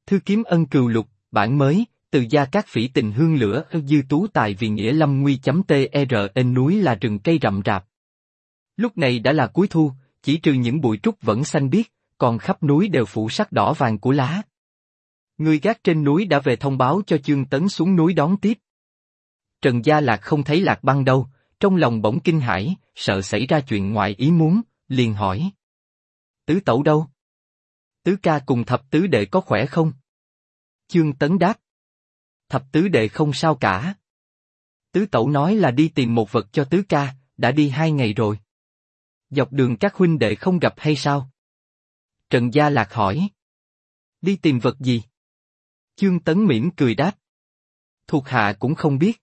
Thư kiếm ân cừu lục, bản mới, từ gia các phỉ tình hương lửa dư tú tài vì nghĩa lâm nguy.tr núi là rừng cây rậm rạp. Lúc này đã là cuối thu, chỉ trừ những bụi trúc vẫn xanh biếc, còn khắp núi đều phủ sắc đỏ vàng của lá. Người gác trên núi đã về thông báo cho Chương Tấn xuống núi đón tiếp. Trần Gia Lạc không thấy Lạc Băng đâu, trong lòng bỗng kinh hãi, sợ xảy ra chuyện ngoài ý muốn, liền hỏi. Tứ tẩu đâu? Tứ ca cùng thập tứ đệ có khỏe không? Chương Tấn đáp. Thập tứ đệ không sao cả. Tứ tẩu nói là đi tìm một vật cho tứ ca, đã đi 2 ngày rồi. Dọc đường các huynh đệ không gặp hay sao? Trần Gia Lạc hỏi. Đi tìm vật gì? Chương Tấn mỉm cười đáp. Thuộc hạ cũng không biết.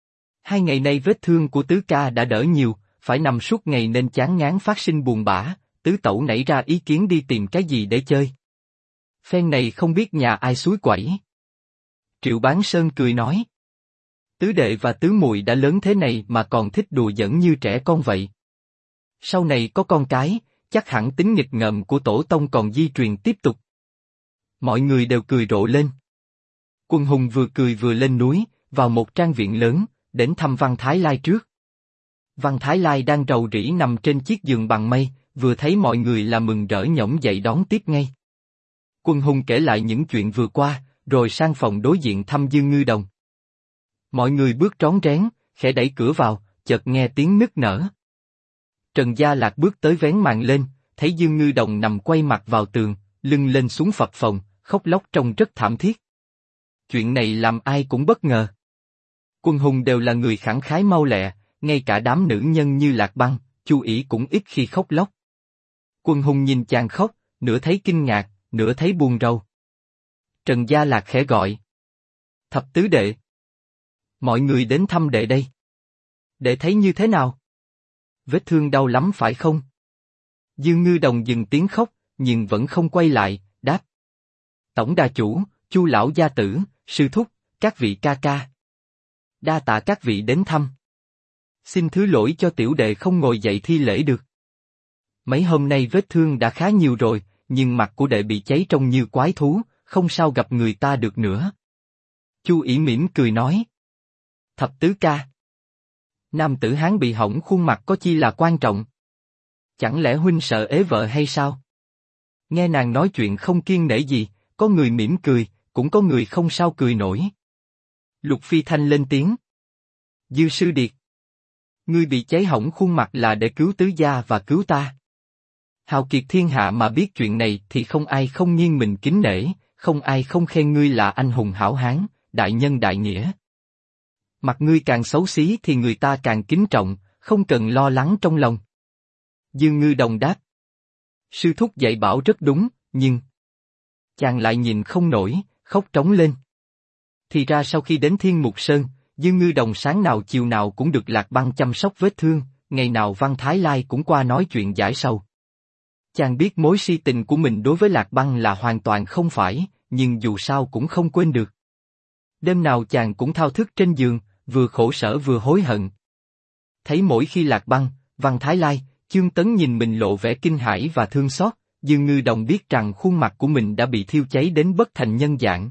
2 ngày nay vết thương của tứ ca đã đỡ nhiều, phải nằm suốt ngày nên chán ngán phát sinh buồn bã, tứ tẩu nảy ra ý kiến đi tìm cái gì để chơi. Phen này không biết nhà ai suối quẩy. Triệu Bán Sơn cười nói. Tứ đệ và tứ muội đã lớn thế này mà còn thích đùa giỡn như trẻ con vậy. Sau này có con cái, chắc hẳn tính nghịch ngợm của tổ tông còn di truyền tiếp tục. Mọi người đều cười rộ lên. Quân hùng vừa cười vừa lên núi, vào một trang viện lớn, đến thăm Văn Thái Lai trước. Văn Thái Lai đang rầu rĩ nằm trên chiếc giường bằng mây, vừa thấy mọi người là mừng rỡ nhổm dậy đón tiếp ngay. Quân hùng kể lại những chuyện vừa qua, rồi sang phòng đối diện thăm Dương Ngư Đồng. Mọi người bước rón rén, khẽ đẩy cửa vào, chợt nghe tiếng nức nở. Trần Gia Lạc bước tới vén màn lên, thấy Dương Ngư Đồng nằm quay mặt vào tường, lưng lên xuống phập phồng, khóc lóc trông rất thảm thiết. Chuyện này làm ai cũng bất ngờ. Quân hùng đều là người khẳng khái mau lẹ, ngay cả đám nữ nhân như Lạc Băng, Chu Ỷ cũng ít khi khóc lóc. Quân hùng nhìn chàng khóc, nửa thấy kinh ngạc, nửa thấy buồn rầu. Trần Gia Lạc khẽ gọi. Thập tứ đệ. Mọi người đến thăm đệ đây. Đệ thấy như thế nào? Vết thương đau lắm phải không? Dương Ngư Đồng dừng tiếng khóc, nhưng vẫn không quay lại, đáp. Tổng đà chủ, Chu lão gia tử, sư thúc, các vị ca ca. Đa tạ các vị đến thăm. Xin thứ lỗi cho tiểu đệ không ngồi dậy thi lễ được. Mấy hôm nay vết thương đã khá nhiều rồi, nhưng mặt của đệ bị cháy trông như quái thú, không sao gặp người ta được nữa. Chu Ỷ mỉm cười nói. Thập tứ ca. Nam tử Hán bị hỏng khuôn mặt có chi là quan trọng? Chẳng lẽ huynh sợ ế vợ hay sao? Nghe nàng nói chuyện không kiêng nể gì, có người mỉm cười, cũng có người không sao cười nổi. Lục Phi Thanh lên tiếng. Dư Sư Điệt. Ngươi bị cháy hỏng khuôn mặt là để cứu tứ gia và cứu ta. Hào kiệt thiên hạ mà biết chuyện này thì không ai không nghiêng mình kính nể, không ai không khen ngươi là anh hùng hảo hán, đại nhân đại nghĩa. Mặt ngươi càng xấu xí thì người ta càng kính trọng, không cần lo lắng trong lòng. Dương Ngư Đồng đáp. Sư thúc dạy bảo rất đúng, nhưng... Chàng lại nhìn không nổi, khóc trống lên. Thì ra sau khi đến Thiên Mục Sơn, Dương Ngư Đồng sáng nào chiều nào cũng được Lạc Băng chăm sóc vết thương, ngày nào Văn Thái Lai cũng qua nói chuyện giải sầu. Chàng biết mối si tình của mình đối với Lạc Băng là hoàn toàn không phải, nhưng dù sao cũng không quên được. Đêm nào chàng cũng thao thức trên giường, vừa khổ sở vừa hối hận. Thấy mỗi khi Lạc Băng, Văn Thái Lai, Chương Tấn nhìn mình lộ vẻ kinh hãi và thương xót, Dương Ngư Đồng biết rằng khuôn mặt của mình đã bị thiêu cháy đến bất thành nhân dạng.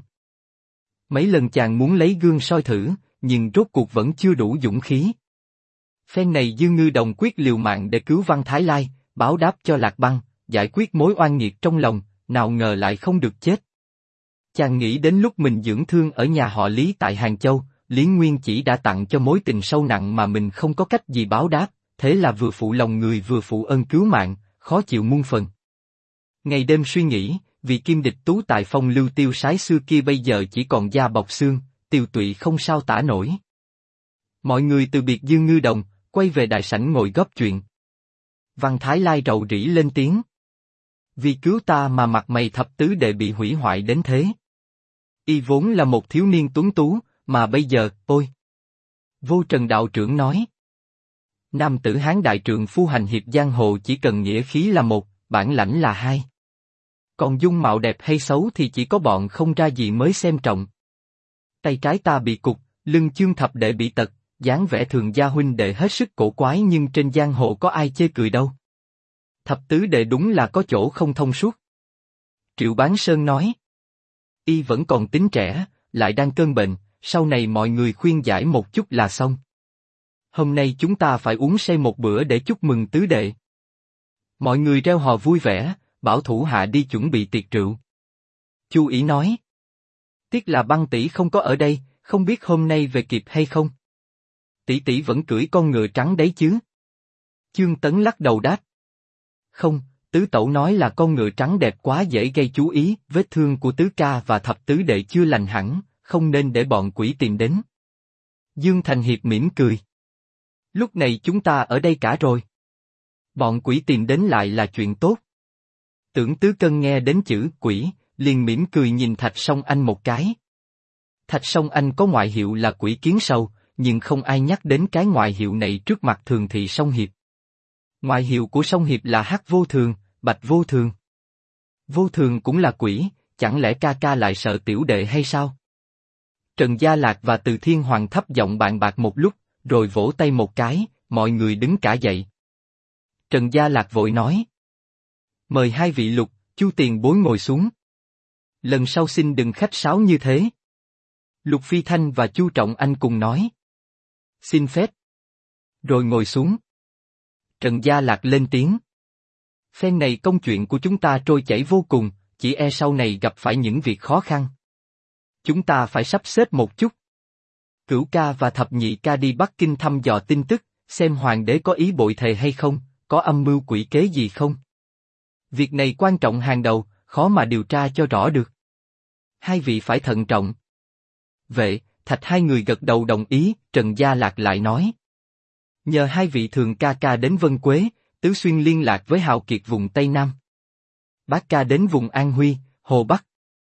Mấy lần chàng muốn lấy gương soi thử, nhưng rốt cuộc vẫn chưa đủ dũng khí. Phen này Dương Ngư Đồng quyết liều mạng để cứu Văn Thái Lai, báo đáp cho Lạc Băng, giải quyết mối oan nghiệt trong lòng, nào ngờ lại không được chết. Chàng nghĩ đến lúc mình dưỡng thương ở nhà họ Lý tại Hàng Châu, Lý Nguyên chỉ đã tặng cho mối tình sâu nặng mà mình không có cách gì báo đáp, thế là vừa phụ lòng người vừa phụ ơn cứu mạng, khó chịu muôn phần. Ngày đêm suy nghĩ, vì kim địch tú tài phong lưu tiêu sái xưa kia bây giờ chỉ còn da bọc xương, tiều tụy không sao tả nổi. Mọi người từ biệt Dương Ngư Đồng, quay về đại sảnh ngồi góp chuyện. Văn Thái Lai rầu rĩ lên tiếng. Vì cứu ta mà mặt mày thập tứ đệ bị hủy hoại đến thế. Y vốn là một thiếu niên tuấn tú, mà bây giờ, ôi! Vô Trần đạo trưởng nói. Nam tử Hán đại trượng phu hành hiệp giang hồ chỉ cần nghĩa khí là một, bản lãnh là hai. Còn dung mạo đẹp hay xấu thì chỉ có bọn không ra gì mới xem trọng. Tay trái ta bị cục, lưng Chương thập đệ bị tật, dáng vẻ thường gia huynh đệ hết sức cổ quái nhưng trên giang hồ có ai chê cười đâu. Thập tứ đệ đúng là có chỗ không thông suốt. Triệu Bán Sơn nói. Y vẫn còn tính trẻ, lại đang cơn bệnh, sau này mọi người khuyên giải một chút là xong. Hôm nay chúng ta phải uống say một bữa để chúc mừng tứ đệ. Mọi người reo hò vui vẻ, bảo thủ hạ đi chuẩn bị tiệc rượu. Chu Ý nói. Tiếc là Băng tỷ không có ở đây, không biết hôm nay về kịp hay không. Tỷ tỷ vẫn cưỡi con ngựa trắng đấy chứ? Chương Tấn lắc đầu đáp. Không, tứ tẩu nói là con ngựa trắng đẹp quá dễ gây chú ý, vết thương của tứ ca và thập tứ đệ chưa lành hẳn, không nên để bọn quỷ tìm đến. Dương Thành Hiệp mỉm cười. Lúc này chúng ta ở đây cả rồi. Bọn quỷ tìm đến lại là chuyện tốt. Tưởng Tứ Cân nghe đến chữ quỷ, liền mỉm cười nhìn Thạch Song Anh một cái. Thạch Song Anh có ngoại hiệu là quỷ kiến sâu, nhưng không ai nhắc đến cái ngoại hiệu này trước mặt Thường Thị Song Hiệp. Ngoại hiệu của Song Hiệp là Hắc Vô Thường, Bạch Vô Thường. Vô Thường cũng là quỷ, chẳng lẽ ca ca lại sợ tiểu đệ hay sao? Trần Gia Lạc và Từ Thiên Hoàng thấp giọng bàn bạc một lúc, rồi vỗ tay một cái, mọi người đứng cả dậy. Trần Gia Lạc vội nói. Mời hai vị Lục, Chu tiền bối ngồi xuống. Lần sau xin đừng khách sáo như thế. Lục Phi Thanh và Chu Trọng Anh cùng nói. Xin phép. Rồi ngồi xuống. Trần Gia Lạc lên tiếng. Phen này công chuyện của chúng ta trôi chảy vô cùng, chỉ e sau này gặp phải những việc khó khăn. Chúng ta phải sắp xếp một chút. Cửu ca và thập nhị ca đi Bắc Kinh thăm dò tin tức, xem hoàng đế có ý bội thề hay không, có âm mưu quỷ kế gì không. Việc này quan trọng hàng đầu, khó mà điều tra cho rõ được. Hai vị phải thận trọng. Vậy, Thạch hai người gật đầu đồng ý, Trần Gia Lạc lại nói. Nhờ hai vị thường ca ca đến Vân Quế, Tứ Xuyên liên lạc với hào kiệt vùng Tây Nam. Bác ca đến vùng An Huy, Hồ Bắc.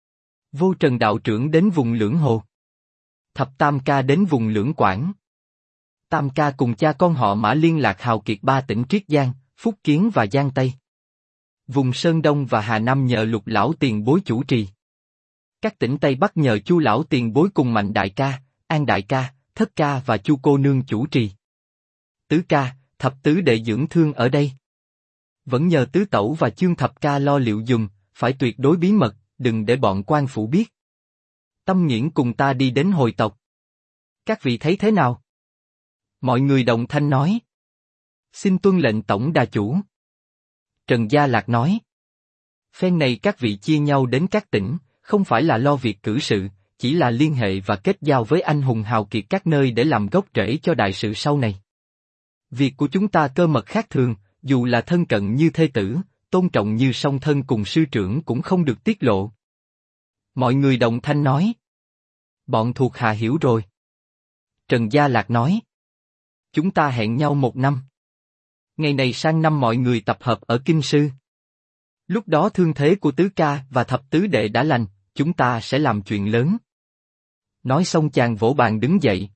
Vô Trần đạo trưởng đến vùng Lưỡng Hồ. Thập Tam ca đến vùng Lưỡng Quảng. Tam ca cùng cha con họ Mã liên lạc hào kiệt ba tỉnh Triết Giang, Phúc Kiến và Giang Tây. Vùng Sơn Đông và Hà Nam nhờ Lục lão tiền bối chủ trì. Các tỉnh Tây Bắc nhờ Chu lão tiền bối cùng Mạnh đại ca, An đại ca, Thất ca và Chu cô nương chủ trì. Tứ ca, thập tứ đệ dưỡng thương ở đây. Vẫn nhờ tứ tẩu và Chương thập ca lo liệu dùng, phải tuyệt đối bí mật, đừng để bọn quan phủ biết. Tâm Nghiễn cùng ta đi đến hồi tộc. Các vị thấy thế nào? Mọi người đồng thanh nói. Xin tuân lệnh tổng đà chủ. Trần Gia Lạc nói. Phen này các vị chia nhau đến các tỉnh, không phải là lo việc cử sự, chỉ là liên hệ và kết giao với anh hùng hào kiệt các nơi để làm gốc rễ cho đại sự sau này. Việc của chúng ta cơ mật khác thường, dù là thân cận như thê tử, tôn trọng như song thân cùng sư trưởng cũng không được tiết lộ. Mọi người đồng thanh nói. Bọn thuộc hạ hiểu rồi. Trần Gia Lạc nói. Chúng ta hẹn nhau một năm. Ngày này sang năm mọi người tập hợp ở Kinh Sư. Lúc đó thương thế của tứ ca và thập tứ đệ đã lành, chúng ta sẽ làm chuyện lớn. Nói xong chàng vỗ bàn đứng dậy.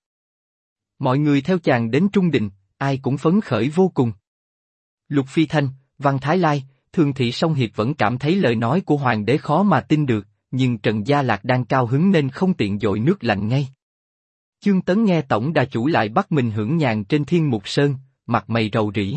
Mọi người theo chàng đến Trung Đình, ai cũng phấn khởi vô cùng. Lục Phi Thanh, Văn Thái Lai, Thường Thị Song Hiệp vẫn cảm thấy lời nói của hoàng đế khó mà tin được, nhưng Trần Gia Lạc đang cao hứng nên không tiện dội nước lạnh ngay. Chương Tấn nghe tổng đà chủ lại bắt mình hưởng nhàn trên Thiên Mục Sơn, mặt mày rầu rĩ.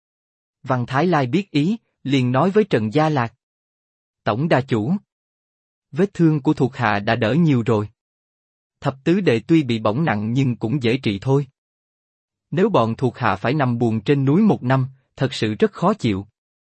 Văn Thái Lai biết ý, liền nói với Trần Gia Lạc. Tổng đà chủ, vết thương của thuộc hạ đã đỡ nhiều rồi. Thập tứ đệ tuy bị bỏng nặng nhưng cũng dễ trị thôi. Nếu bọn thuộc hạ phải nằm buồn trên núi một năm, thật sự rất khó chịu.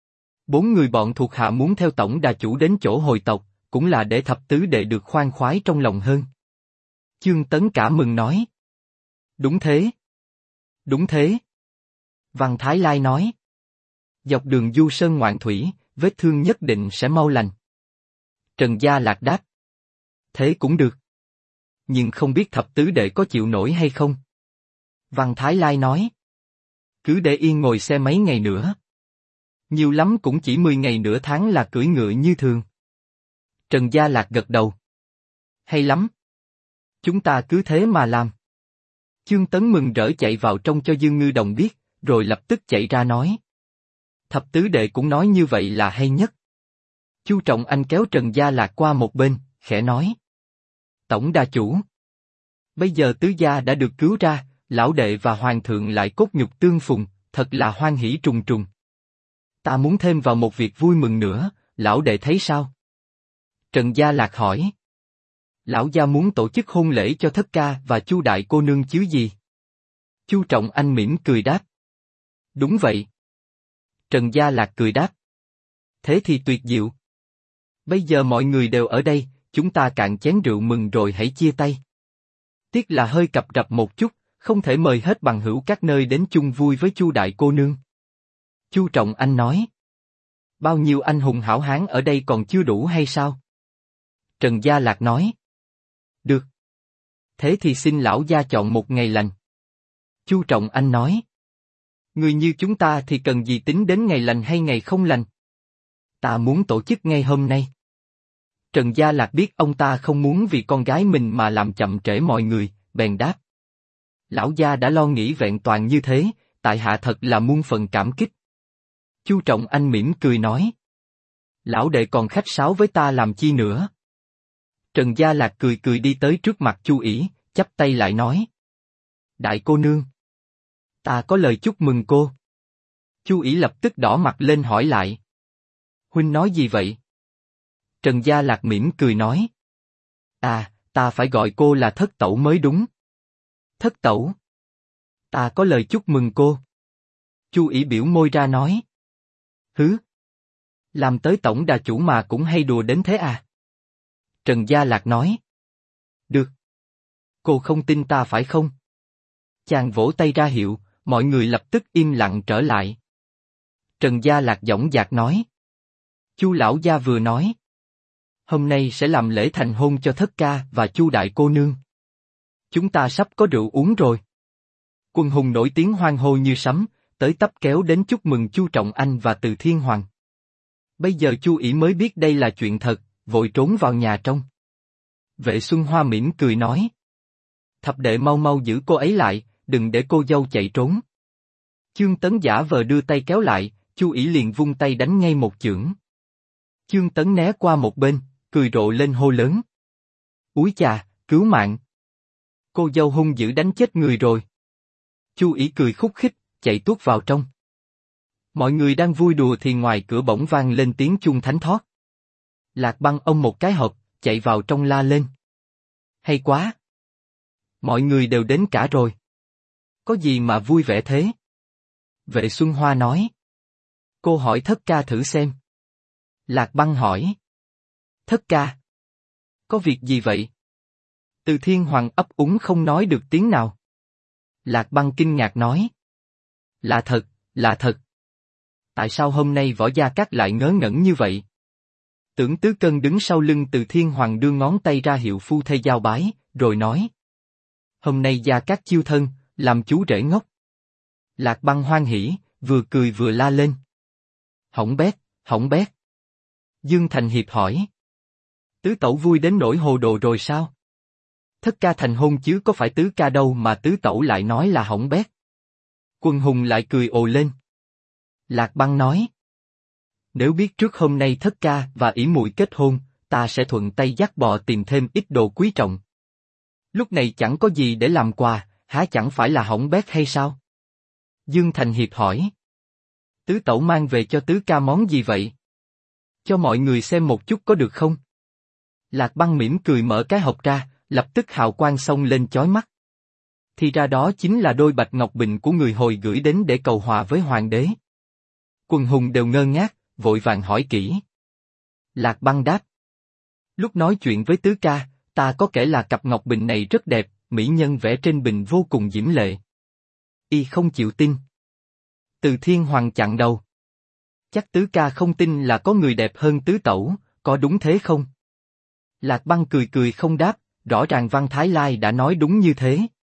4 người bọn thuộc hạ muốn theo tổng đà chủ đến chỗ hồi tộc, cũng là để thập tứ đệ được khoan khoái trong lòng hơn. Chương Tấn cả mừng nói. Đúng thế. Đúng thế. Văn Thái Lai nói. Dọc đường du sơn ngoạn thủy, vết thương nhất định sẽ mau lành. Trần Gia Lạc đáp. Thế cũng được. Nhưng không biết thập tứ đệ có chịu nổi hay không? Văn Thái Lai nói. Cứ để yên ngồi xe mấy ngày nữa. Nhiều lắm cũng chỉ 10 ngày nửa tháng là cưỡi ngựa như thường. Trần Gia Lạc gật đầu. Hay lắm. Chúng ta cứ thế mà làm. Chương Tấn mừng rỡ chạy vào trong cho Dương Ngư Đồng biết, rồi lập tức chạy ra nói. Thập tứ đệ cũng nói như vậy là hay nhất. Chu Trọng Anh kéo Trần Gia Lạc qua một bên, khẽ nói. Tổng đà chủ. Bây giờ tứ gia đã được cứu ra, lão đệ và hoàng thượng lại cốt nhục tương phùng, thật là hoan hỷ trùng trùng. Ta muốn thêm vào một việc vui mừng nữa, lão đệ thấy sao? Trần Gia Lạc hỏi. Lão gia muốn tổ chức hôn lễ cho thất ca và Chu đại cô nương chứ gì? Chu Trọng Anh mỉm cười đáp. Đúng vậy. Trần Gia Lạc cười đáp. Thế thì tuyệt diệu. Bây giờ mọi người đều ở đây, chúng ta cạn chén rượu mừng rồi hãy chia tay. Tiếc là hơi cập rập một chút, không thể mời hết bằng hữu các nơi đến chung vui với Chu đại cô nương. Chu Trọng Anh nói. Bao nhiêu anh hùng hảo hán ở đây còn chưa đủ hay sao? Trần Gia Lạc nói. Được. Thế thì xin lão gia chọn một ngày lành. Chu Trọng Anh nói. Người như chúng ta thì cần gì tính đến ngày lành hay ngày không lành? Ta muốn tổ chức ngay hôm nay. Trần Gia Lạc biết ông ta không muốn vì con gái mình mà làm chậm trễ mọi người, bèn đáp. Lão gia đã lo nghĩ vẹn toàn như thế, tại hạ thật là muôn phần cảm kích. Chu Trọng Anh mỉm cười nói. Lão đệ còn khách sáo với ta làm chi nữa? Trần Gia Lạc cười cười đi tới trước mặt Chu ỷ, chắp tay lại nói. Đại cô nương. Ta có lời chúc mừng cô. Chu ỷ lập tức đỏ mặt lên hỏi lại. Huynh nói gì vậy? Trần Gia Lạc mỉm cười nói. À, ta phải gọi cô là thất tẩu mới đúng. Thất tẩu. Ta có lời chúc mừng cô. Chu ỷ biểu môi ra nói. Hứ. Làm tới tổng đà chủ mà cũng hay đùa đến thế à? Trần Gia Lạc nói. Được. Cô không tin ta phải không? Chàng vỗ tay ra hiệu, mọi người lập tức im lặng trở lại. Trần Gia Lạc dõng dạc nói. Chu lão gia vừa nói. Hôm nay sẽ làm lễ thành hôn cho thất ca và Chu đại cô nương. Chúng ta sắp có rượu uống rồi. Quần hùng nổi tiếng hoan hô như sấm, tới tấp kéo đến chúc mừng Chu Trọng Anh và Từ Thiên Hoàng. Bây giờ Chu ỷ mới biết đây là chuyện thật, vội trốn vào nhà trong. Vệ Xuân Hoa mỉm cười nói. Thập đệ mau mau giữ cô ấy lại, đừng để cô dâu chạy trốn. Chương Tấn giả vờ đưa tay kéo lại, Chu ỷ liền vung tay đánh ngay một chưởng. Chương Tấn né qua một bên, cười rộ lên hô lớn. Úi chà, cứu mạng! Cô dâu hung dữ đánh chết người rồi. Chu ỷ cười khúc khích, chạy tuốt vào trong. Mọi người đang vui đùa thì ngoài cửa bỗng vang lên tiếng chuông thánh thót. Lạc Băng ông một cái hộp, chạy vào trong la lên. Hay quá! Mọi người đều đến cả rồi. Có gì mà vui vẻ thế? Vệ Xuân Hoa nói. Cô hỏi thất ca thử xem. Lạc Băng hỏi. Thất ca? Có việc gì vậy? Từ Thiên Hoàng ấp úng không nói được tiếng nào. Lạc Băng kinh ngạc nói. Lạ thật, lạ thật. Tại sao hôm nay Võ Gia Cát lại ngớ ngẩn như vậy? Tưởng Tứ Cân đứng sau lưng Từ Thiên Hoàng đưa ngón tay ra hiệu phu thê giao bái, rồi nói. Hôm nay Gia Cát chiêu thân, làm chú rể ngốc. Lạc Băng hoan hỉ, vừa cười vừa la lên. Hỏng bét, hỏng bét. Dương Thành Hiệp hỏi. Tứ tẩu vui đến nỗi hồ đồ rồi sao? Thất ca thành hôn chứ có phải tứ ca đâu mà tứ tẩu lại nói là hỏng bét. Quần hùng lại cười ồ lên. Lạc Băng nói. Nếu biết trước hôm nay thất ca và ỷ muội kết hôn, ta sẽ thuận tay dắt bò tìm thêm ít đồ quý trọng. Lúc này chẳng có gì để làm quà, há chẳng phải là hỏng bét hay sao? Dương Thành Hiệp hỏi. Tứ tẩu mang về cho tứ ca món gì vậy? Cho mọi người xem một chút có được không? Lạc Băng mỉm cười mở cái hộp ra, lập tức hào quang xông lên chói mắt. Thì ra đó chính là đôi bạch ngọc bình của người hồi gửi đến để cầu hòa với hoàng đế. Quần hùng đều ngơ ngác, vội vàng hỏi kỹ. Lạc Băng đáp. Lúc nói chuyện với tứ ca, ta có kể là cặp ngọc bình này rất đẹp, mỹ nhân vẽ trên bình vô cùng diễm lệ. Y không chịu tin. Từ Thiên Hoàng chặn đầu. Chắc tứ ca không tin là có người đẹp hơn tứ tẩu, có đúng thế không? Lạc Băng cười cười không đáp, rõ ràng Văn Thái Lai đã nói đúng như thế.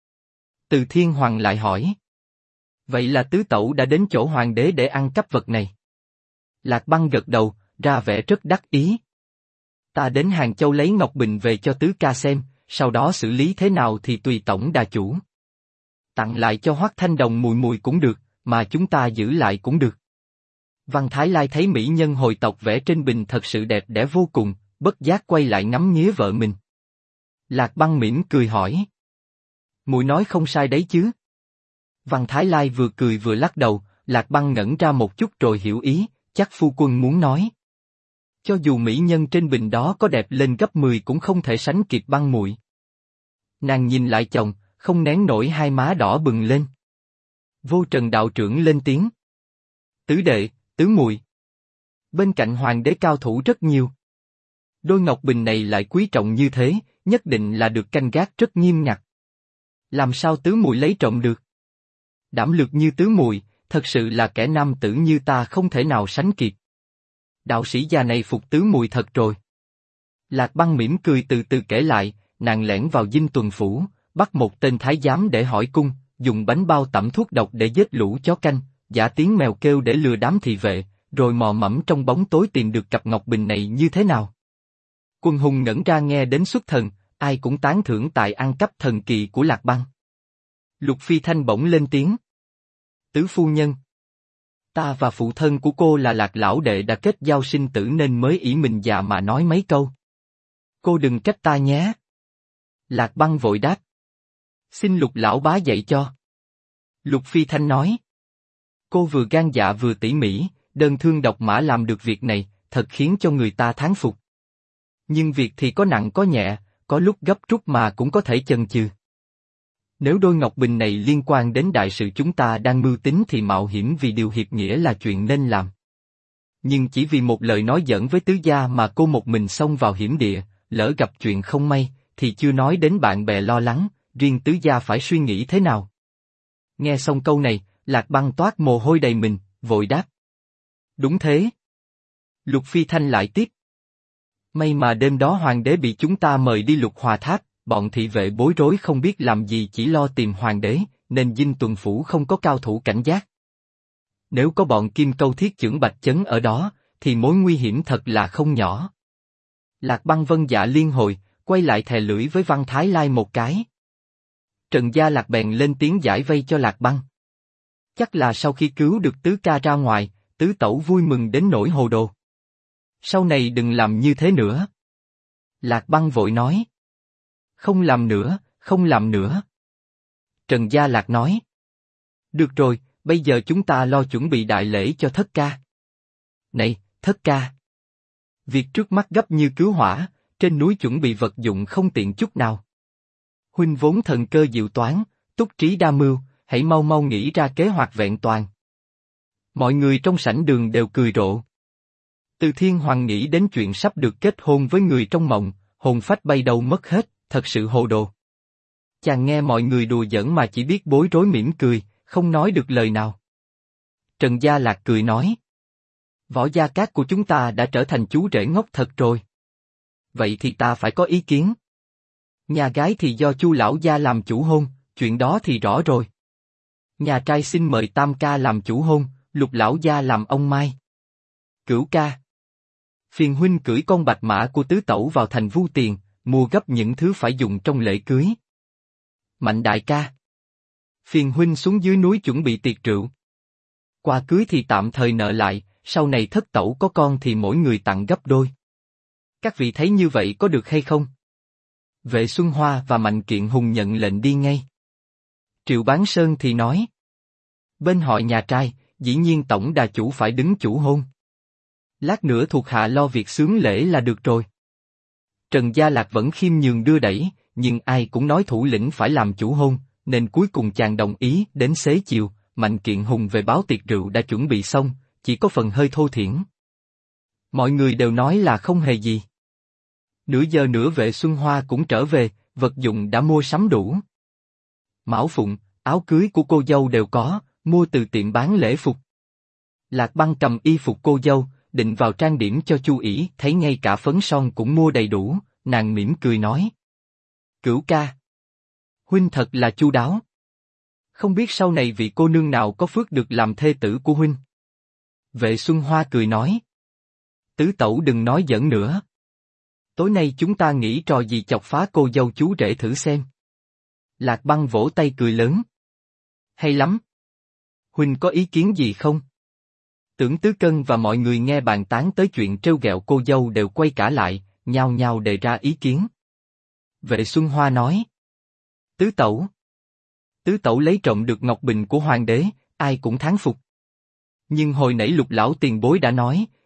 Từ Thiên Hoàng lại hỏi. Vậy là tứ tẩu đã đến chỗ hoàng đế để ăn cắp vật này. Lạc Băng gật đầu, ra vẻ rất đắc ý. Ta đến Hàng Châu lấy ngọc bình về cho tứ ca xem, sau đó xử lý thế nào thì tùy tổng đà chủ. Tặng lại cho Hoắc Thanh Đồng mùi mùi cũng được, mà chúng ta giữ lại cũng được. Văn Thái Lai thấy mỹ nhân hồi tộc vẽ trên bình thật sự đẹp đẽ vô cùng, bất giác quay lại ngắm nghía vợ mình. Lạc Băng mỉm cười hỏi. Muội nói không sai đấy chứ? Văn Thái Lai vừa cười vừa lắc đầu, Lạc Băng ngẩn ra một chút rồi hiểu ý, chắc phu quân muốn nói. Cho dù mỹ nhân trên bình đó có đẹp lên gấp 10 cũng không thể sánh kịp Băng muội. Nàng nhìn lại chồng, không nén nổi hai má đỏ bừng lên. Vô Trần đạo trưởng lên tiếng. Tứ đệ, tứ muội. Bên cạnh hoàng đế cao thủ rất nhiều. Đôi ngọc bình này lại quý trọng như thế, nhất định là được canh gác rất nghiêm ngặt. Làm sao tứ muội lấy trộm được? Đảm lược như tứ muội, thật sự là kẻ nam tử như ta không thể nào sánh kịp. Đạo sĩ già này phục tứ muội thật rồi. Lạc Băng mỉm cười từ từ kể lại, nàng lẻn vào dinh tuần phủ, bắt một tên thái giám để hỏi cung, dùng bánh bao tẩm thuốc độc để giết lũ chó canh, giả tiếng mèo kêu để lừa đám thị vệ, rồi mò mẫm trong bóng tối tìm được cặp ngọc bình này như thế nào. Quân hùng ngẩn ra nghe đến xuất thần, ai cũng tán thưởng tài ăn cắp thần kỳ của Lạc Băng. Lục Phi Thanh bỗng lên tiếng. Tứ phu nhân. Ta và phụ thân của cô là Lạc lão đệ đã kết giao sinh tử nên mới ỷ mình già mà nói mấy câu. Cô đừng trách ta nhé. Lạc Băng vội đáp. Xin Lục lão bá dạy cho. Lục Phi Thanh nói. Cô vừa gan dạ vừa tỉ mỉ, đơn thương độc mã làm được việc này, thật khiến cho người ta thán phục. Nhưng việc thì có nặng có nhẹ, có lúc gấp rút mà cũng có thể chần chừ. Nếu đôi ngọc bình này liên quan đến đại sự chúng ta đang mưu tính thì mạo hiểm vì điều hiệp nghĩa là chuyện nên làm. Nhưng chỉ vì một lời nói giỡn với tứ gia mà cô một mình xông vào hiểm địa, lỡ gặp chuyện không may, thì chưa nói đến bạn bè lo lắng, riêng tứ gia phải suy nghĩ thế nào. Nghe xong câu này, Lạc Băng toát mồ hôi đầy mình, vội đáp. Đúng thế. Lục Phi Thanh lại tiếp. May mà đêm đó hoàng đế bị chúng ta mời đi Lục Hòa Tháp, bọn thị vệ bối rối không biết làm gì chỉ lo tìm hoàng đế, nên dinh tuần phủ không có cao thủ cảnh giác. Nếu có bọn Kim Câu Thiết Chưởng Bạch Chấn ở đó, thì mối nguy hiểm thật là không nhỏ. Lạc Băng vâng dạ liên hồi, quay lại thè lưỡi với Văn Thái Lai một cái. Trần Gia Lạc bèn lên tiếng giải vây cho Lạc Băng. Chắc là sau khi cứu được tứ ca ra ngoài, tứ tẩu vui mừng đến nỗi hồ đồ. Sau này đừng làm như thế nữa. Lạc Băng vội nói. Không làm nữa, không làm nữa. Trần Gia Lạc nói. Được rồi, bây giờ chúng ta lo chuẩn bị đại lễ cho thất ca. Này, thất ca. Việc trước mắt gấp như cứu hỏa, trên núi chuẩn bị vật dụng không tiện chút nào. Huynh vốn thần cơ diệu toán, túc trí đa mưu, hãy mau mau nghĩ ra kế hoạch vẹn toàn. Mọi người trong sảnh đường đều cười rộ. Từ Thiên Hoàng nghĩ đến chuyện sắp được kết hôn với người trong mộng, hồn phách bay đâu mất hết, thật sự hồ đồ. Chàng nghe mọi người đùa giỡn mà chỉ biết bối rối mỉm cười, không nói được lời nào. Trần Gia Lạc cười nói. Võ Gia Cát của chúng ta đã trở thành chú rể ngốc thật rồi. Vậy thì ta phải có ý kiến. Nhà gái thì do Chu lão gia làm chủ hôn, chuyện đó thì rõ rồi. Nhà trai xin mời Tam ca làm chủ hôn, Lục lão gia làm ông mai. Cửu ca. Phiền huynh cưỡi con bạch mã của tứ tẩu vào thành Vu Tiền, mua gấp những thứ phải dùng trong lễ cưới. Mạnh đại ca. Phiền huynh xuống dưới núi chuẩn bị tiệc rượu. Qua cưới thì tạm thời nợ lại, sau này thất tẩu có con thì mỗi người tặng gấp đôi. Các vị thấy như vậy có được hay không? Vệ Xuân Hoa và Mạnh Kiện Hùng nhận lệnh đi ngay. Triệu Bán Sơn thì nói. Bên họ nhà trai, dĩ nhiên tổng đà chủ phải đứng chủ hôn. Lát nữa thuộc hạ lo việc xướng lễ là được rồi. Trần Gia Lạc vẫn khiêm nhường đưa đẩy, nhưng ai cũng nói thủ lĩnh phải làm chủ hôn, nên cuối cùng chàng đồng ý. Đến xế chiều, Mạnh Kiện Hùng về báo tiệc rượu đã chuẩn bị xong, chỉ có phần hơi thô thiển. Mọi người đều nói là không hề gì. Nửa giờ nữa Vệ Xuân Hoa cũng trở về, vật dụng đã mua sắm đủ. Mão phụng, áo cưới của cô dâu đều có, mua từ tiệm bán lễ phục. Lạc Băng cầm y phục cô dâu, định vào trang điểm cho chu ỷ, thấy ngay cả phấn son cũng mua đầy đủ, nàng mỉm cười nói. Cửu ca. Huynh thật là chu đáo. Không biết sau này vị cô nương nào có phước được làm thê tử của huynh. Vệ Xuân Hoa cười nói. Tứ tẩu đừng nói giỡn nữa. Tối nay chúng ta nghĩ trò gì chọc phá cô dâu chú rể thử xem. Lạc Băng vỗ tay cười lớn. Hay lắm. Huynh có ý kiến gì không? Tưởng Tứ Cân và mọi người nghe bàn tán tới chuyện trêu ghẹo cô dâu đều quay cả lại, nhao nhao đề ra ý kiến. Vệ Xuân Hoa nói. Tứ tẩu. Tứ tẩu lấy trộm được ngọc bình của hoàng đế, ai cũng thán phục. Nhưng hồi nãy Lục lão tiền bối đã nói,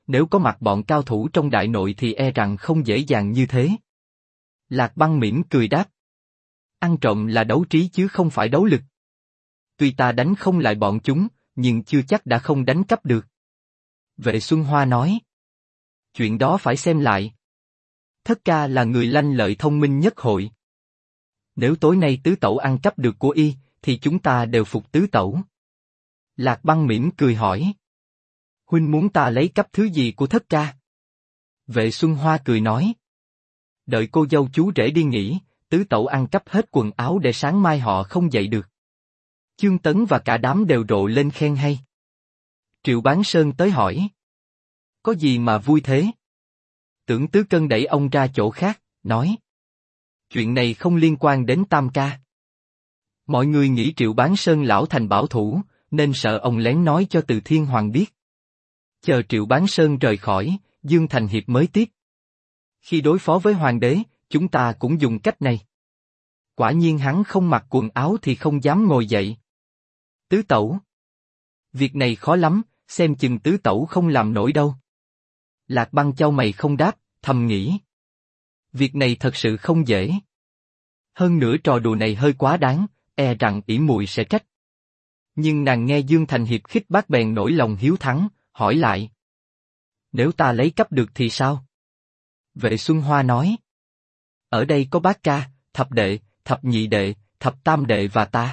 Nếu có mặt bọn cao thủ trong đại nội thì e rằng không dễ dàng như thế. Lạc Băng mỉm cười đáp. Ăn trộm là đấu trí chứ không phải đấu lực. Tuy ta đánh không lại bọn chúng, nhưng chưa chắc đã không đánh cắp được. Vệ Xuân Hoa nói. Chuyện đó phải xem lại. Thất ca là người lanh lợi thông minh nhất hội. Nếu tối nay tứ tẩu ăn cắp được của y, thì chúng ta đều phục tứ tẩu. Lạc Băng mỉm cười hỏi. Huynh muốn ta lấy cắp thứ gì của thất ca? Vệ Xuân Hoa cười nói. Đợi cô dâu chú rể đi nghỉ, tứ tẩu ăn cắp hết quần áo để sáng mai họ không dậy được. Chương Tấn và cả đám đều rộ lên khen hay. Triệu Bán Sơn tới hỏi. Có gì mà vui thế? Tưởng Tứ Cân đẩy ông ra chỗ khác, nói. Chuyện này không liên quan đến Tam ca. Mọi người nghĩ Triệu Bán Sơn lão thành bảo thủ, nên sợ ông lén nói cho Từ Thiên Hoàng biết. Chờ Triệu Bán Sơn rời khỏi, Dương Thành Hiệp mới tiếp. Khi đối phó với hoàng đế, chúng ta cũng dùng cách này. Quả nhiên hắn không mặc quần áo thì không dám ngồi dậy. Tứ tẩu. Việc này khó lắm, xem chừng tứ tẩu không làm nổi đâu. Lạc Băng chau mày không đáp, thầm nghĩ. Việc này thật sự không dễ. Hơn nữa trò đùa này hơi quá đáng, e rằng ỷ muội sẽ trách. Nhưng nàng nghe Dương Thành Hiệp khích bác bèn nổi lòng hiếu thắng, hỏi lại. Nếu ta lấy cắp được thì sao? Vệ Xuân Hoa nói. Ở đây có bác ca, thập đệ, thập nhị đệ, thập tam đệ và ta.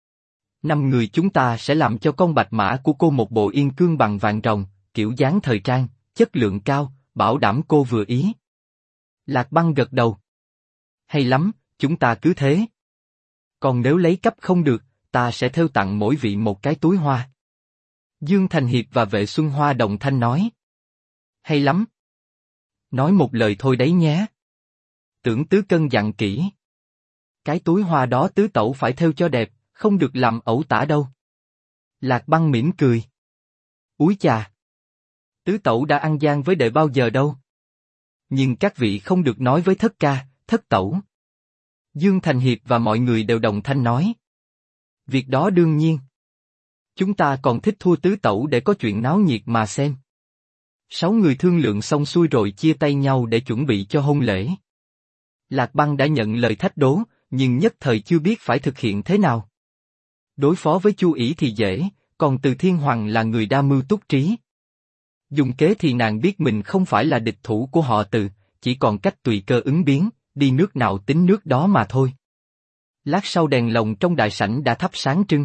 5 người chúng ta sẽ làm cho con bạch mã của cô một bộ yên cương bằng vàng rồng, kiểu dáng thời trang, chất lượng cao, bảo đảm cô vừa ý. Lạc Băng gật đầu. Hay lắm, chúng ta cứ thế. Còn nếu lấy cắp không được, ta sẽ thêu tặng mỗi vị một cái túi hoa. Dương Thành Hiệp và Vệ Xuân Hoa đồng thanh nói. Hay lắm. Nói một lời thôi đấy nhé. Tưởng Tứ Cân dặn kỹ. Cái túi hoa đó tứ tẩu phải thêu cho đẹp, không được làm ẩu tả đâu. Lạc Băng mỉm cười. Úi chà! Tứ tẩu đã ăn gian với đệ bao giờ đâu. Nhưng các vị không được nói với thất ca, thất tẩu. Dương Thành Hiệp và mọi người đều đồng thanh nói. Việc đó đương nhiên. Chúng ta còn thích thua tứ tẩu để có chuyện náo nhiệt mà xem. 6 người thương lượng xong xuôi rồi chia tay nhau để chuẩn bị cho hôn lễ. Lạc Băng đã nhận lời thách đố, nhưng nhất thời chưa biết phải thực hiện thế nào. Đối phó với Chu Ỷ thì dễ, còn Từ Thiên Hoàng là người đa mưu túc trí. Dùng kế thì nàng biết mình không phải là địch thủ của họ Từ, chỉ còn cách tùy cơ ứng biến, đi nước nào tính nước đó mà thôi. Lát sau đèn lồng trong đại sảnh đã thắp sáng trưng.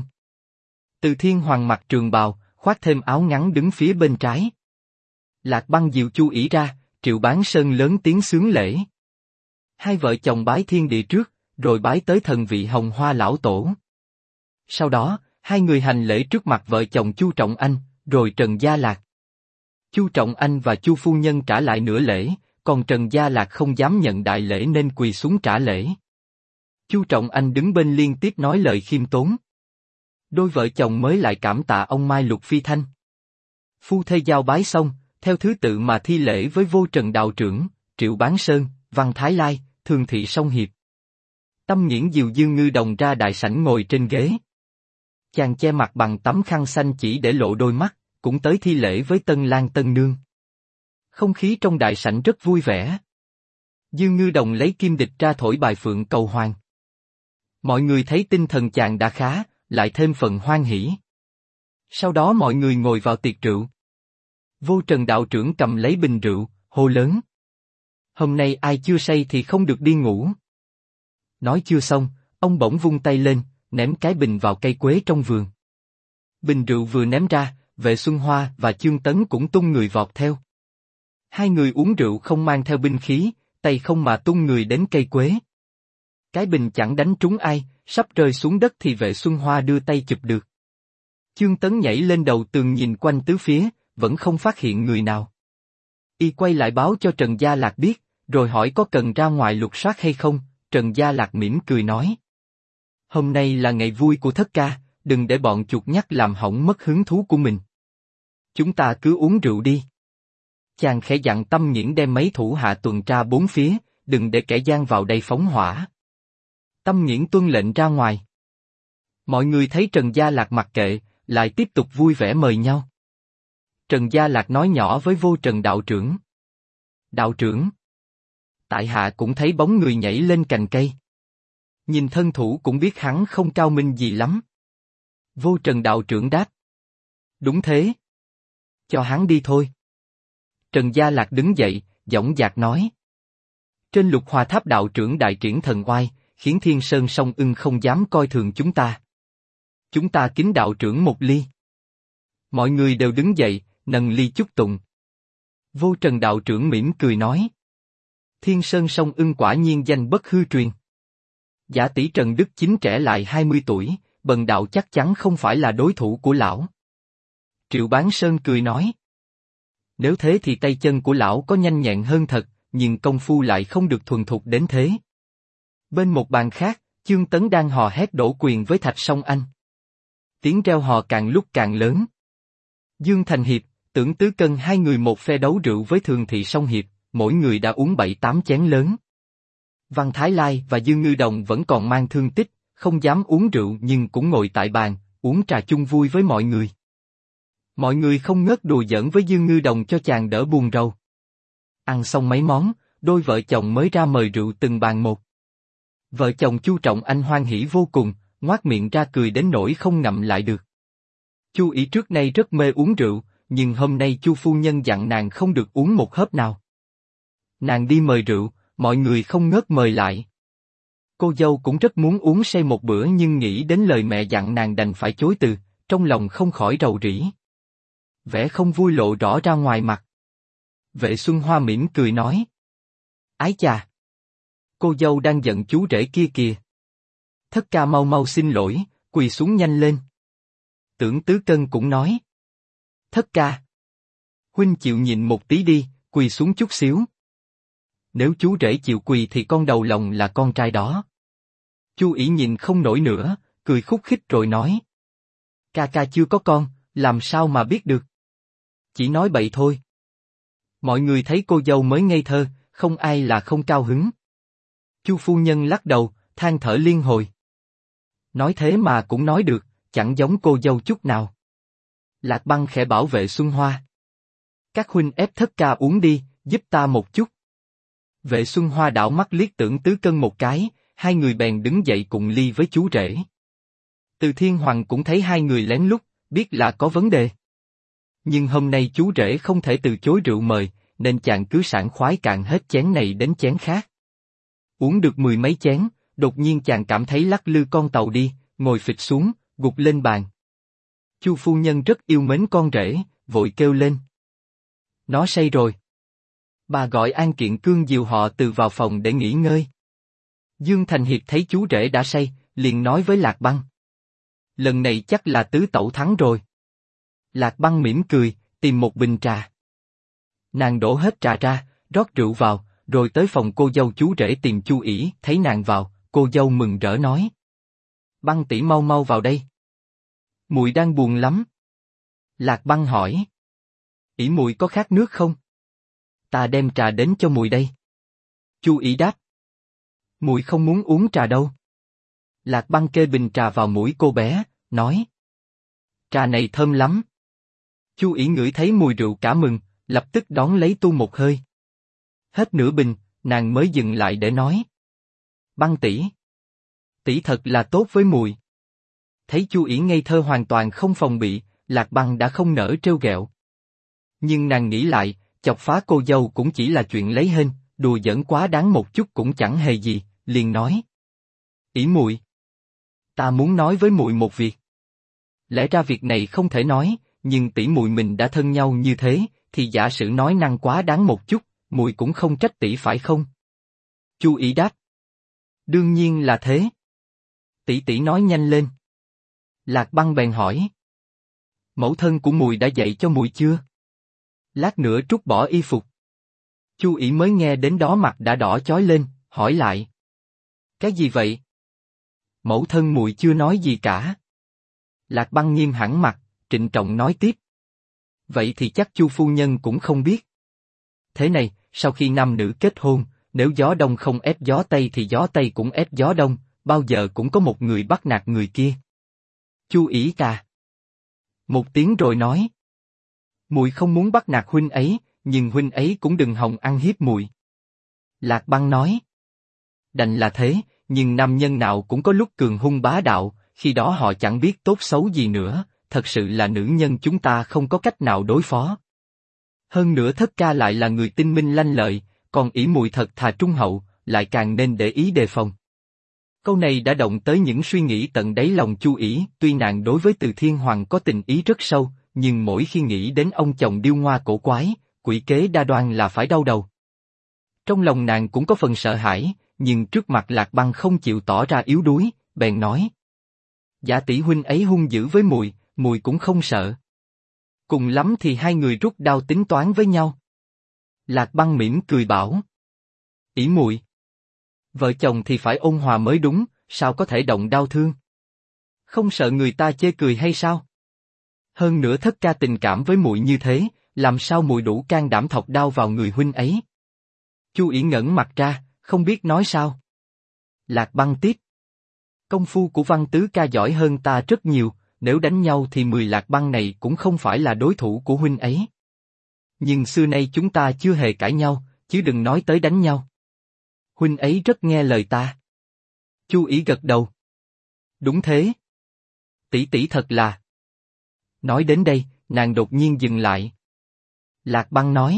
Từ Thiên Hoàng mặc trường bào, khoác thêm áo ngắn đứng phía bên trái. Lạc Băng dìu Chu Ỷ ra, Triệu Bán Sơn lớn tiếng xướng lễ. Hai vợ chồng bái thiên địa trước, rồi bái tới thần vị Hồng Hoa lão tổ. Sau đó, hai người hành lễ trước mặt vợ chồng Chu Trọng Anh, rồi Trần Gia Lạc. Chu Trọng Anh và Chu phu nhân trả lại nửa lễ, còn Trần Gia Lạc không dám nhận đại lễ nên quỳ xuống trả lễ. Chu Trọng Anh đứng bên liên tiếp nói lời khiêm tốn. Đôi vợ chồng mới lại cảm tạ ông Mai Lục Phi Thanh. Phu thê giao bái xong, theo thứ tự mà thi lễ với Vô Trần đạo trưởng, Triệu Bán Sơn, Văn Thái Lai, Thường Thị Song Hiệp. Tâm Nghiễn dìu Dương Ngư Đồng ra đại sảnh ngồi trên ghế. Chàng che mặt bằng tấm khăn xanh chỉ để lộ đôi mắt, cũng tới thi lễ với Tân Lang Tân Nương. Không khí trong đại sảnh rất vui vẻ. Dương Ngư Đồng lấy kim địch ra thổi bài phượng cầu hoàng. Mọi người thấy tinh thần chàng đã khá, lại thêm phần hoan hỉ. Sau đó mọi người ngồi vào tiệc rượu. Vô Trần đạo trưởng cầm lấy bình rượu, hô lớn. Hôm nay ai chưa say thì không được đi ngủ. Nói chưa xong, ông bỗng vung tay lên, ném cái bình vào cây quế trong vườn. Bình rượu vừa ném ra, Vệ Xuân Hoa và Chương Tấn cũng tung người vọt theo. Hai người uống rượu không mang theo binh khí, tay không mà tung người đến cây quế. Cái bình chẳng đánh trúng ai, sắp rơi xuống đất thì Vệ Xuân Hoa đưa tay chụp được. Chương Tấn nhảy lên đầu tường nhìn quanh tứ phía, vẫn không phát hiện người nào. Y quay lại báo cho Trần Gia Lạc biết, rồi hỏi có cần ra ngoài lục soát hay không. Trần Gia Lạc mỉm cười nói. Hôm nay là ngày vui của thất ca, đừng để bọn chuột nhắt làm hỏng mất hứng thú của mình. Chúng ta cứ uống rượu đi. Chàng khẽ dặn Tâm Nghiễn đem mấy thủ hạ tuần tra bốn phía, đừng để kẻ gian vào đây phóng hỏa. Tâm Nghiễn tuân lệnh ra ngoài. Mọi người thấy Trần Gia Lạc mặc kệ, lại tiếp tục vui vẻ mời nhau. Trần Gia Lạc nói nhỏ với Vô Trần đạo trưởng. Đạo trưởng. Tại hạ cũng thấy bóng người nhảy lên cành cây. Nhìn thân thủ cũng biết hắn không cao minh gì lắm. Vô Trần đạo trưởng đáp. Đúng thế. Cho hắn đi thôi. Trần Gia Lạc đứng dậy, dõng dạc nói. Trên Lục Hòa Tháp đạo trưởng đại triển thần oai, khiến Thiên Sơn Song Ưng không dám coi thường chúng ta. Chúng ta kính đạo trưởng một ly. Mọi người đều đứng dậy, nâng ly chúc tụng. Vô Trần đạo trưởng mỉm cười nói. Thiên Sơn Song Ưng quả nhiên danh bất hư truyền. Giả tỷ Trần Đức Chính trẻ lại 20 tuổi, bần đạo chắc chắn không phải là đối thủ của lão. Triệu Bán Sơn cười nói. Nếu thế thì tay chân của lão có nhanh nhẹn hơn thật, nhưng công phu lại không được thuần thục đến thế. Bên một bàn khác, Chương Tấn đang hò hét đổ quyền với Thạch Song Anh. Tiếng reo hò càng lúc càng lớn. Dương Thành Hiệp, Tưởng Tứ Cân hai người một phe đấu rượu với Thường Thị Song Hiệp, mỗi người đã uống 7-8 chén lớn. Văn Thái Lai và Dương Ngư Đồng vẫn còn mang thương tích, không dám uống rượu nhưng cũng ngồi tại bàn, uống trà chung vui với mọi người. Mọi người không ngớt đùa giỡn với Dương Ngư Đồng cho chàng đỡ buồn rầu. Ăn xong mấy món, đôi vợ chồng mới ra mời rượu từng bàn một. Vợ chồng Chu Trọng Anh hoan hỉ vô cùng, ngoác miệng ra cười đến nỗi không ngậm lại được. Chu Ỷ trước nay rất mê uống rượu, nhưng hôm nay Chu phu nhân dặn nàng không được uống một hớp nào. Nàng đi mời rượu, mọi người không ngớt mời lại. Cô dâu cũng rất muốn uống say một bữa nhưng nghĩ đến lời mẹ dặn nàng đành phải chối từ, trong lòng không khỏi rầu rĩ. Vẻ không vui lộ rõ ra ngoài mặt. Vệ Xuân Hoa mỉm cười nói. Ái chà! Cô dâu đang giận chú rể kia kìa. Thất ca mau mau xin lỗi, quỳ xuống nhanh lên. Tưởng Tứ Cân cũng nói. Thất ca! Huynh chịu nhịn một tí đi, quỳ xuống chút xíu. Nếu chú rể chịu quỳ thì con đầu lòng là con trai đó. Chu Ỷ nhìn không nổi nữa, cười khúc khích rồi nói. Ca ca chưa có con, làm sao mà biết được? Chỉ nói bậy thôi. Mọi người thấy cô dâu mới ngây thơ, không ai là không cao hứng. Chu phu nhân lắc đầu, than thở liên hồi. Nói thế mà cũng nói được, chẳng giống cô dâu chút nào. Lạc Băng khẽ bảo Vệ Xuân Hoa. Các huynh ép thất ca uống đi, giúp ta một chút. Vệ Xuân Hoa đảo mắt liếc Tưởng Tứ Cân một cái, hai người bèn đứng dậy cùng ly với chú rể. Từ Thiên Hoàng cũng thấy hai người lén lút, biết là có vấn đề. Nhưng hôm nay chú rể không thể từ chối rượu mời, nên chàng cứ sảng khoái cạn hết chén này đến chén khác. Uống được 10 mấy chén, đột nhiên chàng cảm thấy lắc lư con tàu đi, ngồi phịch xuống, gục lên bàn. Chu phu nhân rất yêu mến con rể, vội kêu lên. Nó say rồi. Bà gọi An Kiện Cương dìu họ từ vào phòng để nghỉ ngơi. Dương Thành Hiệp thấy chú rể đã say, liền nói với Lạc Băng. Lần này chắc là tứ tẩu thắng rồi. Lạc Băng mỉm cười, tìm một bình trà. Nàng đổ hết trà ra, rót rượu vào, rồi tới phòng cô dâu chú rể tìm Chu Ỷ. Thấy nàng vào, cô dâu mừng rỡ nói. Băng tỷ mau mau vào đây. Muội đang buồn lắm. Lạc Băng hỏi. Ỷ muội có khát nước không? Ta đem trà đến cho muội đây. Chu Ỷ đáp. Muội không muốn uống trà đâu. Lạc Băng kê bình trà vào mũi cô bé, nói. Trà này thơm lắm. Chu Ỷ ngửi thấy mùi rượu cả mừng, lập tức đón lấy tu một hơi. Hết nửa bình, nàng mới dừng lại để nói. Băng tỷ. Tỷ thật là tốt với muội. Thấy Chu Ỷ ngây thơ hoàn toàn không phòng bị, Lạc Băng đã không nỡ trêu ghẹo. Nhưng nàng nghĩ lại, chọc phá cô dâu cũng chỉ là chuyện lấy hên, đùa giỡn quá đáng một chút cũng chẳng hề gì, liền nói. Ỷ muội, ta muốn nói với muội một việc. Lẽ ra việc này không thể nói, nhưng tỷ muội mình đã thân nhau như thế, thì giả sử nói năng quá đáng một chút, muội cũng không trách tỷ phải không? Chu Ỷ đáp. Đương nhiên là thế. Tỷ tỷ nói nhanh lên. Lạc Băng bèn hỏi. Mẫu thân của muội đã dạy cho muội chưa? Lát nữa trút bỏ y phục. Chu Ỷ mới nghe đến đó mặt đã đỏ chói lên, hỏi lại. Cái gì vậy? Mẫu thân muội chưa nói gì cả. Lạc Băng nghiêm hẳn mặt, trịnh trọng nói tiếp. Vậy thì chắc Chu phu nhân cũng không biết. Thế này, sau khi nam nữ kết hôn, nếu gió đông không ép gió tây thì gió tây cũng ép gió đông, bao giờ cũng có một người bắt nạt người kia. Chu Ỷ cà. Một tiếng rồi nói. Muội không muốn bắt nạt huynh ấy, nhưng huynh ấy cũng đừng hòng ăn hiếp muội. Lạc Băng nói. Đành là thế, nhưng nam nhân nào cũng có lúc cường hung bá đạo, khi đó họ chẳng biết tốt xấu gì nữa, thật sự là nữ nhân chúng ta không có cách nào đối phó. Hơn nữa Thất Ca lại là người tinh minh lanh lợi, còn ỷ muội thật thà trung hậu, lại càng nên để ý đề phòng. Câu này đã động tới những suy nghĩ tận đáy lòng Chu ỷ, tuy nàng đối với Từ Thiên Hoàng có tình ý rất sâu, nhưng mỗi khi nghĩ đến ông chồng điêu ngoa cổ quái, quỷ kế đa đoan là phải đau đầu. Trong lòng nàng cũng có phần sợ hãi, nhưng trước mặt Lạc Băng không chịu tỏ ra yếu đuối, bèn nói. Dạ tỷ huynh ấy hung dữ với muội, muội cũng không sợ. Cùng lắm thì hai người rút đao tính toán với nhau. Lạc Băng mỉm cười bảo. Ỷ muội, vợ chồng thì phải ôn hòa mới đúng, sao có thể động đao thương? Không sợ người ta chê cười hay sao? Hơn nữa Thất Ca tình cảm với muội như thế, làm sao muội đủ can đảm thọc đao vào người huynh ấy? Chu ỷ ngẩng mặt ra, không biết nói sao. Lạc Băng tiếp. Công phu của Văn Tứ Ca giỏi hơn ta rất nhiều, nếu đánh nhau thì 10 Lạc Băng này cũng không phải là đối thủ của huynh ấy. Nhưng xưa nay chúng ta chưa hề cãi nhau, chứ đừng nói tới đánh nhau. Huynh ấy rất nghe lời ta. Chu ỷ gật đầu. Đúng thế. Tỷ tỷ thật là. Nói đến đây, nàng đột nhiên dừng lại. Lạc Băng nói.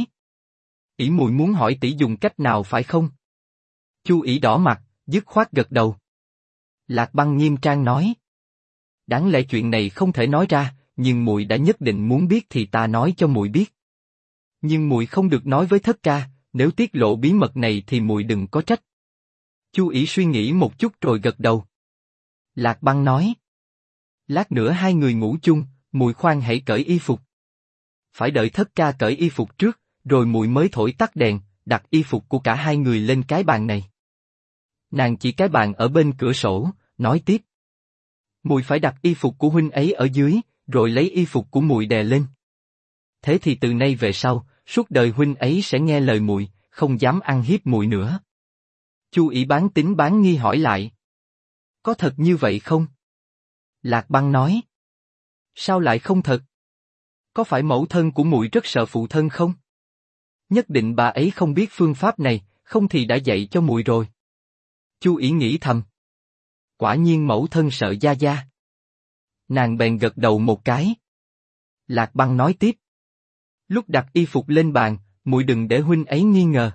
Ỷ muội muốn hỏi tỷ dùng cách nào phải không? Chu ỷ đỏ mặt, dứt khoát gật đầu. Lạc Băng nghiêm trang nói. Đáng lẽ chuyện này không thể nói ra, nhưng muội đã nhất định muốn biết thì ta nói cho muội biết. Nhưng muội không được nói với Thất Ca, nếu tiết lộ bí mật này thì muội đừng có trách. Chu ỷ suy nghĩ một chút rồi gật đầu. Lạc Băng nói. Lát nữa hai người ngủ chung, muội khoan hãy cởi y phục. Phải đợi Thất Ca cởi y phục trước, rồi muội mới thổi tắt đèn, đặt y phục của cả hai người lên cái bàn này. Nàng chỉ cái bàn ở bên cửa sổ, nói tiếp. Muội phải đặt y phục của huynh ấy ở dưới, rồi lấy y phục của muội đè lên. Thế thì từ nay về sau, suốt đời huynh ấy sẽ nghe lời muội, không dám ăn hiếp muội nữa. Chu ỷ bán tín bán nghi hỏi lại. Có thật như vậy không? Lạc Băng nói. Sao lại không thật? Có phải mẫu thân của muội rất sợ phụ thân không? Nhất định bà ấy không biết phương pháp này, không thì đã dạy cho muội rồi. Chu ỷ nghĩ thầm. Quả nhiên mẫu thân sợ gia gia. Nàng bèn gật đầu một cái. Lạc Băng nói tiếp. Lúc đặt y phục lên bàn, muội đừng để huynh ấy nghi ngờ.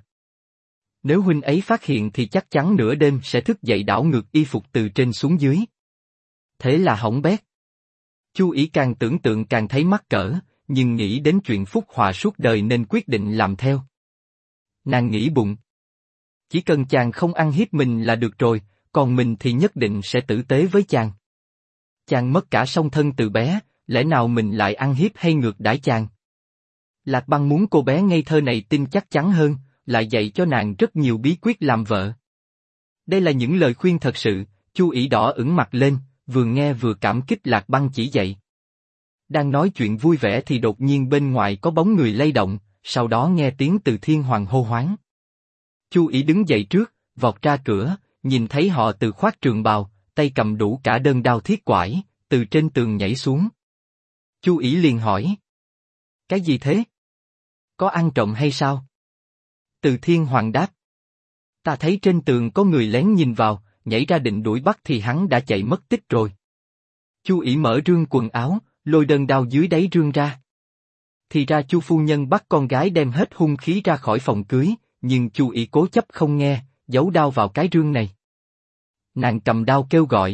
Nếu huynh ấy phát hiện thì chắc chắn nửa đêm sẽ thức dậy đảo ngược y phục từ trên xuống dưới. Thế là hỏng bét. Chu ỷ càng tưởng tượng càng thấy mắc cỡ, nhưng nghĩ đến chuyện phúc họa suốt đời nên quyết định làm theo. Nàng nghĩ bụng. Chỉ cần chàng không ăn hiếp mình là được rồi, còn mình thì nhất định sẽ tử tế với chàng. Chàng mất cả song thân từ bé, lẽ nào mình lại ăn hiếp hay ngược đãi chàng? Lạc Băng muốn cô bé ngây thơ này tin chắc chắn hơn, lại dạy cho nàng rất nhiều bí quyết làm vợ. Đây là những lời khuyên thật sự, Chu ỷ đỏ ửng mặt lên, vừa nghe vừa cảm kích Lạc Băng chỉ dạy. Đang nói chuyện vui vẻ thì đột nhiên bên ngoài có bóng người lay động, sau đó nghe tiếng Từ Thiên Hoàng hô hoáng. Chu ỷ đứng dậy trước, vọt ra cửa, nhìn thấy họ Từ khoác trường bào, tay cầm đủ cả đơn đao thiết quải, từ trên tường nhảy xuống. Chu ỷ liền hỏi. Cái gì thế? Có ăn trộm hay sao? Từ Thiên Hoàng đáp. Ta thấy trên tường có người lén nhìn vào, nhảy ra định đuổi bắt thì hắn đã chạy mất tích rồi. Chu ỷ mở rương quần áo, lôi đơn đao dưới đáy rương ra. Thì ra Chu phu nhân bắt con gái đem hết hung khí ra khỏi phòng cưới, nhưng Chu ỷ cố chấp không nghe, giấu đao vào cái rương này. Nàng cầm đao kêu gọi.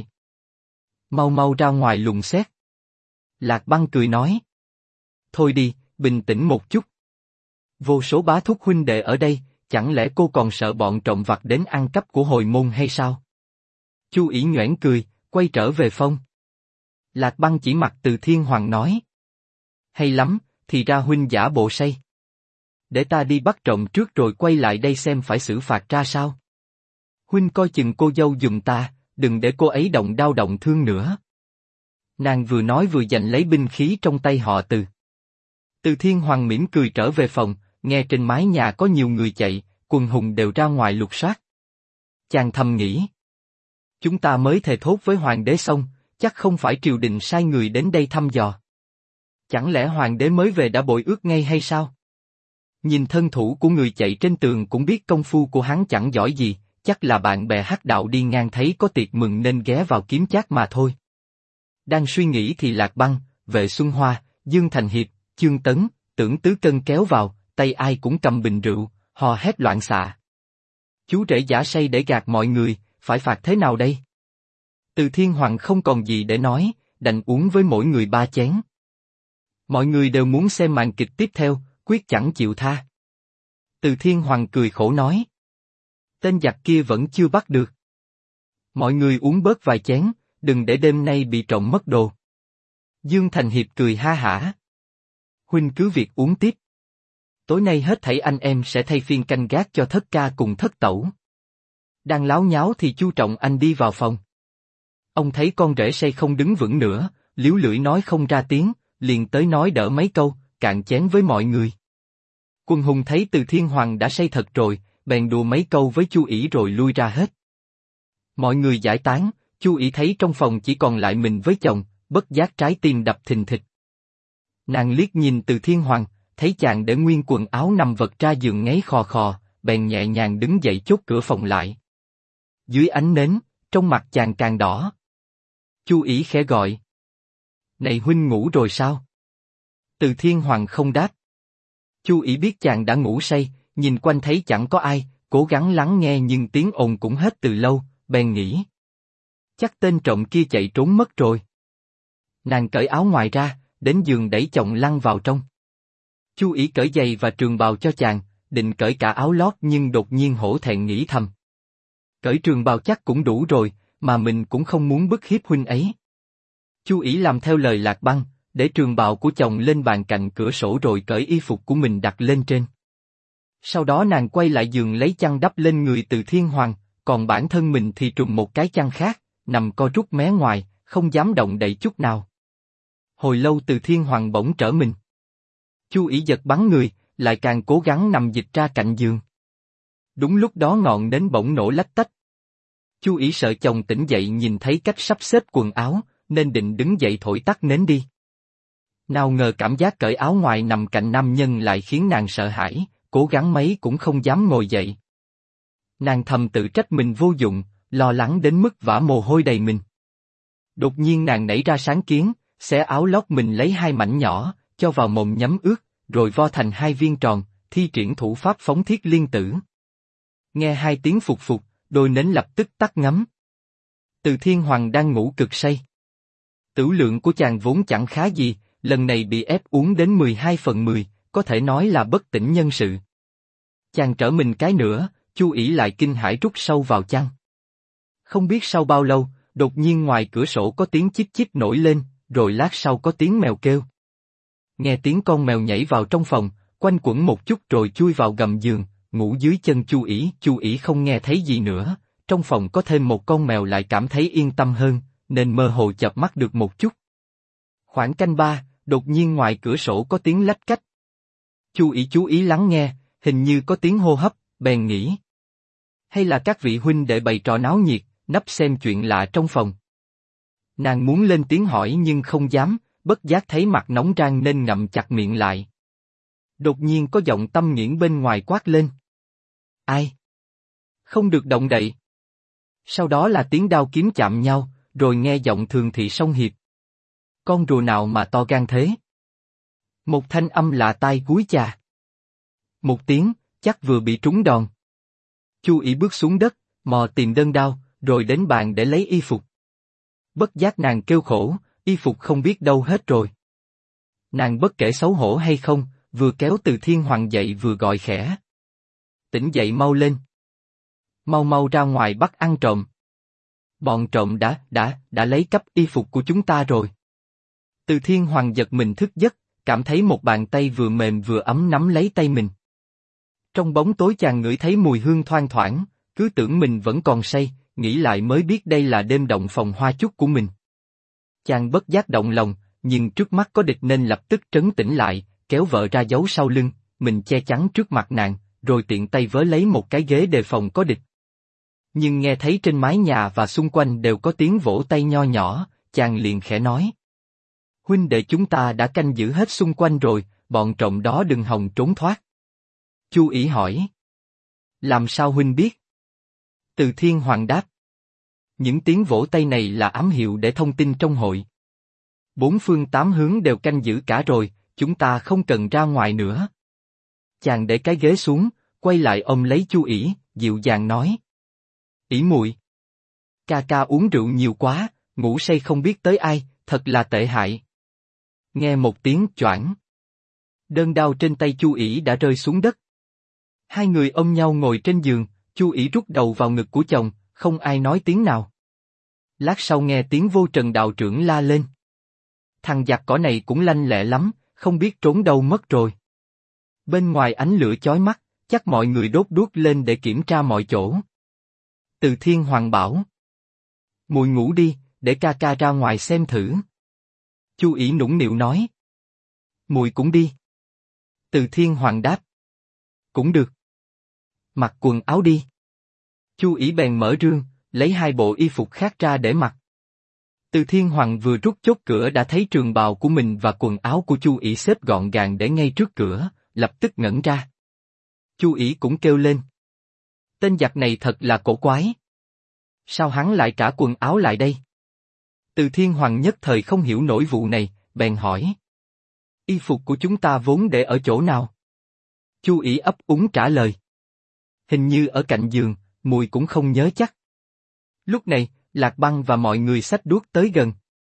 Mau mau ra ngoài lùng xét. Lạc Băng cười nói. Thôi đi, bình tĩnh một chút. Vô số bá thúc huynh đệ ở đây, chẳng lẽ cô còn sợ bọn trộm vặt đến ăn cắp của hồi môn hay sao? Chu ỷ nhoẻn cười, quay trở về phòng. Lạc Băng chỉ mặt Từ Thiên Hoàng nói. Hay lắm, thì ra huynh giả bộ say. Để ta đi bắt trộm trước rồi quay lại đây xem phải xử phạt ra sao. Huynh coi chừng cô dâu giùm ta, đừng để cô ấy động đau động thương nữa. Nàng vừa nói vừa giành lấy binh khí trong tay họ Từ. Từ Thiên Hoàng mỉm cười trở về phòng, nghe trên mái nhà có nhiều người chạy, quần hùng đều ra ngoài lục soát. Chàng thầm nghĩ. Chúng ta mới thề thốt với hoàng đế xong, chắc không phải triều đình sai người đến đây thăm dò. Chẳng lẽ hoàng đế mới về đã bội ước ngay hay sao? Nhìn thân thủ của người chạy trên tường cũng biết công phu của hắn chẳng giỏi gì, chắc là bạn bè hắc đạo đi ngang thấy có tiệc mừng nên ghé vào kiếm chác mà thôi. Đang suy nghĩ thì Lạc Băng, Vệ Xuân Hoa, Dương Thành Hiệp, Chương Tấn, Tưởng Tứ Cân kéo vào, tay ai cũng cầm bình rượu, hò hét loạn xạ. Chú rể giả say để gạt mọi người, phải phạt thế nào đây? Từ Thiên Hoàng không còn gì để nói, đành uống với mỗi người 3 chén. Mọi người đều muốn xem màn kịch tiếp theo, quyết chẳng chịu tha. Từ Thiên Hoàng cười khổ nói. Tên giặc kia vẫn chưa bắt được. Mọi người uống bớt vài chén, đừng để đêm nay bị trộm mất đồ. Dương Thành Hiệp cười ha hả. Huynh cứ việc uống tiếp. Tối nay hết thảy anh em sẽ thay phiên canh gác cho thất ca cùng thất tẩu. Đang láo nháo thì Chu Trọng Anh đi vào phòng. Ông thấy con rể say không đứng vững nữa, líu lưỡi nói không ra tiếng, liền tới nói đỡ mấy câu, cạn chén với mọi người. Quân hùng thấy Từ Thiên Hoàng đã say thật rồi, bèn đùa mấy câu với Chu ỷ rồi lui ra hết. Mọi người giải tán, Chu ỷ thấy trong phòng chỉ còn lại mình với chồng, bất giác trái tim đập thình thịch. Nàng liếc nhìn Từ Thiên Hoàng, thấy chàng để nguyên quần áo nằm vật ra giường ngáy khò khò, bèn nhẹ nhàng đứng dậy chốt cửa phòng lại. Dưới ánh nến, trong mặt chàng càng đỏ. Chu ỷ khẽ gọi. Này huynh ngủ rồi sao? Từ Thiên Hoàng không đáp. Chu ỷ biết chàng đã ngủ say, nhìn quanh thấy chẳng có ai, cố gắng lắng nghe nhưng tiếng ồn cũng hết từ lâu, bèn nghĩ. Chắc tên trộm kia chạy trốn mất rồi. Nàng cởi áo ngoài ra, đến giường đẩy chồng lăn vào trong. Chu ỷ cởi giày và trường bào cho chàng, định cởi cả áo lót nhưng đột nhiên hổ thẹn nghĩ thầm. Cởi trường bào chắc cũng đủ rồi, mà mình cũng không muốn bức hiếp huynh ấy. Chu ỷ làm theo lời Lạc Băng, để trường bào của chồng lên bàn cạnh cửa sổ rồi cởi y phục của mình đặt lên trên. Sau đó nàng quay lại giường lấy chăn đắp lên người Từ Thiên Hoàng, còn bản thân mình thì trùm một cái chăn khác, nằm co rút mé ngoài, không dám động đậy chút nào. Hồi lâu Từ Thiên Hoàng bỗng trở mình. Chu ỷ giật bắn người, lại càng cố gắng nằm dịch ra cạnh giường. Đúng lúc đó ngọn nến bỗng nổ lách tách. Chu ỷ sợ chồng tỉnh dậy nhìn thấy cách sắp xếp quần áo, nên định đứng dậy thổi tắt nến đi. Nào ngờ cảm giác cởi áo ngoài nằm cạnh nam nhân lại khiến nàng sợ hãi, cố gắng mấy cũng không dám ngồi dậy. Nàng thầm tự trách mình vô dụng, lo lắng đến mức vã mồ hôi đầy mình. Đột nhiên nàng nảy ra sáng kiến, xé áo lót mình lấy 2 mảnh nhỏ, cho vào mồm nhấm ướt, rồi vo thành 2 viên tròn, thi triển thủ pháp phóng thiết liên tử. Nghe 2 tiếng phụt phụt, đôi nến lập tức tắt ngấm. Từ Thiên Hoàng đang ngủ cực say. Tửu lượng của chàng vốn chẳng khá gì, lần này bị ép uống đến 12/10, có thể nói là bất tỉnh nhân sự. Chàng trở mình cái nữa, Chu ỷ lại kinh hãi rút sâu vào chăn. Không biết sau bao lâu, đột nhiên ngoài cửa sổ có tiếng chích chích nổi lên, rồi lát sau có tiếng mèo kêu. Nghe tiếng con mèo nhảy vào trong phòng, quanh quẩn một chút rồi chui vào gầm giường, ngủ dưới chân Chu ỷ không nghe thấy gì nữa, trong phòng có thêm một con mèo lại cảm thấy yên tâm hơn, nên mơ hồ chợp mắt được một chút. Khoảng canh 3, đột nhiên ngoài cửa sổ có tiếng lách cách. Chu ỷ chú ý lắng nghe, hình như có tiếng hô hấp, bèn nghĩ. Hay là các vị huynh đệ bày trò náo nhiệt, nấp xem chuyện lạ trong phòng. Nàng muốn lên tiếng hỏi nhưng không dám, bất giác thấy mặt nóng rang nên ngậm chặt miệng lại. Đột nhiên có giọng Tâm Nghiễn bên ngoài quát lên. Ai? Không được động đậy. Sau đó là tiếng đao kiếm chạm nhau, rồi nghe giọng Thường Thị Song Hiệp. Con rùa nào mà to gan thế? Một thanh âm lạ tai gúi chà. Một tiếng, chắc vừa bị trúng đòn. Chu ỷ bước xuống đất, mò tìm đơn đao, rồi đến bàn để lấy y phục. Bất giác nàng kêu khổ, y phục không biết đâu hết rồi. Nàng bất kể xấu hổ hay không, vừa kéo Từ Thiên Hoàng dậy vừa gọi khẽ. Tỉnh dậy mau lên. Mau mau ra ngoài bắt ăn trộm. Bọn trộm đã lấy cắp y phục của chúng ta rồi. Từ Thiên Hoàng giật mình thức giấc, cảm thấy một bàn tay vừa mềm vừa ấm nắm lấy tay mình. Trong bóng tối chàng ngửi thấy mùi hương thoang thoảng, cứ tưởng mình vẫn còn say, nghĩ lại mới biết đây là đêm động phòng hoa chúc của mình. Chàng bất giác động lòng, nhưng trước mắt có địch nên lập tức trấn tĩnh lại, kéo vợ ra giấu sau lưng, mình che chắn trước mặt nàng, rồi tiện tay vớ lấy một cái ghế đề phòng có địch. Nhưng nghe thấy trên mái nhà và xung quanh đều có tiếng vỗ tay nho nhỏ, chàng liền khẽ nói. Huynh đệ chúng ta đã canh giữ hết xung quanh rồi, bọn trộm đó đừng hòng trốn thoát. Chu Ỷ hỏi. Làm sao huynh biết? Từ Thiên Hoàng đáp. Những tiếng vỗ tay này là ám hiệu để thông tin trong hội. Bốn phương tám hướng đều canh giữ cả rồi, chúng ta không cần ra ngoài nữa. Chàng để cái ghế xuống, quay lại ôm lấy Chu Ỷ, dịu dàng nói. Ỷ muội, ca ca uống rượu nhiều quá, ngủ say không biết tới ai, thật là tệ hại. Nghe một tiếng choảng. Đơn đao trên tay Chu Ỷ đã rơi xuống đất. Hai người ôm nhau ngồi trên giường, Chu Ỷ rút đầu vào ngực của chồng, không ai nói tiếng nào. Lát sau nghe tiếng Vô Trần đạo trưởng la lên. Thằng giặc cỏ này cũng lanh lẹ lắm, không biết trốn đâu mất rồi. Bên ngoài ánh lửa chói mắt, chắc mọi người đốt đuốc lên để kiểm tra mọi chỗ. Từ Thiên Hoàng bảo. Muội ngủ đi, để ca ca ra ngoài xem thử. Chu Ỷ nũng nịu nói. Muội cũng đi. Từ Thiên Hoàng đáp. Cũng được. Mặc quần áo đi. Chu Ỷ bèn mở rương, lấy hai bộ y phục khác ra để mặc. Từ Thiên Hoàng vừa rút chốt cửa đã thấy trường bào của mình và quần áo của Chu Ỷ xếp gọn gàng để ngay trước cửa, lập tức ngẩn ra. Chu Ỷ cũng kêu lên. Tên giặc này thật là cổ quái. Sao hắn lại trả quần áo lại đây? Từ Thiên Hoàng nhất thời không hiểu nổi vụ này, bèn hỏi. Y phục của chúng ta vốn để ở chỗ nào? Chu Ỷ ấp úng trả lời. Hình như ở cạnh giường, muội cũng không nhớ chắc. Lúc này, Lạc Băng và mọi người xách đuốc tới gần.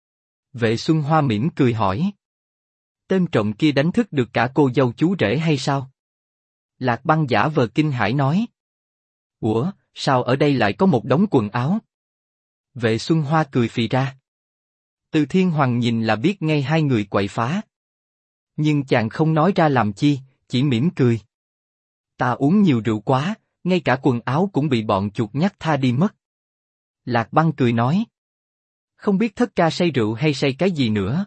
Vệ Xuân Hoa mỉm cười hỏi. Tên trộm kia đánh thức được cả cô dâu chú rể hay sao? Lạc Băng giả vờ kinh hãi nói. Ủa, sao ở đây lại có một đống quần áo? Vệ Xuân Hoa cười phì ra. Từ Thiên Hoàng nhìn là biết ngay hai người quậy phá. Nhưng chàng không nói ra làm chi, chỉ mỉm cười. Ta uống nhiều rượu quá, ngay cả quần áo cũng bị bọn chuột nhắt tha đi mất. Lạc Băng cười nói. Không biết thất ca say rượu hay say cái gì nữa.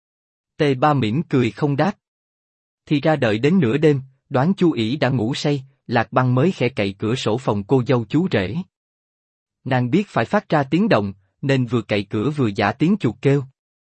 Tề Ba mỉm cười không đáp. Thì ra đợi đến nửa đêm, đoán Chu Ỷ đã ngủ say, Lạc Băng mới khẽ cậy cửa sổ phòng cô dâu chú rể. Nàng biết phải phát ra tiếng động, nên vừa cậy cửa vừa giả tiếng chuột kêu.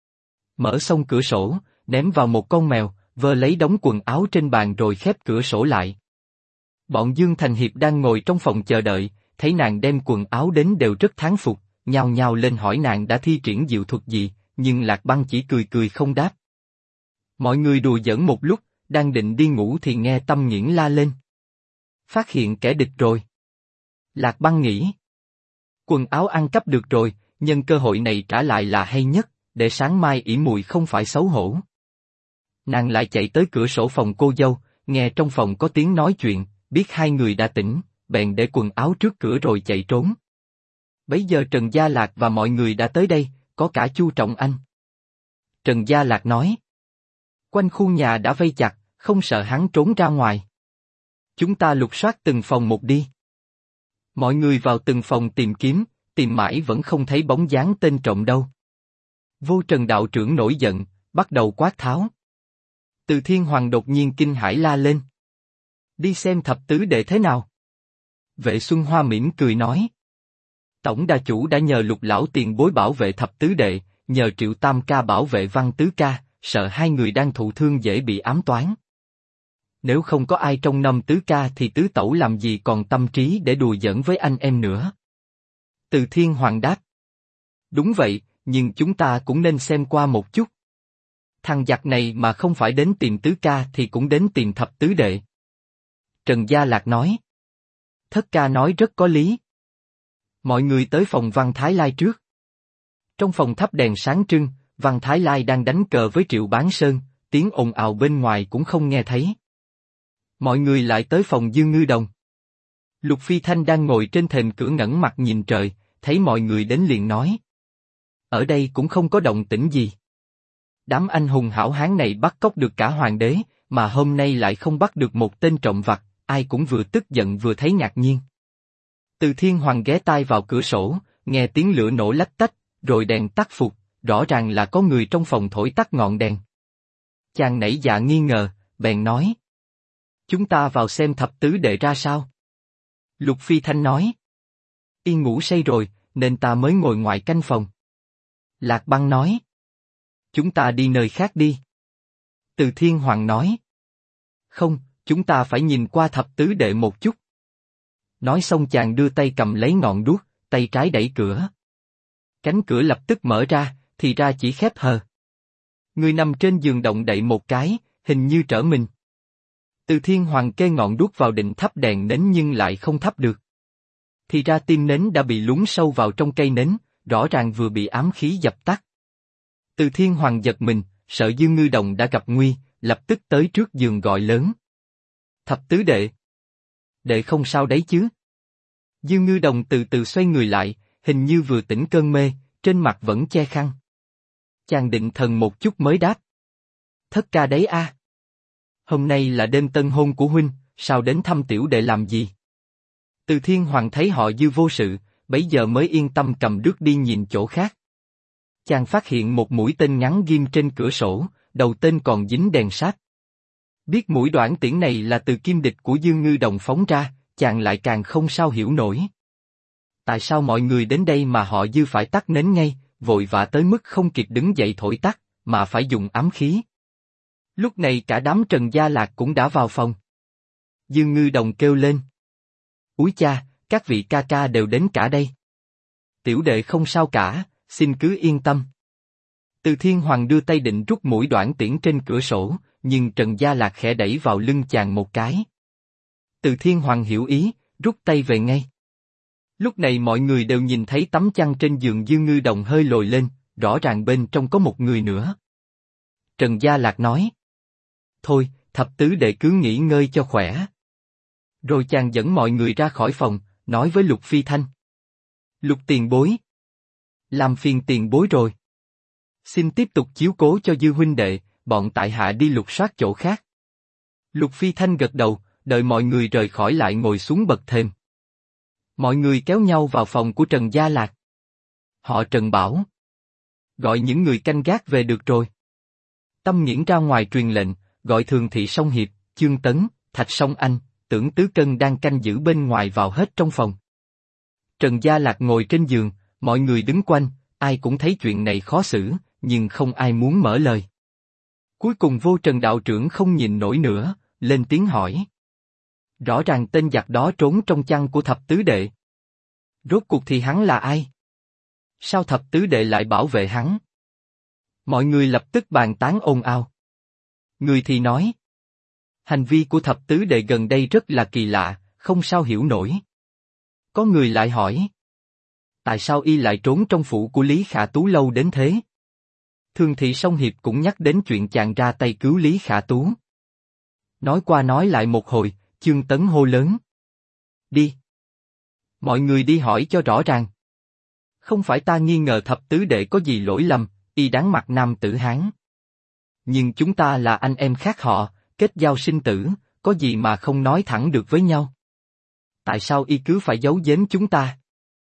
Mở xong cửa sổ, ném vào một con mèo, vơ lấy đống quần áo trên bàn rồi khép cửa sổ lại. Bọn Dương Thành Hiệp đang ngồi trong phòng chờ đợi, thấy nàng đem quần áo đến đều rất thán phục, nhao nhao lên hỏi nàng đã thi triển diệu thuật gì, nhưng Lạc Băng chỉ cười cười không đáp. Mọi người đùa giỡn một lúc, đang định đi ngủ thì nghe Tâm Nghiễn la lên. Phát hiện kẻ địch rồi. Lạc Băng nghĩ. Quần áo ăn cắp được rồi, nhân cơ hội này trả lại là hay nhất, để sáng mai ỷ muội không phải xấu hổ. Nàng lại chạy tới cửa sổ phòng cô dâu, nghe trong phòng có tiếng nói chuyện, biết hai người đã tỉnh, bèn để quần áo trước cửa rồi chạy trốn. Bấy giờ Trần Gia Lạc và mọi người đã tới đây, có cả Chu Trọng Anh. Trần Gia Lạc nói. Quanh khu nhà đã vây chặt, không sợ hắn trốn ra ngoài. Chúng ta lục soát từng phòng một đi. Mọi người vào từng phòng tìm kiếm, tìm mãi vẫn không thấy bóng dáng tên trộm đâu. Vô Trần đạo trưởng nổi giận, bắt đầu quát tháo. Từ Thiên Hoàng đột nhiên kinh hãi la lên. Đi xem thập tứ đệ thế nào. Vệ Xuân Hoa mỉm cười nói. Tổng đà chủ đã nhờ Lục lão tiền bối bảo vệ thập tứ đệ, nhờ Triệu Tam ca bảo vệ Văn tứ ca, sợ hai người đang thụ thương dễ bị ám toán. Nếu không có ai trong năm tứ ca thì tứ tẩu làm gì còn tâm trí để đùa giỡn với anh em nữa. Từ Thiên Hoàng đáp. Đúng vậy, nhưng chúng ta cũng nên xem qua một chút. Thằng giặc này mà không phải đến tìm tứ ca thì cũng đến tìm thập tứ đệ. Trần Gia Lạc nói. Thất ca nói rất có lý. Mọi người tới phòng Văn Thái Lai trước. Trong phòng thắp đèn sáng trưng, Văn Thái Lai đang đánh cờ với Triệu Bán Sơn, tiếng ồn ào bên ngoài cũng không nghe thấy. Mọi người lại tới phòng Dương Ngư Đồng. Lục Phi Thanh đang ngồi trên thềm cửa ngẩng mặt nhìn trời, thấy mọi người đến liền nói. Ở đây cũng không có động tĩnh gì. Đám anh hùng hảo hán này bắt cóc được cả hoàng đế, mà hôm nay lại không bắt được một tên trộm vặt, ai cũng vừa tức giận vừa thấy ngạc nhiên. Từ Thiên Hoàng ghé tai vào cửa sổ, nghe tiếng lửa nổ lách tách, rồi đèn tắt phục, rõ ràng là có người trong phòng thổi tắt ngọn đèn. Chàng nảy dạ nghi ngờ, bèn nói. Chúng ta vào xem thập tứ đệ ra sao? Lục Phi Thanh nói. Y ngủ say rồi, nên ta mới ngồi ngoài canh phòng. Lạc Băng nói. Chúng ta đi nơi khác đi. Từ Thiên Hoàng nói. Không, chúng ta phải nhìn qua thập tứ đệ một chút. Nói xong chàng đưa tay cầm lấy ngọn đuốc, tay trái đẩy cửa. Cánh cửa lập tức mở ra, thì ra chỉ khép hờ. Người nằm trên giường động đậy một cái, hình như trở mình. Từ Thiên Hoàng kê ngọn đuốc vào định thắp đèn nến nhưng lại không thắp được. Thì ra tim nến đã bị lún sâu vào trong cây nến, rõ ràng vừa bị ám khí dập tắt. Từ Thiên Hoàng giật mình, sợ Dương Ngư Đồng đã gặp nguy, lập tức tới trước giường gọi lớn. Thập tứ đệ. Đệ không sao đấy chứ? Dương Ngư Đồng từ từ xoay người lại, hình như vừa tỉnh cơn mê, trên mặt vẫn che khăn. Chàng định thần một chút mới đáp. Thất ca đấy a. Hôm nay là đêm tân hôn của huynh, sao đến thăm tiểu đệ làm gì? Từ Thiên Hoàng thấy họ Dư vô sự, bấy giờ mới yên tâm cầm đuốc đi nhìn chỗ khác. Chàng phát hiện một mũi tên ngắn ghim trên cửa sổ, đầu tên còn dính đèn sáp. Biết mũi đoản tiễn này là từ kim địch của Dương Ngư Đồng phóng ra, chàng lại càng không sao hiểu nổi. Tại sao mọi người đến đây mà họ Dư phải tắt nến ngay, vội vã tới mức không kịp đứng dậy thổi tắt, mà phải dùng ám khí? Lúc này cả đám Trần Gia Lạc cũng đã vào phòng. Dương Ngư Đồng kêu lên. Úi cha, các vị ca ca đều đến cả đây. Tiểu đệ không sao cả, xin cứ yên tâm. Từ Thiên Hoàng đưa tay định rút mũi đoản tiễn trên cửa sổ, nhưng Trần Gia Lạc khẽ đẩy vào lưng chàng một cái. Từ Thiên Hoàng hiểu ý, rút tay về ngay. Lúc này mọi người đều nhìn thấy tấm chăn trên giường Dương Ngư Đồng hơi lồi lên, rõ ràng bên trong có một người nữa. Trần Gia Lạc nói. Thôi, thập tứ đệ cứ nghỉ ngơi cho khỏe. Rồi chàng dẫn mọi người ra khỏi phòng, nói với Lục Phi Thanh. Lục tiền bối. Làm phiền tiền bối rồi. Xin tiếp tục chiếu cố cho Dư huynh đệ, bọn tại hạ đi lục soát chỗ khác. Lục Phi Thanh gật đầu, đợi mọi người rời khỏi lại ngồi xuống bậc thềm. Mọi người kéo nhau vào phòng của Trần Gia Lạc. Họ Trần bảo. Gọi những người canh gác về được rồi. Tâm Nghiễn ra ngoài truyền lệnh, gọi Thường Thị Song Hiệp, Chương Tấn, Thạch Song Anh, Tưởng Tứ Cân đang canh giữ bên ngoài vào hết trong phòng. Trần Gia Lạc ngồi trên giường, mọi người đứng quanh, ai cũng thấy chuyện này khó xử, nhưng không ai muốn mở lời. Cuối cùng Vô Trần đạo trưởng không nhìn nổi nữa, lên tiếng hỏi. Rõ ràng tên giặc đó trốn trong chăn của thập tứ đệ. Rốt cuộc thì hắn là ai? Sao thập tứ đệ lại bảo vệ hắn? Mọi người lập tức bàn tán ồn ào. Người thì nói. Hành vi của thập tứ đệ gần đây rất là kỳ lạ, không sao hiểu nổi. Có người lại hỏi. Tại sao y lại trốn trong phủ của Lý Khả Tú lâu đến thế? Thường Thị Song Hiệp cũng nhắc đến chuyện chàng ra tay cứu Lý Khả Tú. Nói qua nói lại một hồi, Chương Tấn hô lớn. Đi. Mọi người đi hỏi cho rõ ràng. Không phải ta nghi ngờ thập tứ đệ có gì lỗi lầm, y đáng mặt nam tử Hán. Nhưng chúng ta là anh em khác họ, kết giao sinh tử, có gì mà không nói thẳng được với nhau? Tại sao y cứ phải giấu giếm chúng ta?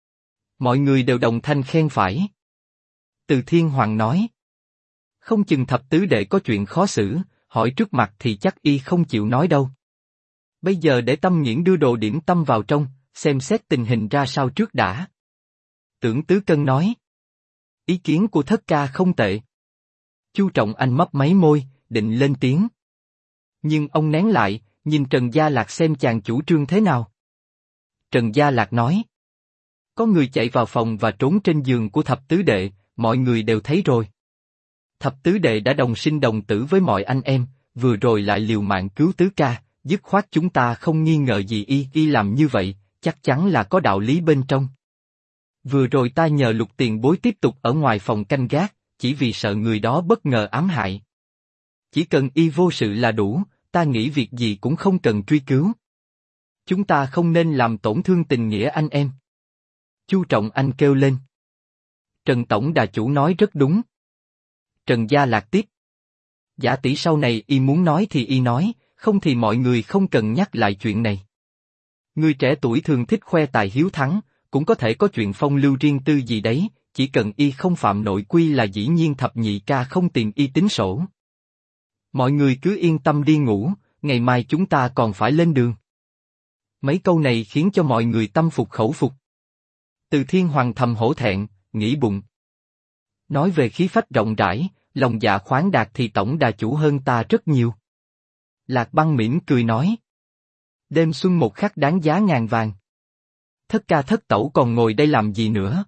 Mọi người đều đồng thanh khen phải. Từ Thiên Hoàng nói. Không chừng thập tứ đệ có chuyện khó xử, hỏi trước mặt thì chắc y không chịu nói đâu. Bây giờ để Tâm Nghiễn đưa đồ điểm tâm vào trong, xem xét tình hình ra sao trước đã. Tưởng Tứ Cân nói. Ý kiến của thất ca không tệ. Chu Trọng Anh mấp máy môi, định lên tiếng. Nhưng ông nén lại, nhìn Trần Gia Lạc xem chàng chủ trương thế nào. Trần Gia Lạc nói. Có người chạy vào phòng và trốn trên giường của thập tứ đệ, mọi người đều thấy rồi. Thập tứ đệ đã đồng sinh đồng tử với mọi anh em, vừa rồi lại liều mạng cứu tứ ca, dứt khoát chúng ta không nghi ngờ gì y làm như vậy, chắc chắn là có đạo lý bên trong. Vừa rồi ta nhờ Lục tiền bối tiếp tục ở ngoài phòng canh gác, chỉ vì sợ người đó bất ngờ ám hại. Chỉ cần y vô sự là đủ, ta nghĩ việc gì cũng không cần truy cứu. Chúng ta không nên làm tổn thương tình nghĩa anh em. Chu Trọng Anh kêu lên. Trần Tổng Đà Chủ nói rất đúng. Trần Gia Lạc tiếp. Giả tỷ sau này y muốn nói thì y nói, không thì mọi người không cần nhắc lại chuyện này. Người trẻ tuổi thường thích khoe tài hiếu thắng, cũng có thể có chuyện phong lưu riêng tư gì đấy, chỉ cần y không phạm nội quy là dĩ nhiên thập nhị ca không tìm y tính sổ. Mọi người cứ yên tâm đi ngủ, ngày mai chúng ta còn phải lên đường. Mấy câu này khiến cho mọi người tâm phục khẩu phục. Từ Thiên Hoàng thầm hổ thẹn, nghĩ bụng. Nói về khí phách rộng rãi, lòng dạ khoáng đạt thì tổng đà chủ hơn ta rất nhiều. Lạc Băng mỉm cười nói. Đêm xuân một khắc đáng giá ngàn vàng. Thất ca thất tẩu còn ngồi đây làm gì nữa?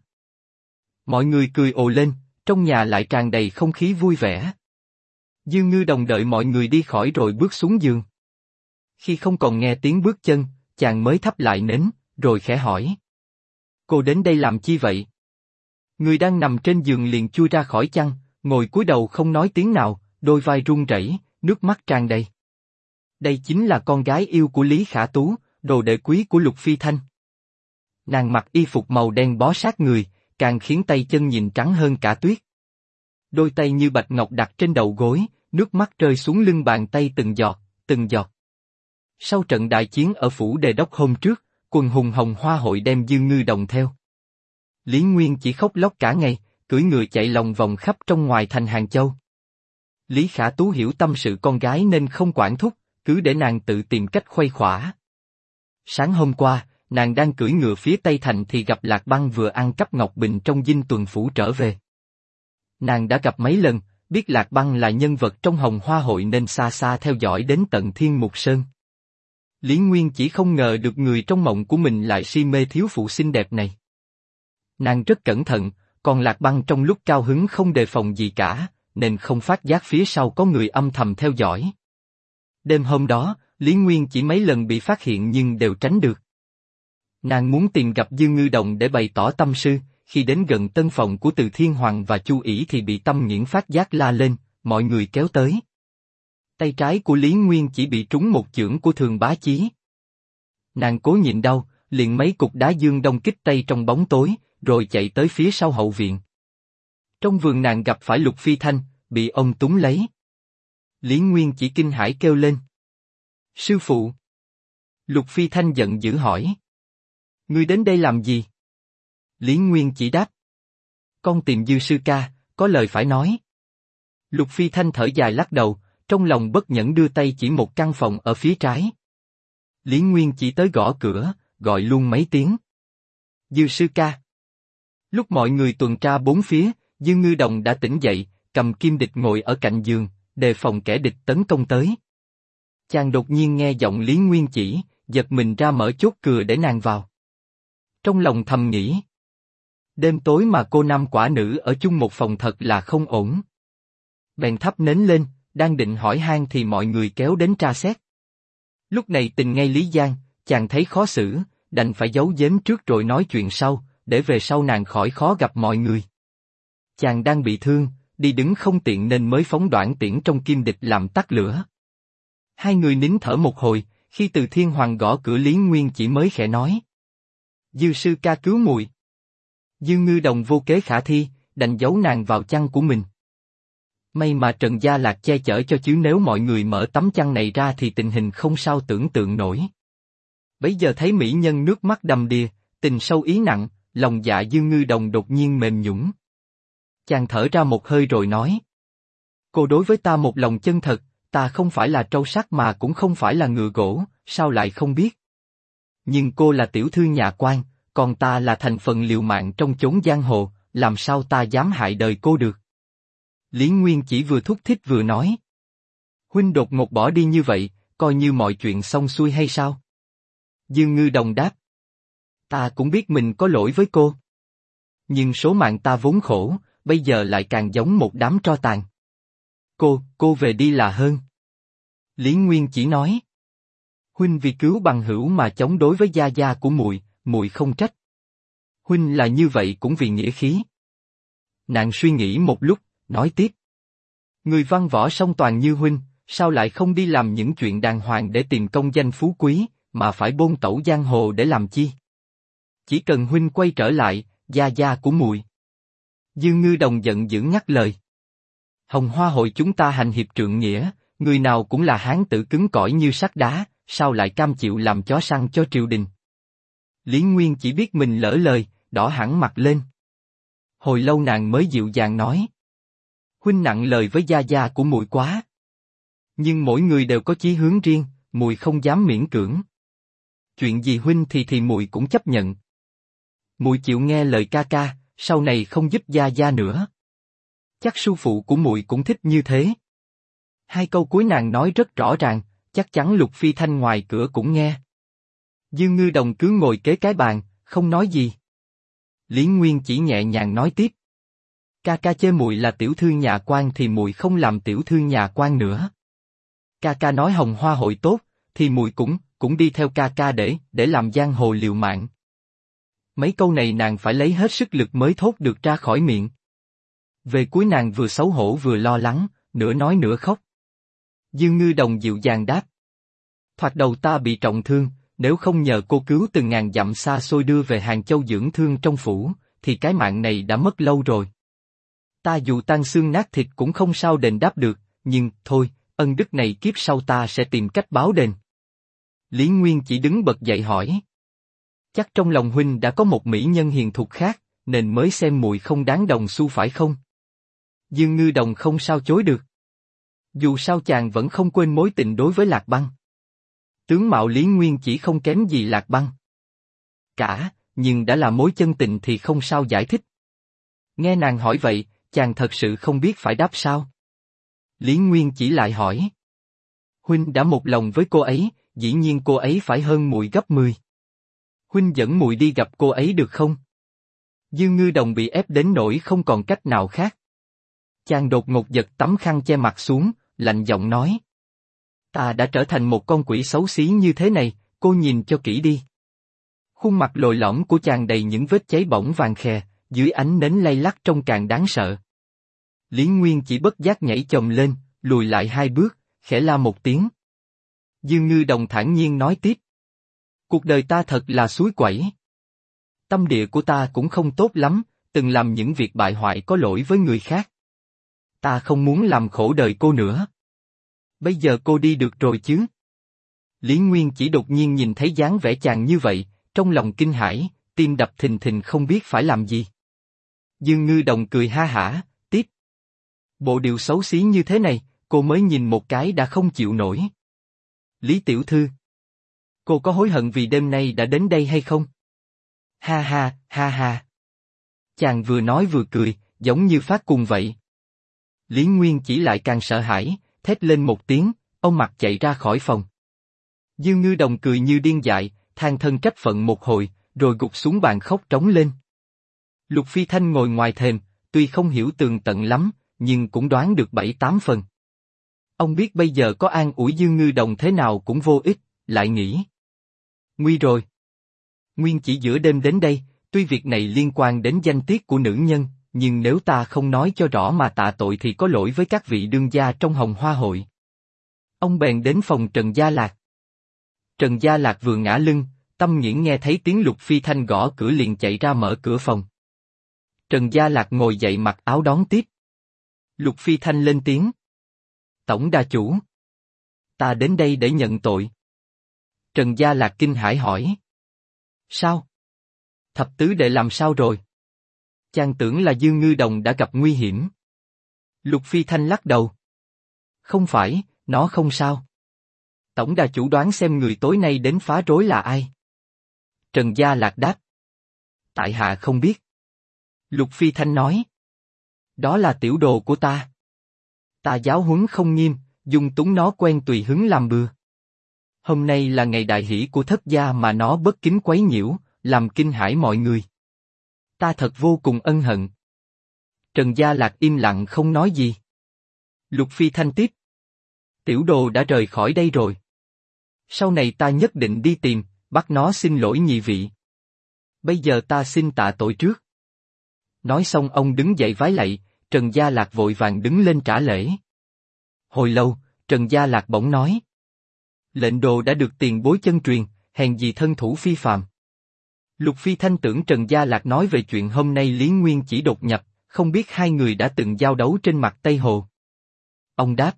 Mọi người cười ồ lên, trong nhà lại tràn đầy không khí vui vẻ. Dương Ngư Đồng đợi mọi người đi khỏi rồi bước xuống giường. Khi không còn nghe tiếng bước chân, chàng mới thắp lại nến, rồi khẽ hỏi. Cô đến đây làm chi vậy? Người đang nằm trên giường liền chui ra khỏi chăn, ngồi cúi đầu không nói tiếng nào, đôi vai run rẩy, nước mắt tràn đầy. Đây chính là con gái yêu của Lý Khả Tú, đồ đệ quý của Lục Phi Thanh. Nàng mặc y phục màu đen bó sát người, càng khiến tay chân nhìn trắng hơn cả tuyết. Đôi tay như bạch ngọc đặt trên đầu gối, nước mắt rơi xuống lưng bàn tay từng giọt, từng giọt. Sau trận đại chiến ở phủ Đề Đốc hôm trước, quần hùng Hồng Hoa hội đem Dương Ngư Đồng theo. Lý Nguyên chỉ khóc lóc cả ngày, cưỡi ngựa chạy lòng vòng khắp trong ngoài thành Hàng Châu. Lý Khả Tú hiểu tâm sự con gái nên không quản thúc, cứ để nàng tự tìm cách khuây khỏa. Sáng hôm qua, nàng đang cưỡi ngựa phía Tây Thành thì gặp Lạc Băng vừa ăn cắp Ngọc Bình trong dinh tuần phủ trở về. Nàng đã gặp mấy lần, biết Lạc Băng là nhân vật trong Hồng Hoa hội nên xa xa theo dõi đến tận Thiên Mục Sơn. Lý Nguyên chỉ không ngờ được người trong mộng của mình lại si mê thiếu phụ xinh đẹp này. Nàng rất cẩn thận, còn Lạc Băng trong lúc cao hứng không đề phòng gì cả, nên không phát giác phía sau có người âm thầm theo dõi. Đêm hôm đó, Lý Nguyên chỉ mấy lần bị phát hiện nhưng đều tránh được. Nàng muốn tìm gặp Dương Ngư Đồng để bày tỏ tâm sư, khi đến gần tân phòng của Từ Thiên Hoàng và Chu ỷ thì bị Tâm Nghiễn phát giác la lên, mọi người kéo tới. Tay trái của Lý Nguyên chỉ bị trúng một chưởng của Thường Bá Chí. Nàng cố nhịn đau, liền mấy cục đá dương đông kích tay trong bóng tối, rồi chạy tới phía sau hậu viện. Trong vườn nàng gặp phải Lục Phi Thanh, bị ông túng lấy. Lý Nguyên chỉ kinh hãi kêu lên. Sư phụ! Lục Phi Thanh giận dữ hỏi. Ngươi đến đây làm gì? Lý Nguyên chỉ đáp. Con tìm Dư sư ca, có lời phải nói. Lục Phi Thanh thở dài lắc đầu, trong lòng bất nhẫn đưa tay chỉ một căn phòng ở phía trái. Lý Nguyên chỉ tới gõ cửa, gọi luôn mấy tiếng. Dư sư ca. Lúc mọi người tuần tra bốn phía, Dư Ngư Đồng đã tỉnh dậy, cầm kim địch ngồi ở cạnh giường, đề phòng kẻ địch tấn công tới. Chàng đột nhiên nghe giọng Lý Nguyên chỉ, giật mình ra mở chốt cửa để nàng vào. Trong lòng thầm nghĩ. Đêm tối mà cô nam quả nữ ở chung một phòng thật là không ổn. Bèn thắp nến lên, đang định hỏi han thì mọi người kéo đến tra xét. Lúc này tình ngay Lý Giang, chàng thấy khó xử, đành phải giấu giếm trước rồi nói chuyện sau, để về sau nàng khỏi khó gặp mọi người. Chàng đang bị thương, đi đứng không tiện nên mới phóng đoạn tiễn trong kim địch làm tắt lửa. Hai người nín thở một hồi, khi Từ Thiên Hoàng gõ cửa Lý Nguyên chỉ mới khẽ nói. Dư sư ca cứu muội. Dư Ngư Đồng vô kế khả thi, đành giấu nàng vào chăn của mình. May mà Trần Gia Lạc che chở cho chứ nếu mọi người mở tấm chăn này ra thì tình hình không sao tưởng tượng nổi. Bấy giờ thấy mỹ nhân nước mắt đầm đìa, tình sâu ý nặng, lòng dạ Dư Ngư Đồng đột nhiên mềm nhũn. Chàng thở ra một hơi rồi nói. Cô đối với ta một lòng chân thật, ta không phải là trâu sắt mà cũng không phải là ngựa gỗ, sao lại không biết? Nhưng cô là tiểu thư nhà quan, còn ta là thành phần liều mạng trong chốn giang hồ, làm sao ta dám hại đời cô được? Lý Nguyên chỉ vừa thúc thích vừa nói. Huynh đột ngột bỏ đi như vậy, coi như mọi chuyện xong xuôi hay sao? Dư Ngư Đồng đáp. Ta cũng biết mình có lỗi với cô. Nhưng số mạng ta vốn khổ, bây giờ lại càng giống một đám tro tàn. Cô về đi là hơn. Lý Nguyên chỉ nói. Huynh vì cứu bằng hữu mà chống đối với gia gia của muội, muội không trách. Huynh là như vậy cũng vì nghĩa khí. Nàng suy nghĩ một lúc, nói tiếp. Người văn võ song toàn như huynh, sao lại không đi làm những chuyện đàng hoàng để tìm công danh phú quý, mà phải bôn tẩu giang hồ để làm chi? Chỉ cần huynh quay trở lại, gia gia của muội. Dư Ngư Đồng giận dữ ngắt lời. Hồng Hoa hội chúng ta hành hiệp trượng nghĩa, người nào cũng là hán tử cứng cỏi như sắt đá, sao lại cam chịu làm chó săn cho triều đình? Lý Nguyên chỉ biết mình lỡ lời, đỏ hẳn mặt lên. Hồi lâu nàng mới dịu dàng nói. Huynh nặng lời với gia gia của muội quá. Nhưng mỗi người đều có chí hướng riêng, muội không dám miễn cưỡng. Chuyện gì huynh thì muội cũng chấp nhận. Muội chịu nghe lời ca ca, sau này không giúp gia gia nữa. Chắc sư phụ của muội cũng thích như thế. Hai câu cuối nàng nói rất rõ ràng, chắc chắn Lục Phi Thanh ngoài cửa cũng nghe. Dương Ngư Đồng cứ ngồi kế cái bàn, không nói gì. Lý Nguyên chỉ nhẹ nhàng nói tiếp. Ca ca chê muội là tiểu thư nhà quan thì muội không làm tiểu thư nhà quan nữa. Ca ca nói hồng hoa hội tốt, thì muội cũng đi theo ca ca để làm giang hồ liều mạng. Mấy câu này nàng phải lấy hết sức lực mới thốt được ra khỏi miệng. Về cuối nàng vừa xấu hổ vừa lo lắng, nửa nói nửa khóc. Dương Ngư Đồng dịu dàng đáp. Thoạt đầu ta bị trọng thương, nếu không nhờ cô cứu từng ngàn dặm xa xôi đưa về Hàng Châu dưỡng thương trong phủ, thì cái mạng này đã mất lâu rồi. Ta dù tan xương nát thịt cũng không sao đền đáp được, nhưng thôi, ân đức này kiếp sau ta sẽ tìm cách báo đền. Lý Nguyên chỉ đứng bật dậy hỏi. Chắc trong lòng huynh đã có một mỹ nhân hiền thục khác, nên mới xem muội không đáng đồng xu phải không? Dương Ngư Đồng không sao chối được. Dù sao chàng vẫn không quên mối tình đối với Lạc Băng. Tướng mạo Lý Nguyên chỉ không kém gì Lạc Băng. Cả, nhưng đã là mối chân tình thì không sao giải thích. Nghe nàng hỏi vậy, chàng thật sự không biết phải đáp sao. Lý Nguyên chỉ lại hỏi. Huynh đã một lòng với cô ấy, dĩ nhiên cô ấy phải hơn muội gấp 10. Huynh dẫn muội đi gặp cô ấy được không? Dương Ngư Đồng bị ép đến nỗi không còn cách nào khác. Chàng đột ngột giật tấm khăn che mặt xuống, lạnh giọng nói. Ta đã trở thành một con quỷ xấu xí như thế này, cô nhìn cho kỹ đi. Khuôn mặt lồi lõm của chàng đầy những vết cháy bỏng vàng khè, dưới ánh nến lay lắc trông càng đáng sợ. Lý Nguyên chỉ bất giác nhảy chồm lên, lùi lại 2 bước, khẽ la một tiếng. Dương Ngư Đồng thản nhiên nói tiếp. Cuộc đời ta thật là suối quẩy. Tâm địa của ta cũng không tốt lắm, từng làm những việc bại hoại có lỗi với người khác. Ta không muốn làm khổ đời cô nữa. Bây giờ cô đi được rồi chứ? Lý Nguyên chỉ đột nhiên nhìn thấy dáng vẻ chàng như vậy, trong lòng kinh hãi, tim đập thình thình không biết phải làm gì. Dương Ngư Đồng cười ha hả, tiếp. Bộ điều xấu xí như thế này, cô mới nhìn một cái đã không chịu nổi. Lý tiểu thư. Cô có hối hận vì đêm nay đã đến đây hay không? Ha ha, ha ha. Chàng vừa nói vừa cười, giống như phát cuồng vậy. Lý Nguyên chỉ lại càng sợ hãi, thét lên một tiếng, ông mặt chạy ra khỏi phòng. Dương Ngư Đồng cười như điên dại, than thân trách phận một hồi, rồi gục xuống bàn khóc trống lên. Lục Phi Thanh ngồi ngoài thềm, tuy không hiểu tường tận lắm, nhưng cũng đoán được 7-8 phần. Ông biết bây giờ có an ủi Dương Ngư Đồng thế nào cũng vô ích, lại nghĩ. Nguy rồi. Nguyên chỉ giữa đêm đến đây, tuy việc này liên quan đến danh tiết của nữ nhân, nhưng nếu ta không nói cho rõ mà tạ tội thì có lỗi với các vị đương gia trong Hồng Hoa hội. Ông bèn đến phòng Trần Gia Lạc. Trần Gia Lạc vừa ngã lưng, Tâm Nghiễn nghe thấy tiếng Lục Phi Thanh gõ cửa liền chạy ra mở cửa phòng. Trần Gia Lạc ngồi dậy mặc áo đón tiếp. Lục Phi Thanh lên tiếng. Tổng đà chủ. Ta đến đây để nhận tội. Trần Gia Lạc kinh hãi hỏi. Sao? Thập tứ đệ làm sao rồi? Chàng tưởng là Dương Ngư Đồng đã gặp nguy hiểm. Lục Phi Thanh lắc đầu. Không phải, nó không sao. Tổng đà chủ đoán xem người tối nay đến phá rối là ai? Trần Gia Lạc đáp. Tại hạ không biết. Lục Phi Thanh nói. Đó là tiểu đồ của ta. Ta giáo huấn không nghiêm, dung túng nó quen tùy hứng làm bừa. Hôm nay là ngày đại hỷ của thất gia mà nó bất kính quấy nhiễu, làm kinh hãi mọi người. Ta thật vô cùng ân hận. Trần Gia Lạc im lặng không nói gì. Lục Phi Thanh tiếp. Tiểu đồ đã rời khỏi đây rồi. Sau này ta nhất định đi tìm, bắt nó xin lỗi nhị vị. Bây giờ ta xin tạ tội trước. Nói xong ông đứng dậy vái lạy, Trần Gia Lạc vội vàng đứng lên trả lễ. Hồi lâu, Trần Gia Lạc bỗng nói. Lệnh đồ đã được tiền bối chân truyền, hèn gì thân thủ phi phàm. Lục Phi Thanh tưởng Trần Gia Lạc nói về chuyện hôm nay Lý Nguyên chỉ đột nhập, không biết hai người đã từng giao đấu trên mặt Tây Hồ. Ông đáp.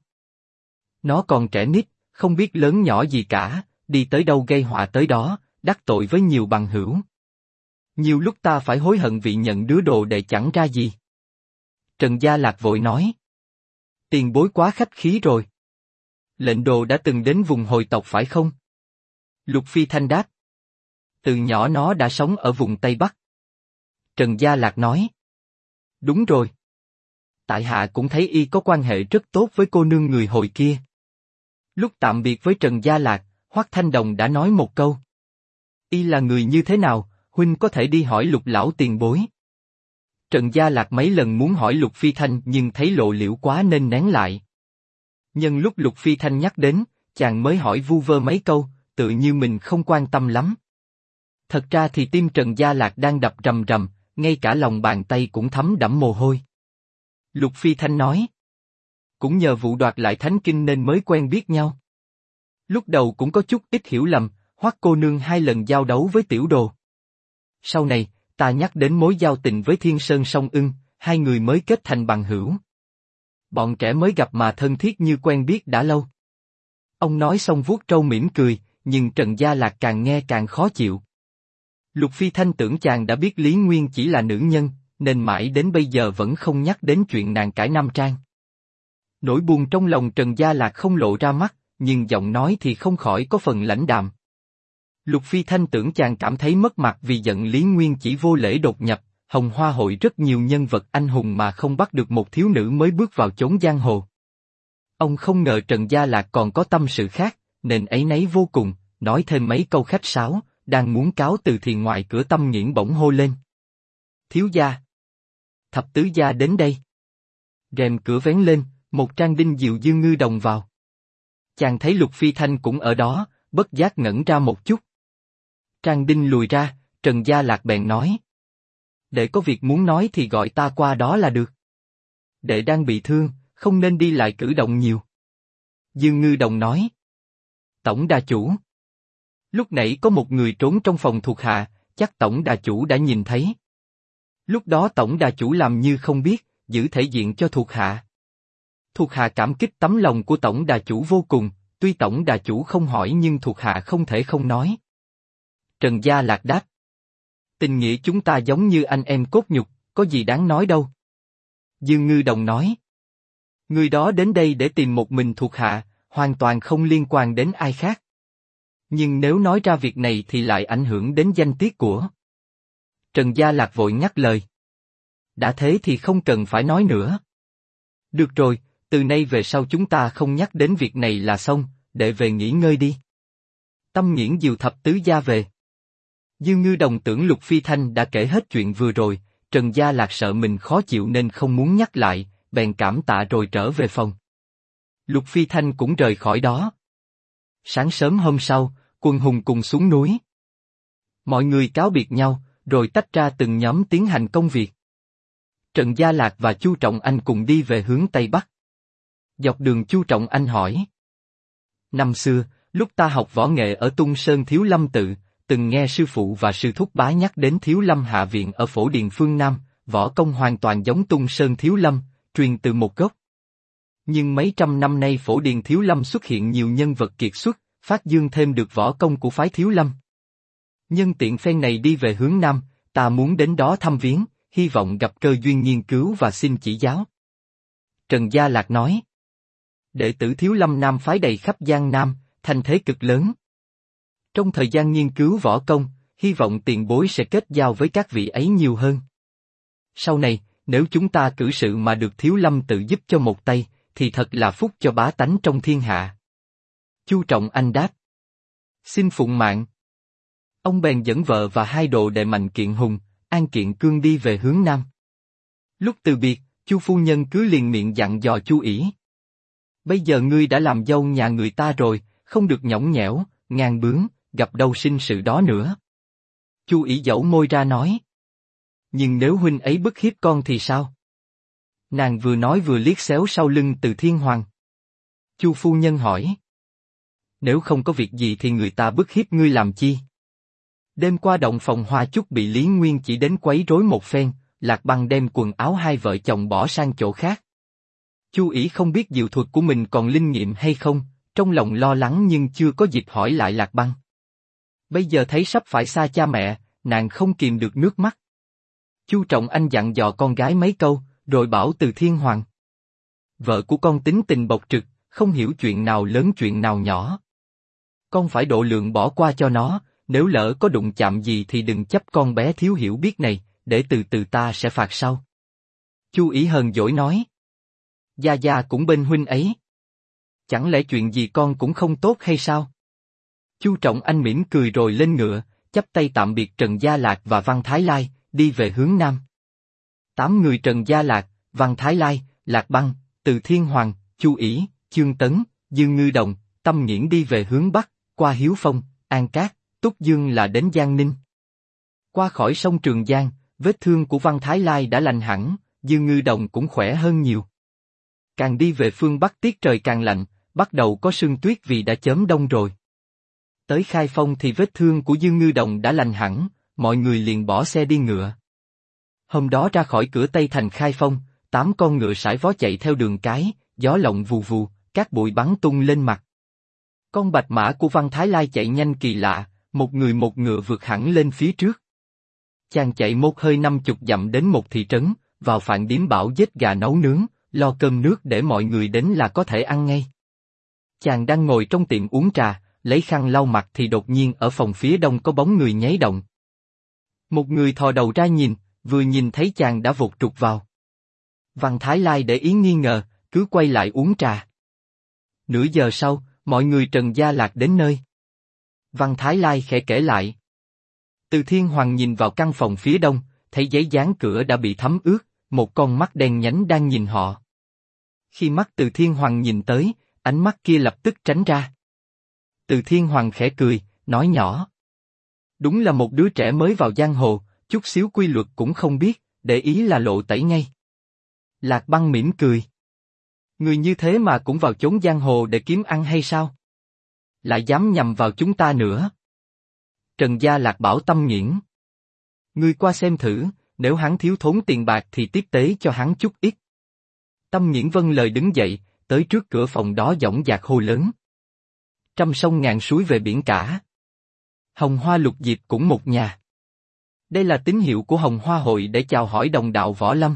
Nó còn trẻ nít, không biết lớn nhỏ gì cả, đi tới đâu gây họa tới đó, đắc tội với nhiều bằng hữu. Nhiều lúc ta phải hối hận vì nhận đứa đồ đệ chẳng ra gì. Trần Gia Lạc vội nói. Tiền bối quá khách khí rồi. Lệnh đồ đã từng đến vùng hồi tộc phải không? Lục Phi Thanh đáp. Từ nhỏ nó đã sống ở vùng Tây Bắc. Trần Gia Lạc nói. Đúng rồi. tại hạ cũng thấy y có quan hệ rất tốt với cô nương người hồi kia. Lúc tạm biệt với Trần Gia Lạc, Hoắc Thanh Đồng đã nói một câu. Y là người như thế nào, huynh có thể đi hỏi Lục lão tiền bối. Trần Gia Lạc mấy lần muốn hỏi Lục Phi Thanh nhưng thấy lộ liễu quá nên nén lại. Nhân lúc Lục Phi Thanh nhắc đến, chàng mới hỏi vu vơ mấy câu, tự như mình không quan tâm lắm. Thật ra thì tim Trần Gia Lạc đang đập rầm rầm, ngay cả lòng bàn tay cũng thấm đẫm mồ hôi. Lục Phi Thanh nói. Cũng nhờ vụ đoạt lại thánh kinh nên mới quen biết nhau. Lúc đầu cũng có chút ít hiểu lầm, Hoắc cô nương 2 lần giao đấu với tiểu đồ. Sau này, ta nhắc đến mối giao tình với Thiên Sơn Song Ưng, 2 người mới kết thành bằng hữu. Bọn trẻ mới gặp mà thân thiết như quen biết đã lâu. Ông nói xong vuốt trâu mỉm cười, nhưng Trần Gia Lạc càng nghe càng khó chịu. Lục Phi Thanh tưởng chàng đã biết Lý Nguyên chỉ là nữ nhân, nên mãi đến bây giờ vẫn không nhắc đến chuyện nàng cải nam trang. Nỗi buồn trong lòng Trần Gia Lạc không lộ ra mắt, nhưng giọng nói thì không khỏi có phần lãnh đạm. Lục Phi Thanh tưởng chàng cảm thấy mất mặt vì giận Lý Nguyên chỉ vô lễ đột nhập, Hồng Hoa hội rất nhiều nhân vật anh hùng mà không bắt được một thiếu nữ mới bước vào chốn giang hồ. Ông không ngờ Trần Gia Lạc còn có tâm sự khác, nên áy náy vô cùng, nói thêm mấy câu khách sáo, đang muốn cáo từ thì ngoài cửa Tâm Nghiễn bỗng hô lên. Thiếu gia! Thập tứ gia đến đây. Rèm cửa vén lên, một Trang Đinh dìu Dương Ngư Đồng vào. Chàng thấy Lục Phi Thanh cũng ở đó, bất giác ngẩn ra một chút. Trang Đinh lùi ra, Trần Gia Lạc bèn nói. Đệ có việc muốn nói thì gọi ta qua đó là được. Đệ đang bị thương, không nên đi lại cử động nhiều. Dương Ngư Đồng nói. Tổng đà chủ. Lúc nãy có một người trốn trong phòng thuộc hạ, chắc tổng đà chủ đã nhìn thấy. Lúc đó tổng đà chủ làm như không biết, giữ thể diện cho thuộc hạ. Thuộc hạ cảm kích tấm lòng của tổng đà chủ vô cùng, tuy tổng đà chủ không hỏi nhưng thuộc hạ không thể không nói. Trần Gia Lạc đáp. Tình nghĩa chúng ta giống như anh em cốt nhục, có gì đáng nói đâu. Dương Ngư Đồng nói. Người đó đến đây để tìm một mình thuộc hạ, hoàn toàn không liên quan đến ai khác. Nhưng nếu nói ra việc này thì lại ảnh hưởng đến danh tiết của. Trần Gia Lạc vội ngắt lời. Đã thế thì không cần phải nói nữa. Được rồi, từ nay về sau chúng ta không nhắc đến việc này là xong, để về nghỉ ngơi đi. Tâm Nghiễn dìu thập tứ gia về. Dương Ngư Đồng tưởng Lục Phi Thanh đã kể hết chuyện vừa rồi, Trần Gia Lạc sợ mình khó chịu nên không muốn nhắc lại, bèn cảm tạ rồi trở về phòng. Lục Phi Thanh cũng rời khỏi đó. Sáng sớm hôm sau, quân hùng cùng xuống núi. Mọi người cáo biệt nhau, rồi tách ra từng nhóm tiến hành công việc. Trần Gia Lạc và Chu Trọng Anh cùng đi về hướng Tây Bắc. Dọc đường Chu Trọng Anh hỏi. Năm xưa, lúc ta học võ nghệ ở Tung Sơn Thiếu Lâm Tự, từng nghe sư phụ và sư thúc bá nhắc đến Thiếu Lâm Hạ Viện ở Phổ Điền phương Nam, võ công hoàn toàn giống Tung Sơn Thiếu Lâm, truyền từ một gốc. Nhưng mấy trăm năm nay Phổ Điền Thiếu Lâm xuất hiện nhiều nhân vật kiệt xuất, phát dương thêm được võ công của phái Thiếu Lâm. Nhân tiện phen này đi về hướng Nam, ta muốn đến đó thăm viếng, hy vọng gặp cơ duyên nghiên cứu và xin chỉ giáo. Trần Gia Lạc nói. Đệ tử Thiếu Lâm Nam phái đầy khắp Giang Nam, thành thế cực lớn. Trong thời gian nghiên cứu võ công, hy vọng tiền bối sẽ kết giao với các vị ấy nhiều hơn. Sau này, nếu chúng ta cử sự mà được Thiếu Lâm tự giúp cho một tay, thì thật là phúc cho bá tánh trong thiên hạ. Chu Trọng Anh đáp. Xin phụng mạng. Ông bèn dẫn vợ và 2 đồ đệ Mạnh Kiện Hùng, An Kiện Cương đi về hướng Nam. Lúc từ biệt, Chu phu nhân cứ liền miệng dặn dò Chu ỷ. Bây giờ ngươi đã làm dâu nhà người ta rồi, không được nhõng nhẽo, ngang bướng, gặp đâu sinh sự đó nữa. Chu ỷ dẫu môi ra nói. Nhưng nếu huynh ấy bức hiếp con thì sao? Nàng vừa nói vừa liếc xéo sau lưng Từ Thiên Hoàng. Chu phu nhân hỏi. Nếu không có việc gì thì người ta bức hiếp ngươi làm chi? Đêm qua động phòng Hoa Chúc bị Lý Nguyên chỉ đến quấy rối một phen, Lạc Băng đem quần áo 2 vợ chồng bỏ sang chỗ khác. Chu ỷ không biết diệu thuật của mình còn linh nghiệm hay không, trong lòng lo lắng nhưng chưa có dịp hỏi lại Lạc Băng. Bây giờ thấy sắp phải xa cha mẹ, nàng không kìm được nước mắt. Chu Trọng Anh dặn dò con gái mấy câu, rồi bảo Từ Thiên Hoàng. Vợ của con tính tình bộc trực, không hiểu chuyện nào lớn chuyện nào nhỏ. Con phải độ lượng bỏ qua cho nó, nếu lỡ có đụng chạm gì thì đừng chấp con bé thiếu hiểu biết này, để từ từ ta sẽ phạt sau. Chu ỷ hờn dỗi nói. Gia Gia cũng bên huynh ấy. Chẳng lẽ chuyện gì con cũng không tốt hay sao? Chu Trọng Anh mỉm cười rồi lên ngựa, chắp tay tạm biệt Trần Gia Lạc và Văn Thái Lai, đi về hướng nam. 8 người Trần Gia Lạc, Văn Thái Lai, Lạc Băng, Từ Thiên Hoàng, Chu Ỷ, Chương Tấn, Dương Ngư Đồng, Tâm Nghiễn đi về hướng bắc, qua Hiếu Phong, An Cát, Túc Dương là đến Giang Ninh. Qua khỏi sông Trường Giang, vết thương của Văn Thái Lai đã lành hẳn, Dương Ngư Đồng cũng khỏe hơn nhiều. Càng đi về phương bắc tiết trời càng lạnh, bắt đầu có sương tuyết vì đã chớm đông rồi. Tới Khai Phong thì vết thương của Dương Ngư Đồng đã lành hẳn, mọi người liền bỏ xe đi ngựa. Hôm đó ra khỏi cửa Tây thành Khai Phong, 8 con ngựa sải vó chạy theo đường cái, gió lộng vù vù, cát bụi bắn tung lên mặt. Con bạch mã của Văn Thái Lai chạy nhanh kỳ lạ, một người một ngựa vượt hẳn lên phía trước. Chàng chạy một hơi 50 dặm đến một thị trấn, vào Phạn Điếm bảo giết gà nấu nướng, lo cơm nước để mọi người đến là có thể ăn ngay. Chàng đang ngồi trong tiệm uống trà, lấy khăn lau mặt thì đột nhiên ở phòng phía đông có bóng người nháy động. Một người thò đầu ra nhìn, vừa nhìn thấy chàng đã vụt trục vào. Văn Thái Lai để ý nghi ngờ, cứ quay lại uống trà. Nửa giờ sau, mọi người Trần Gia Lạc đến nơi. Văn Thái Lai khẽ kể lại. Từ Thiên Hoàng nhìn vào căn phòng phía đông, thấy giấy dán cửa đã bị thấm ướt, một con mắt đen nhánh đang nhìn họ. Khi mắt Từ Thiên Hoàng nhìn tới, ánh mắt kia lập tức tránh ra. Từ Thiên Hoàng khẽ cười, nói nhỏ. Đúng là một đứa trẻ mới vào giang hồ, chút xíu quy luật cũng không biết, để ý là lộ tẩy ngay. Lạc Băng mỉm cười. Người như thế mà cũng vào chốn giang hồ để kiếm ăn hay sao? Lại dám nhằm vào chúng ta nữa. Trần Gia Lạc bảo Tâm Nghiễn. Ngươi qua xem thử, nếu hắn thiếu thốn tiền bạc thì tiếp tế cho hắn chút ít. Tâm Nghiễn vâng lời đứng dậy, tới trước cửa phòng đó dõng dạc hô lớn. Trăm sông ngàn suối về biển cả. Hồng Hoa Lục Diệp cũng một nhà. Đây là tín hiệu của Hồng Hoa Hội để chào hỏi đồng đạo võ lâm.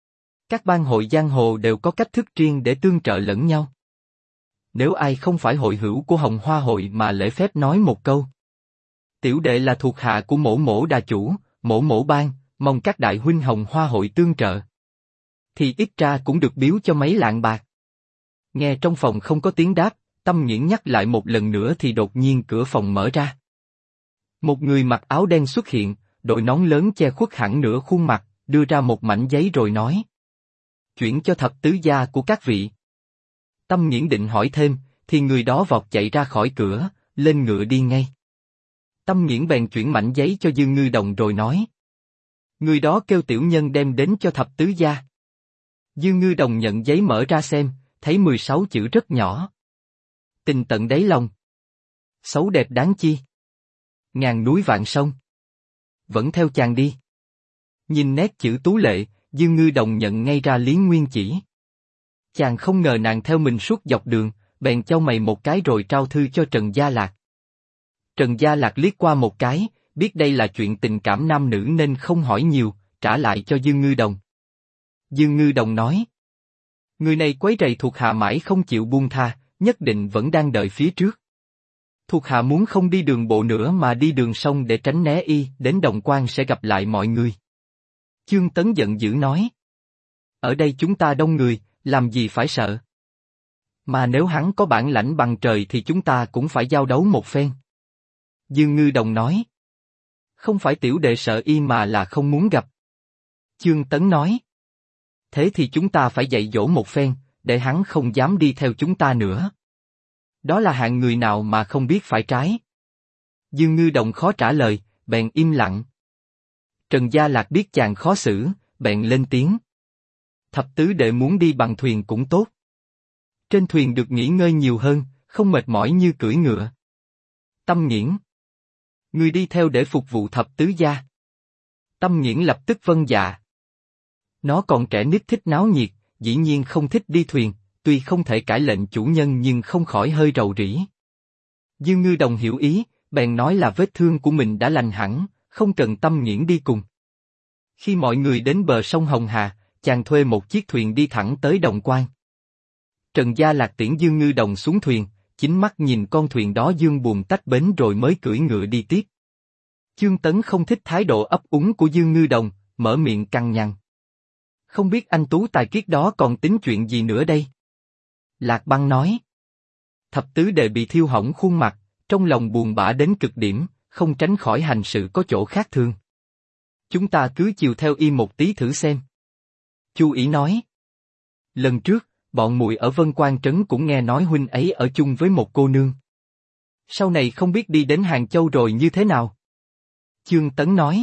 Các bang hội giang hồ đều có cách thức riêng để tương trợ lẫn nhau. Nếu ai không phải hội hữu của Hồng Hoa Hội mà lễ phép nói một câu. Tiểu đệ là thuộc hạ của mỗ mỗ đà chủ, mỗ mỗ bang, mong các đại huynh Hồng Hoa Hội tương trợ. Thì ít ra cũng được biếu cho mấy lạng bạc. Nghe trong phòng không có tiếng đáp, Tâm Nghiễn nhắc lại một lần nữa thì đột nhiên cửa phòng mở ra. Một người mặc áo đen xuất hiện, đội nón lớn che khuất hẳn nửa khuôn mặt, đưa ra một mảnh giấy rồi nói. Chuyển cho thập tứ gia của các vị. Tâm Nghiễn định hỏi thêm, thì người đó vọt chạy ra khỏi cửa, lên ngựa đi ngay. Tâm Nghiễn bèn chuyển mảnh giấy cho Dương Ngư Đồng rồi nói. Người đó kêu tiểu nhân đem đến cho thập tứ gia. Dương Ngư Đồng nhận giấy mở ra xem, thấy 16 chữ rất nhỏ. Tình tận đáy lòng. Xấu đẹp đáng chi. Ngàn núi vạn sông. Vẫn theo chàng đi. Nhìn nét chữ tú lệ, Dương Ngư Đồng nhận ngay ra Lý Nguyên chỉ. Chàng không ngờ nàng theo mình suốt dọc đường, bèn chau mày một cái rồi trao thư cho Trần Gia Lạc. Trần Gia Lạc liếc qua một cái, biết đây là chuyện tình cảm nam nữ nên không hỏi nhiều, trả lại cho Dương Ngư Đồng. Dương Ngư Đồng nói. Người này quấy rầy thuộc hạ mãi không chịu buông tha, nhất định vẫn đang đợi phía trước. Thuộc hạ muốn không đi đường bộ nữa mà đi đường sông để tránh né y, đến Đồng Quan sẽ gặp lại mọi người. Chương Tấn giận dữ nói. Ở đây chúng ta đông người, làm gì phải sợ. Mà nếu hắn có bản lãnh bằng trời thì chúng ta cũng phải giao đấu một phen. Dương Ngư Đồng nói. Không phải tiểu đệ sợ y mà là không muốn gặp. Chương Tấn nói. Thế thì chúng ta phải dạy dỗ một phen, để hắn không dám đi theo chúng ta nữa. Đó là hạng người nào mà không biết phải trái. Dương Ngư Đồng khó trả lời, bèn im lặng. Trần Gia Lạc biết chàng khó xử, bèn lên tiếng. Thập tứ đệ muốn đi bằng thuyền cũng tốt. Trên thuyền được nghỉ ngơi nhiều hơn, không mệt mỏi như cưỡi ngựa. Tâm Nghiễn. Người đi theo để phục vụ thập tứ gia. Tâm Nghiễn lập tức vâng dạ. Nó còn trẻ nít thích náo nhiệt, dĩ nhiên không thích đi thuyền, tuy không thể cãi lệnh chủ nhân nhưng không khỏi hơi rầu rĩ. Dương Ngư Đồng hiểu ý, bèn nói là vết thương của mình đã lành hẳn, không cần Tâm Nghiễn đi cùng. Khi mọi người đến bờ sông Hồng Hà, chàng thuê một chiếc thuyền đi thẳng tới Đồng Quan. Trần Gia Lạc tiễn Dương Ngư Đồng xuống thuyền, chính mắt nhìn con thuyền đó dương buồm tách bến rồi mới cưỡi ngựa đi tiếp. Chương Tấn không thích thái độ ấp úng của Dương Ngư Đồng, mở miệng cằn nhằn. Không biết anh tú tài kiết đó còn tính chuyện gì nữa đây? Lạc Băng nói. Thập tứ đệ bị thiêu hỏng khuôn mặt, trong lòng buồn bã đến cực điểm, không tránh khỏi hành sự có chỗ khác thường. Chúng ta cứ chiều theo y một tí thử xem. Chu Ỷ nói. Lần trước, bọn muội ở Vân Quan Trấn cũng nghe nói huynh ấy ở chung với một cô nương. Sau này không biết đi đến Hàng Châu rồi như thế nào? Chương Tấn nói.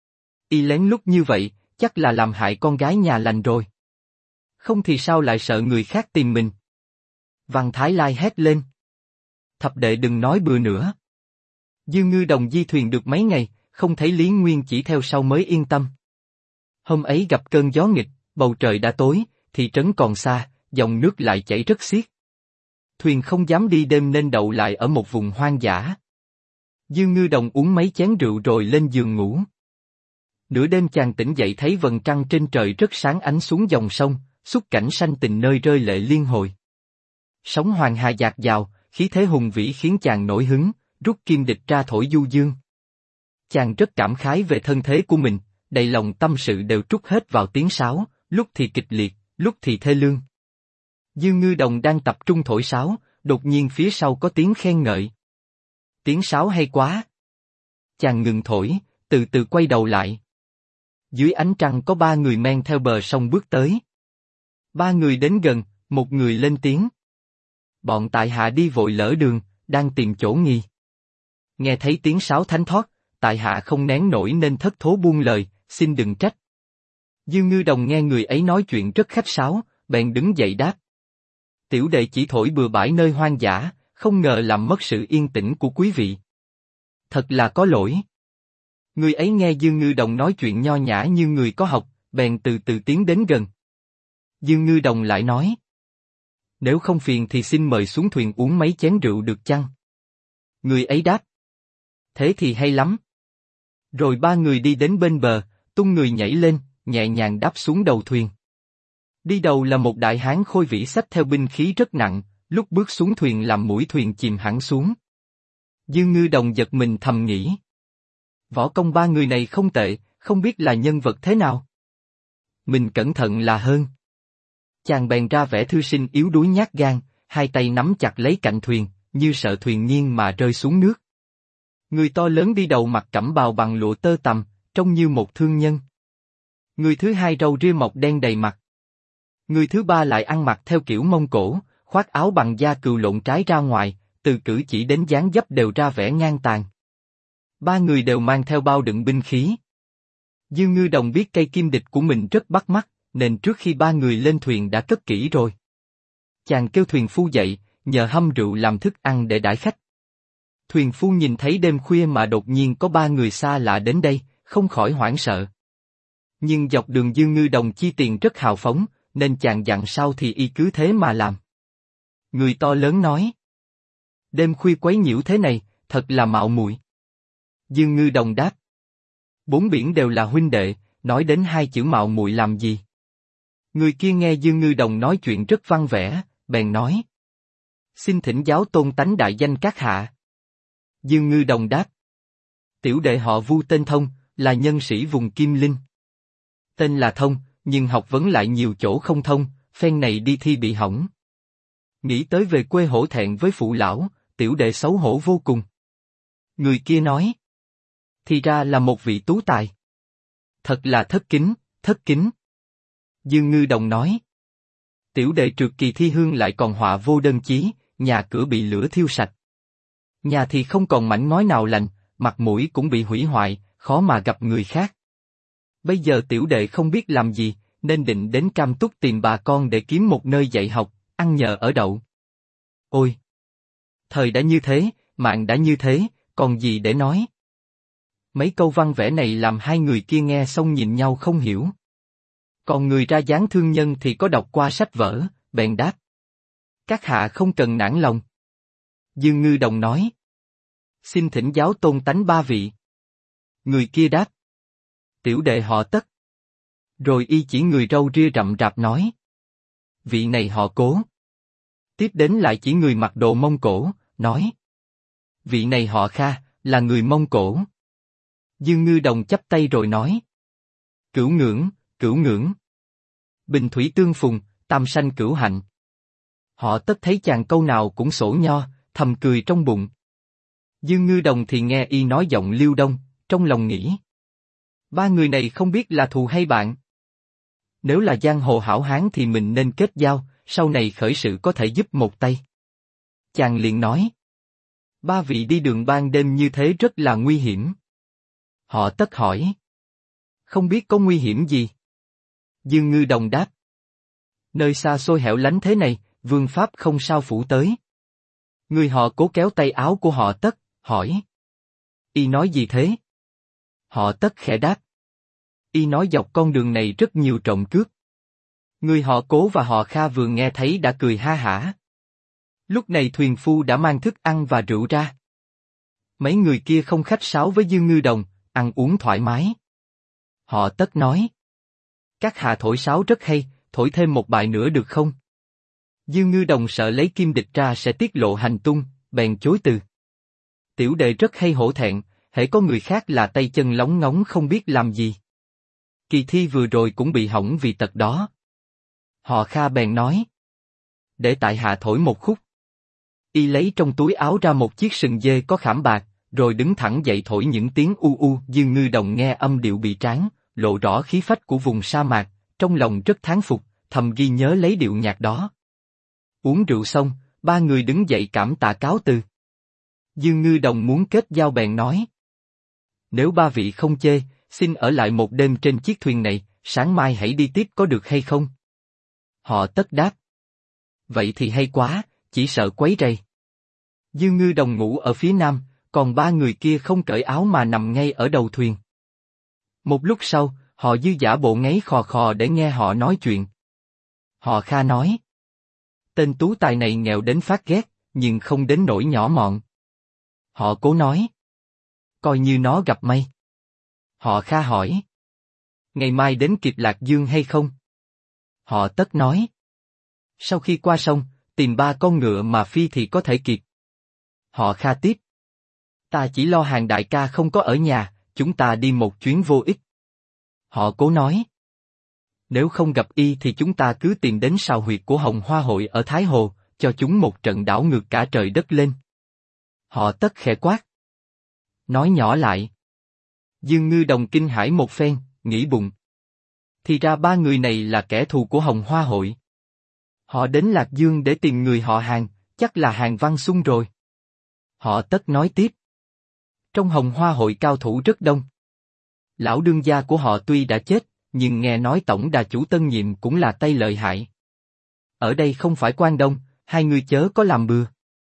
Y lén lút như vậy, chắc là làm hại con gái nhà lành rồi. Không thì sao lại sợ người khác tìm mình? Văn Thái Lai hét lên. Thập đệ đừng nói bừa nữa. Dương Ngư Đồng di thuyền được mấy ngày, không thấy Lý Nguyên chỉ theo sau mới yên tâm. Hôm ấy gặp cơn gió nghịch, bầu trời đã tối, thị trấn còn xa, dòng nước lại chảy rất xiết. Thuyền không dám đi đêm nên đậu lại ở một vùng hoang dã. Dương Ngư Đồng uống mấy chén rượu rồi lên giường ngủ. Nửa đêm chàng tỉnh dậy thấy vầng trăng trên trời rất sáng ánh xuống dòng sông, xúc cảnh sanh tình nơi rơi lệ liên hồi. Sóng hoàng hà dạt dào, khí thế hùng vĩ khiến chàng nổi hứng, rút kim địch ra thổi du dương. Chàng rất cảm khái về thân thế của mình, đầy lòng tâm sự đều trút hết vào tiếng sáo, lúc thì kịch liệt, lúc thì thê lương. Dương Ngư Đồng đang tập trung thổi sáo, đột nhiên phía sau có tiếng khen ngợi. Tiếng sáo hay quá. Chàng ngừng thổi, từ từ quay đầu lại. Dưới ánh trăng có ba người men theo bờ sông bước tới. Ba người đến gần, một người lên tiếng. Bọn tại hạ đi vội lỡ đường, đang tìm chỗ nghỉ. Nghe thấy tiếng sáo thánh thoát, tại hạ không nén nổi nên thất thố buông lời, xin đừng trách. Dương Ngư Đồng nghe người ấy nói chuyện rất khách sáo, bèn đứng dậy đáp. Tiểu đệ chỉ thổi bừa bãi nơi hoang dã, không ngờ làm mất sự yên tĩnh của quý vị. Thật là có lỗi. Người ấy nghe Dương Ngư Đồng nói chuyện nho nhã như người có học, bèn từ từ tiến đến gần. Dương Ngư Đồng lại nói. Nếu không phiền thì xin mời xuống thuyền uống mấy chén rượu được chăng? Người ấy đáp. Thế thì hay lắm. Rồi ba người đi đến bên bờ, tung người nhảy lên, nhẹ nhàng đáp xuống đầu thuyền. Đi đầu là một đại hán khôi vĩ xách theo binh khí rất nặng, lúc bước xuống thuyền làm mũi thuyền chìm hẳn xuống. Dương Ngư Đồng giật mình thầm nghĩ. Võ công ba người này không tệ, không biết là nhân vật thế nào. Mình cẩn thận là hơn. Chàng bèn ra vẻ thư sinh yếu đuối nhát gan, hai tay nắm chặt lấy cạnh thuyền, như sợ thuyền nghiêng mà rơi xuống nước. Người to lớn đi đầu mặc cẩm bào bằng lụa tơ tằm, trông như một thương nhân. Người thứ hai râu ria mọc đen đầy mặt. Người thứ ba lại ăn mặc theo kiểu Mông Cổ, khoác áo bằng da cừu lộn trái ra ngoài, từ cử chỉ đến dáng dấp đều ra vẻ ngang tàn. Ba người đều mang theo bao đựng binh khí. Dương Ngư Đồng biết cây kim địch của mình rất bắt mắt, nên trước khi ba người lên thuyền đã cất kỹ rồi. Chàng kêu thuyền phu dậy, nhờ hâm rượu làm thức ăn để đãi khách. Thuyền phu nhìn thấy đêm khuya mà đột nhiên có ba người xa lạ đến đây, không khỏi hoảng sợ. Nhưng dọc đường Dương Ngư Đồng chi tiền rất hào phóng, nên chàng dặn sao thì y cứ thế mà làm. Người to lớn nói. Đêm khuya quấy nhiễu thế này, thật là mạo muội. Dương Ngư Đồng đáp. Bốn biển đều là huynh đệ, nói đến hai chữ mạo muội làm gì? Người kia nghe Dương Ngư Đồng nói chuyện rất văn vẻ, bèn nói. Xin thỉnh giáo tôn tánh đại danh các hạ. Dương Ngư Đồng đáp. Tiểu đệ họ Vu tên Thông, là nhân sĩ vùng Kim Linh. Tên là Thông, nhưng học vấn lại nhiều chỗ không thông, phen này đi thi bị hỏng. Nghĩ tới về quê hổ thẹn với phụ lão, tiểu đệ xấu hổ vô cùng. Người kia nói. Thì ra là một vị tú tài. Thật là thất kính, thất kính. Dương Ngư Đồng nói. Tiểu đệ trượt kỳ thi hương lại còn họa vô đơn chí, nhà cửa bị lửa thiêu sạch. Nhà thì không còn mảnh ngói nào lành, mặt mũi cũng bị hủy hoại, khó mà gặp người khác. Bây giờ tiểu đệ không biết làm gì, nên định đến Cam Túc tìm bà con để kiếm một nơi dạy học, ăn nhờ ở đậu. Ôi! Thời đã như thế, mạng đã như thế, còn gì để nói? Mấy câu văn vẽ này làm hai người kia nghe xong nhìn nhau không hiểu. Còn người ra dáng thương nhân thì có đọc qua sách vở, bèn đáp. Các hạ không cần nản lòng. Dương Ngư Đồng nói. Xin thỉnh giáo tôn tánh ba vị. Người kia đáp. Tiểu đệ họ Tất. Rồi y chỉ người râu ria rậm rạp nói. Vị này họ Cố. Tiếp đến lại chỉ người mặc đồ Mông Cổ, nói. Vị này họ Kha, là người Mông Cổ. Dương Ngư Đồng chắp tay rồi nói. Cửu ngưỡng, cửu ngưỡng. Bình thủy tương phùng, tam sanh cửu hạnh. Họ Tất thấy chàng câu nào cũng sổ nho, thầm cười trong bụng. Dương Ngư Đồng thì nghe y nói giọng Liêu Đông, trong lòng nghĩ. Ba người này không biết là thù hay bạn. Nếu là giang hồ hảo hán thì mình nên kết giao, sau này khởi sự có thể giúp một tay. Chàng liền nói. Ba vị đi đường ban đêm như thế rất là nguy hiểm. Họ Tất hỏi. Không biết có nguy hiểm gì? Dương Ngư Đồng đáp. Nơi xa xôi hẻo lánh thế này, vương pháp không sao phủ tới. Người họ Cố kéo tay áo của họ Tất, hỏi. Y nói gì thế? Họ Tất khẽ đáp. Y nói dọc con đường này rất nhiều trộm cướp. Người họ Cố và họ Kha vừa nghe thấy đã cười ha hả. Lúc này thuyền phu đã mang thức ăn và rượu ra. Mấy người kia không khách sáo với Dương Ngư Đồng, ăn uống thoải mái. Họ Tất nói. Các hạ thổi sáo rất hay, thổi thêm một bài nữa được không? Dương Ngư Đồng sợ lấy kim địch ra sẽ tiết lộ hành tung, bèn chối từ. Tiểu đệ rất hay hổ thẹn, hễ có người khác là tay chân lóng ngóng không biết làm gì. Kỳ thi vừa rồi cũng bị hỏng vì tật đó. Họ Kha bèn nói. Để tại hạ thổi một khúc. Y lấy trong túi áo ra một chiếc sừng dê có khảm bạc, rồi đứng thẳng dậy thổi những tiếng u u. Dương Ngư Đồng nghe âm điệu bị tráng, lộ rõ khí phách của vùng sa mạc, trong lòng rất thán phục, thầm ghi nhớ lấy điệu nhạc đó. Uống rượu xong, ba người đứng dậy cảm tạ cáo từ. Dương Ngư Đồng muốn kết giao bèn nói. Nếu ba vị không chê, xin ở lại một đêm trên chiếc thuyền này, sáng mai hãy đi tiếp có được hay không? Họ Tất đáp. Vậy thì hay quá, chỉ sợ quấy rầy. Dương Ngư Đồng ngủ ở phía nam, còn ba người kia không cởi áo mà nằm ngay ở đầu thuyền. Một lúc sau, họ Dư giả bộ ngáy khò khò để nghe họ nói chuyện. Họ Kha nói. Tên tú tài này nghèo đến phát ghét, nhưng không đến nỗi nhỏ mọn. Họ Cố nói. Coi như nó gặp may. Họ Kha hỏi. Ngày mai đến kịp Lạc Dương hay không? Họ Tất nói. Sau khi qua sông, tìm ba con ngựa mà phi thì có thể kịp. Họ Kha tiếp. Ta chỉ lo hàng đại ca không có ở nhà, chúng ta đi một chuyến vô ích. Họ Cố nói. Nếu không gặp y thì chúng ta cứ tìm đến sào huyệt của Hồng Hoa Hội ở Thái Hồ, cho chúng một trận đảo ngược cả trời đất lên. Họ Tất khẽ quát. Nói nhỏ lại. Dương Ngư Đồng kinh hãi một phen, nghĩ bụng. Thì ra ba người này là kẻ thù của Hồng Hoa Hội. Họ đến Lạc Dương để tìm người họ Hàng, chắc là Hàng Văn Xung rồi. Họ Tất nói tiếp. Trong Hồng Hoa Hội cao thủ rất đông. Lão đương gia của họ tuy đã chết, nhưng nghe nói tổng đà chủ tân nhiệm cũng là tay lợi hại. Ở đây không phải Quan Đông, hai người chớ có làm bừa.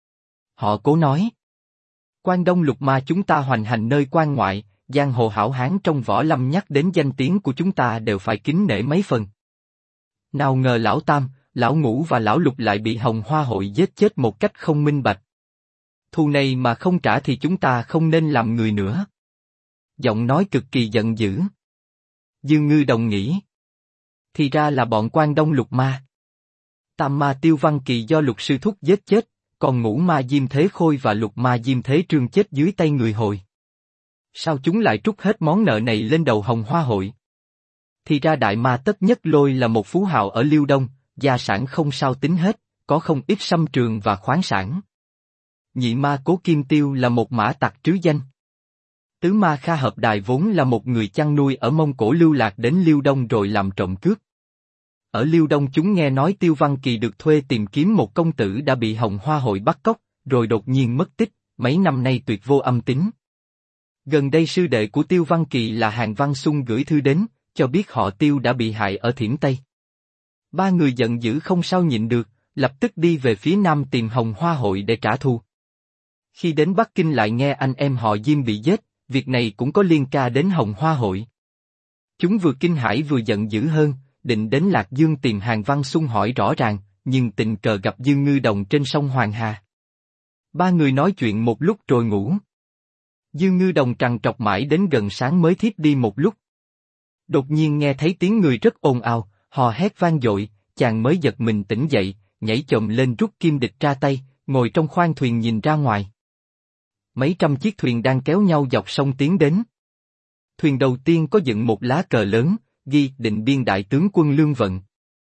Họ Cố nói. Quan Đông lục ma chúng ta hoành hành nơi quan ngoại, giang hồ hảo hán trong võ lâm nhắc đến danh tiếng của chúng ta đều phải kính nể mấy phần. Nào ngờ lão Tam, lão Ngũ và lão Lục lại bị Hồng Hoa Hội giết chết một cách không minh bạch. Thù này mà không trả thì chúng ta không nên làm người nữa. Giọng nói cực kỳ giận dữ. Dương Ngư Đồng nghĩ. Thì ra là bọn Quan Đông lục ma. Tam ma Tiêu Văn Kỳ do Lục sư thúc giết chết, còn Ngũ ma Diêm Thế Khôi và Lục ma Diêm Thế Trương chết dưới tay người Hồi. Sao chúng lại trút hết món nợ này lên đầu Hồng Hoa Hội? Thì ra Đại Ma Tất Nhất Lôi là một phú hào ở Liêu Đông, gia sản không sao tính hết, có không ít sâm trường và khoáng sản. Nhị ma Cố Kim Tiêu là một mã tặc trứ danh. Tứ ma Kha Hợp Đài vốn là một người chăn nuôi ở Mông Cổ lưu lạc đến Liêu Đông rồi làm trộm cướp. Ở Liêu Đông chúng nghe nói Tiêu Văn Kỳ được thuê tìm kiếm một công tử đã bị Hồng Hoa Hội bắt cóc, rồi đột nhiên mất tích, mấy năm nay tuyệt vô âm tín. Gần đây sư đệ của Tiêu Văn Kỳ là Hàng Văn Xung gửi thư đến, cho biết họ Tiêu đã bị hại ở Thiểm Tây. Ba người giận dữ không sao nhịn được, lập tức đi về phía nam tìm Hồng Hoa Hội để trả thù. Khi đến Bắc Kinh lại nghe anh em họ Diêm bị giết, việc này cũng có liên ca đến Hồng Hoa Hội. Chúng vừa kinh hãi vừa giận dữ hơn, định đến Lạc Dương tìm Hàng Văn Xung hỏi rõ ràng, nhưng tình cờ gặp Dương Ngư Đồng trên sông Hoàng Hà. Ba người nói chuyện một lúc rồi ngủ. Dương Ngư Đồng trằn trọc mãi đến gần sáng mới thiếp đi một lúc. Đột nhiên nghe thấy tiếng người rất ồn ào, hò hét vang dội, chàng mới giật mình tỉnh dậy, nhảy chồm lên rút kim địch ra tay, ngồi trong khoang thuyền nhìn ra ngoài. Mấy trăm chiếc thuyền đang kéo nhau dọc sông tiến đến. Thuyền đầu tiên có dựng một lá cờ lớn, ghi Định Biên Đại tướng quân Lương Vận.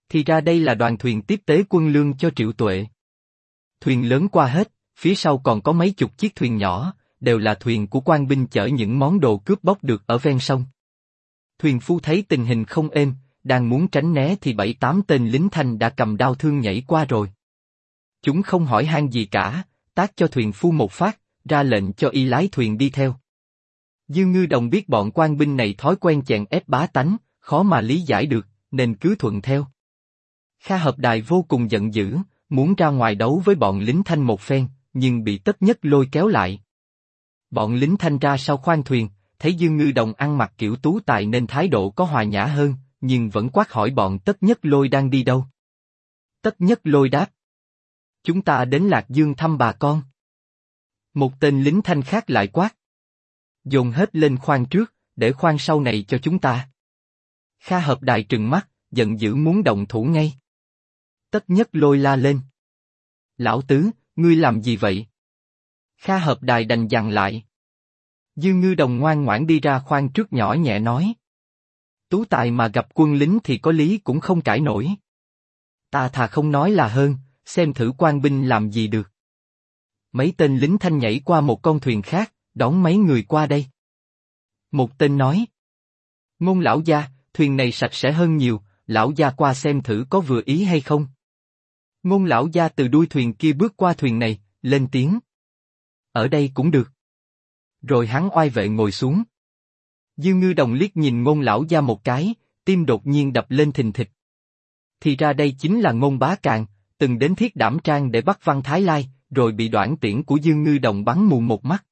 Thì ra đây là đoàn thuyền tiếp tế quân lương cho Triệu Tuệ. Thuyền lớn qua hết, phía sau còn có mấy chục chiếc thuyền nhỏ, đều là thuyền của quan binh chở những món đồ cướp bóc được ở ven sông. Thuyền phu thấy tình hình không êm, đang muốn tránh né thì 7-8 tên lính Thanh đã cầm đao thương nhảy qua rồi. Chúng không hỏi han gì cả, tát cho thuyền phu một phát, ra lệnh cho y lái thuyền đi theo. Dương Ngư Đồng biết bọn quan binh này thói quen chèn ép bá tánh, khó mà lý giải được, nên cứ thuận theo. Kha Hợp Đài vô cùng giận dữ, muốn ra ngoài đấu với bọn lính Thanh một phen, nhưng bị Tất Nhất Lôi kéo lại. Bọn lính Thanh ra sau khoang thuyền, thấy Dương Ngư Đồng ăn mặc kiểu tú tài nên thái độ có hòa nhã hơn, nhưng vẫn quát hỏi bọn Tất Nhất Lôi đang đi đâu. Tất Nhất Lôi đáp: chúng ta đến Lạc Dương thăm bà con. Một tên lính Thanh khác lại quát: dồn hết lên khoang trước, để khoang sau này cho chúng ta. Kha Hợp Đài trừng mắt, giận dữ muốn động thủ ngay. Tất Nhất Lôi la lên: lão tứ, ngươi làm gì vậy? Kha Hợp Đài đành dằn lại. Dương Ngư Đồng ngoan ngoãn đi ra khoang trước nhỏ nhẹ nói: tú tài mà gặp quân lính thì có lý cũng không cãi nổi. Ta thà không nói là hơn, xem thử quan binh làm gì được. Mấy tên lính Thanh nhảy qua một con thuyền khác, đón mấy người qua đây. Một tên nói: Ngôn lão gia, thuyền này sạch sẽ hơn nhiều, lão gia qua xem thử có vừa ý hay không. Ngôn lão gia từ đuôi thuyền kia bước qua thuyền này, lên tiếng: ở đây cũng được. Rồi hắn oai vệ ngồi xuống. Dương Ngư Đồng liếc nhìn Ngôn lão gia một cái, tim đột nhiên đập lên thình thịch. Thì ra đây chính là Ngôn Bá Càn, từng đến Thiết Đảm Trang để bắt Văn Thái Lai, rồi bị Đoản Tiễn của Dương Ngư Đồng bắn mù một mắt.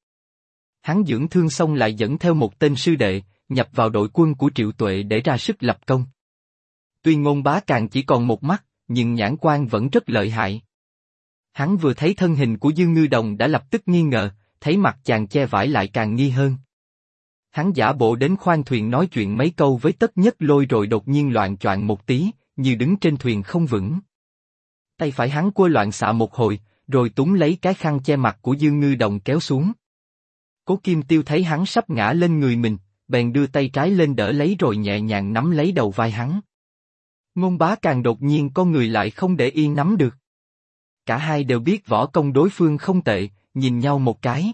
Hắn dưỡng thương xong lại dẫn theo một tên sư đệ, nhập vào đội quân của Triệu Tuệ để ra sức lập công. Tuy Ngôn Bá Càn chỉ còn một mắt, nhưng nhãn quan vẫn rất lợi hại. Hắn vừa thấy thân hình của Dương Ngư Đồng đã lập tức nghi ngờ, thấy mặt chàng che vải lại càng nghi hơn. Hắn giả bộ đến khoang thuyền nói chuyện mấy câu với Tất Nhất Lôi rồi đột nhiên loạng choạng một tí, như đứng trên thuyền không vững. Tay phải hắn quơ loạn xạ một hồi, rồi túm lấy cái khăn che mặt của Dương Ngư Đồng kéo xuống. Cố Kim Tiêu thấy hắn sắp ngã lên người mình, bèn đưa tay trái lên đỡ lấy rồi nhẹ nhàng nắm lấy đầu vai hắn. Ngôn Bá Càn đột nhiên có người lại không để yên nắm được. Cả hai đều biết võ công đối phương không tệ, nhìn nhau một cái.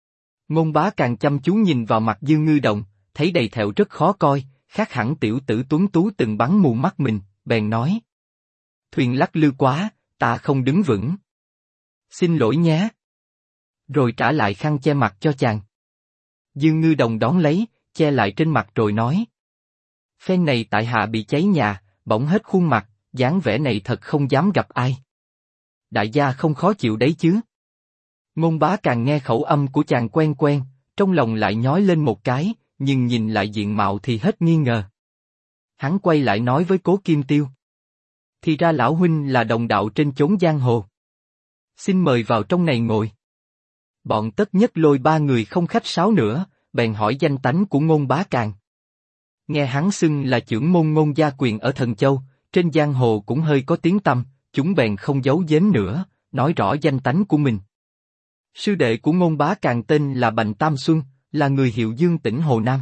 Ngôn Bá Càn chăm chú nhìn vào mặt Dương Ngư Đồng, thấy đầy thẹo rất khó coi, khác hẳn tiểu tử tuấn tú từng bắn mù mắt mình, bèn nói: thuyền lắc lư quá, ta không đứng vững. Xin lỗi nhé. Rồi trả lại khăn che mặt cho chàng. Dương Ngư Đồng đón lấy, che lại trên mặt rồi nói: phen này tại hạ bị cháy nhà, bỏng hết khuôn mặt, dáng vẻ này thật không dám gặp ai. Đại gia không khó chịu đấy chứ? Ngôn Bá Càn nghe khẩu âm của chàng quen quen, trong lòng lại nhói lên một cái, nhưng nhìn lại diện mạo thì hết nghi ngờ. Hắn quay lại nói với Cố Kim Tiêu: thì ra lão huynh là đồng đạo trên chốn giang hồ. Xin mời vào trong này ngồi. Bọn Tất Nhất Lôi ba người không khách sáo nữa, bèn hỏi danh tánh của Ngôn Bá Càn. Nghe hắn xưng là chưởng môn Ngôn Gia Quyền ở Thần Châu, trên giang hồ cũng hơi có tiếng tăm, chúng bèn không giấu giếm nữa, nói rõ danh tánh của mình. Sư đệ của Ngôn Bá Càn tên là Bành Tam Xuân, là người Hiệu Dương tỉnh Hồ Nam.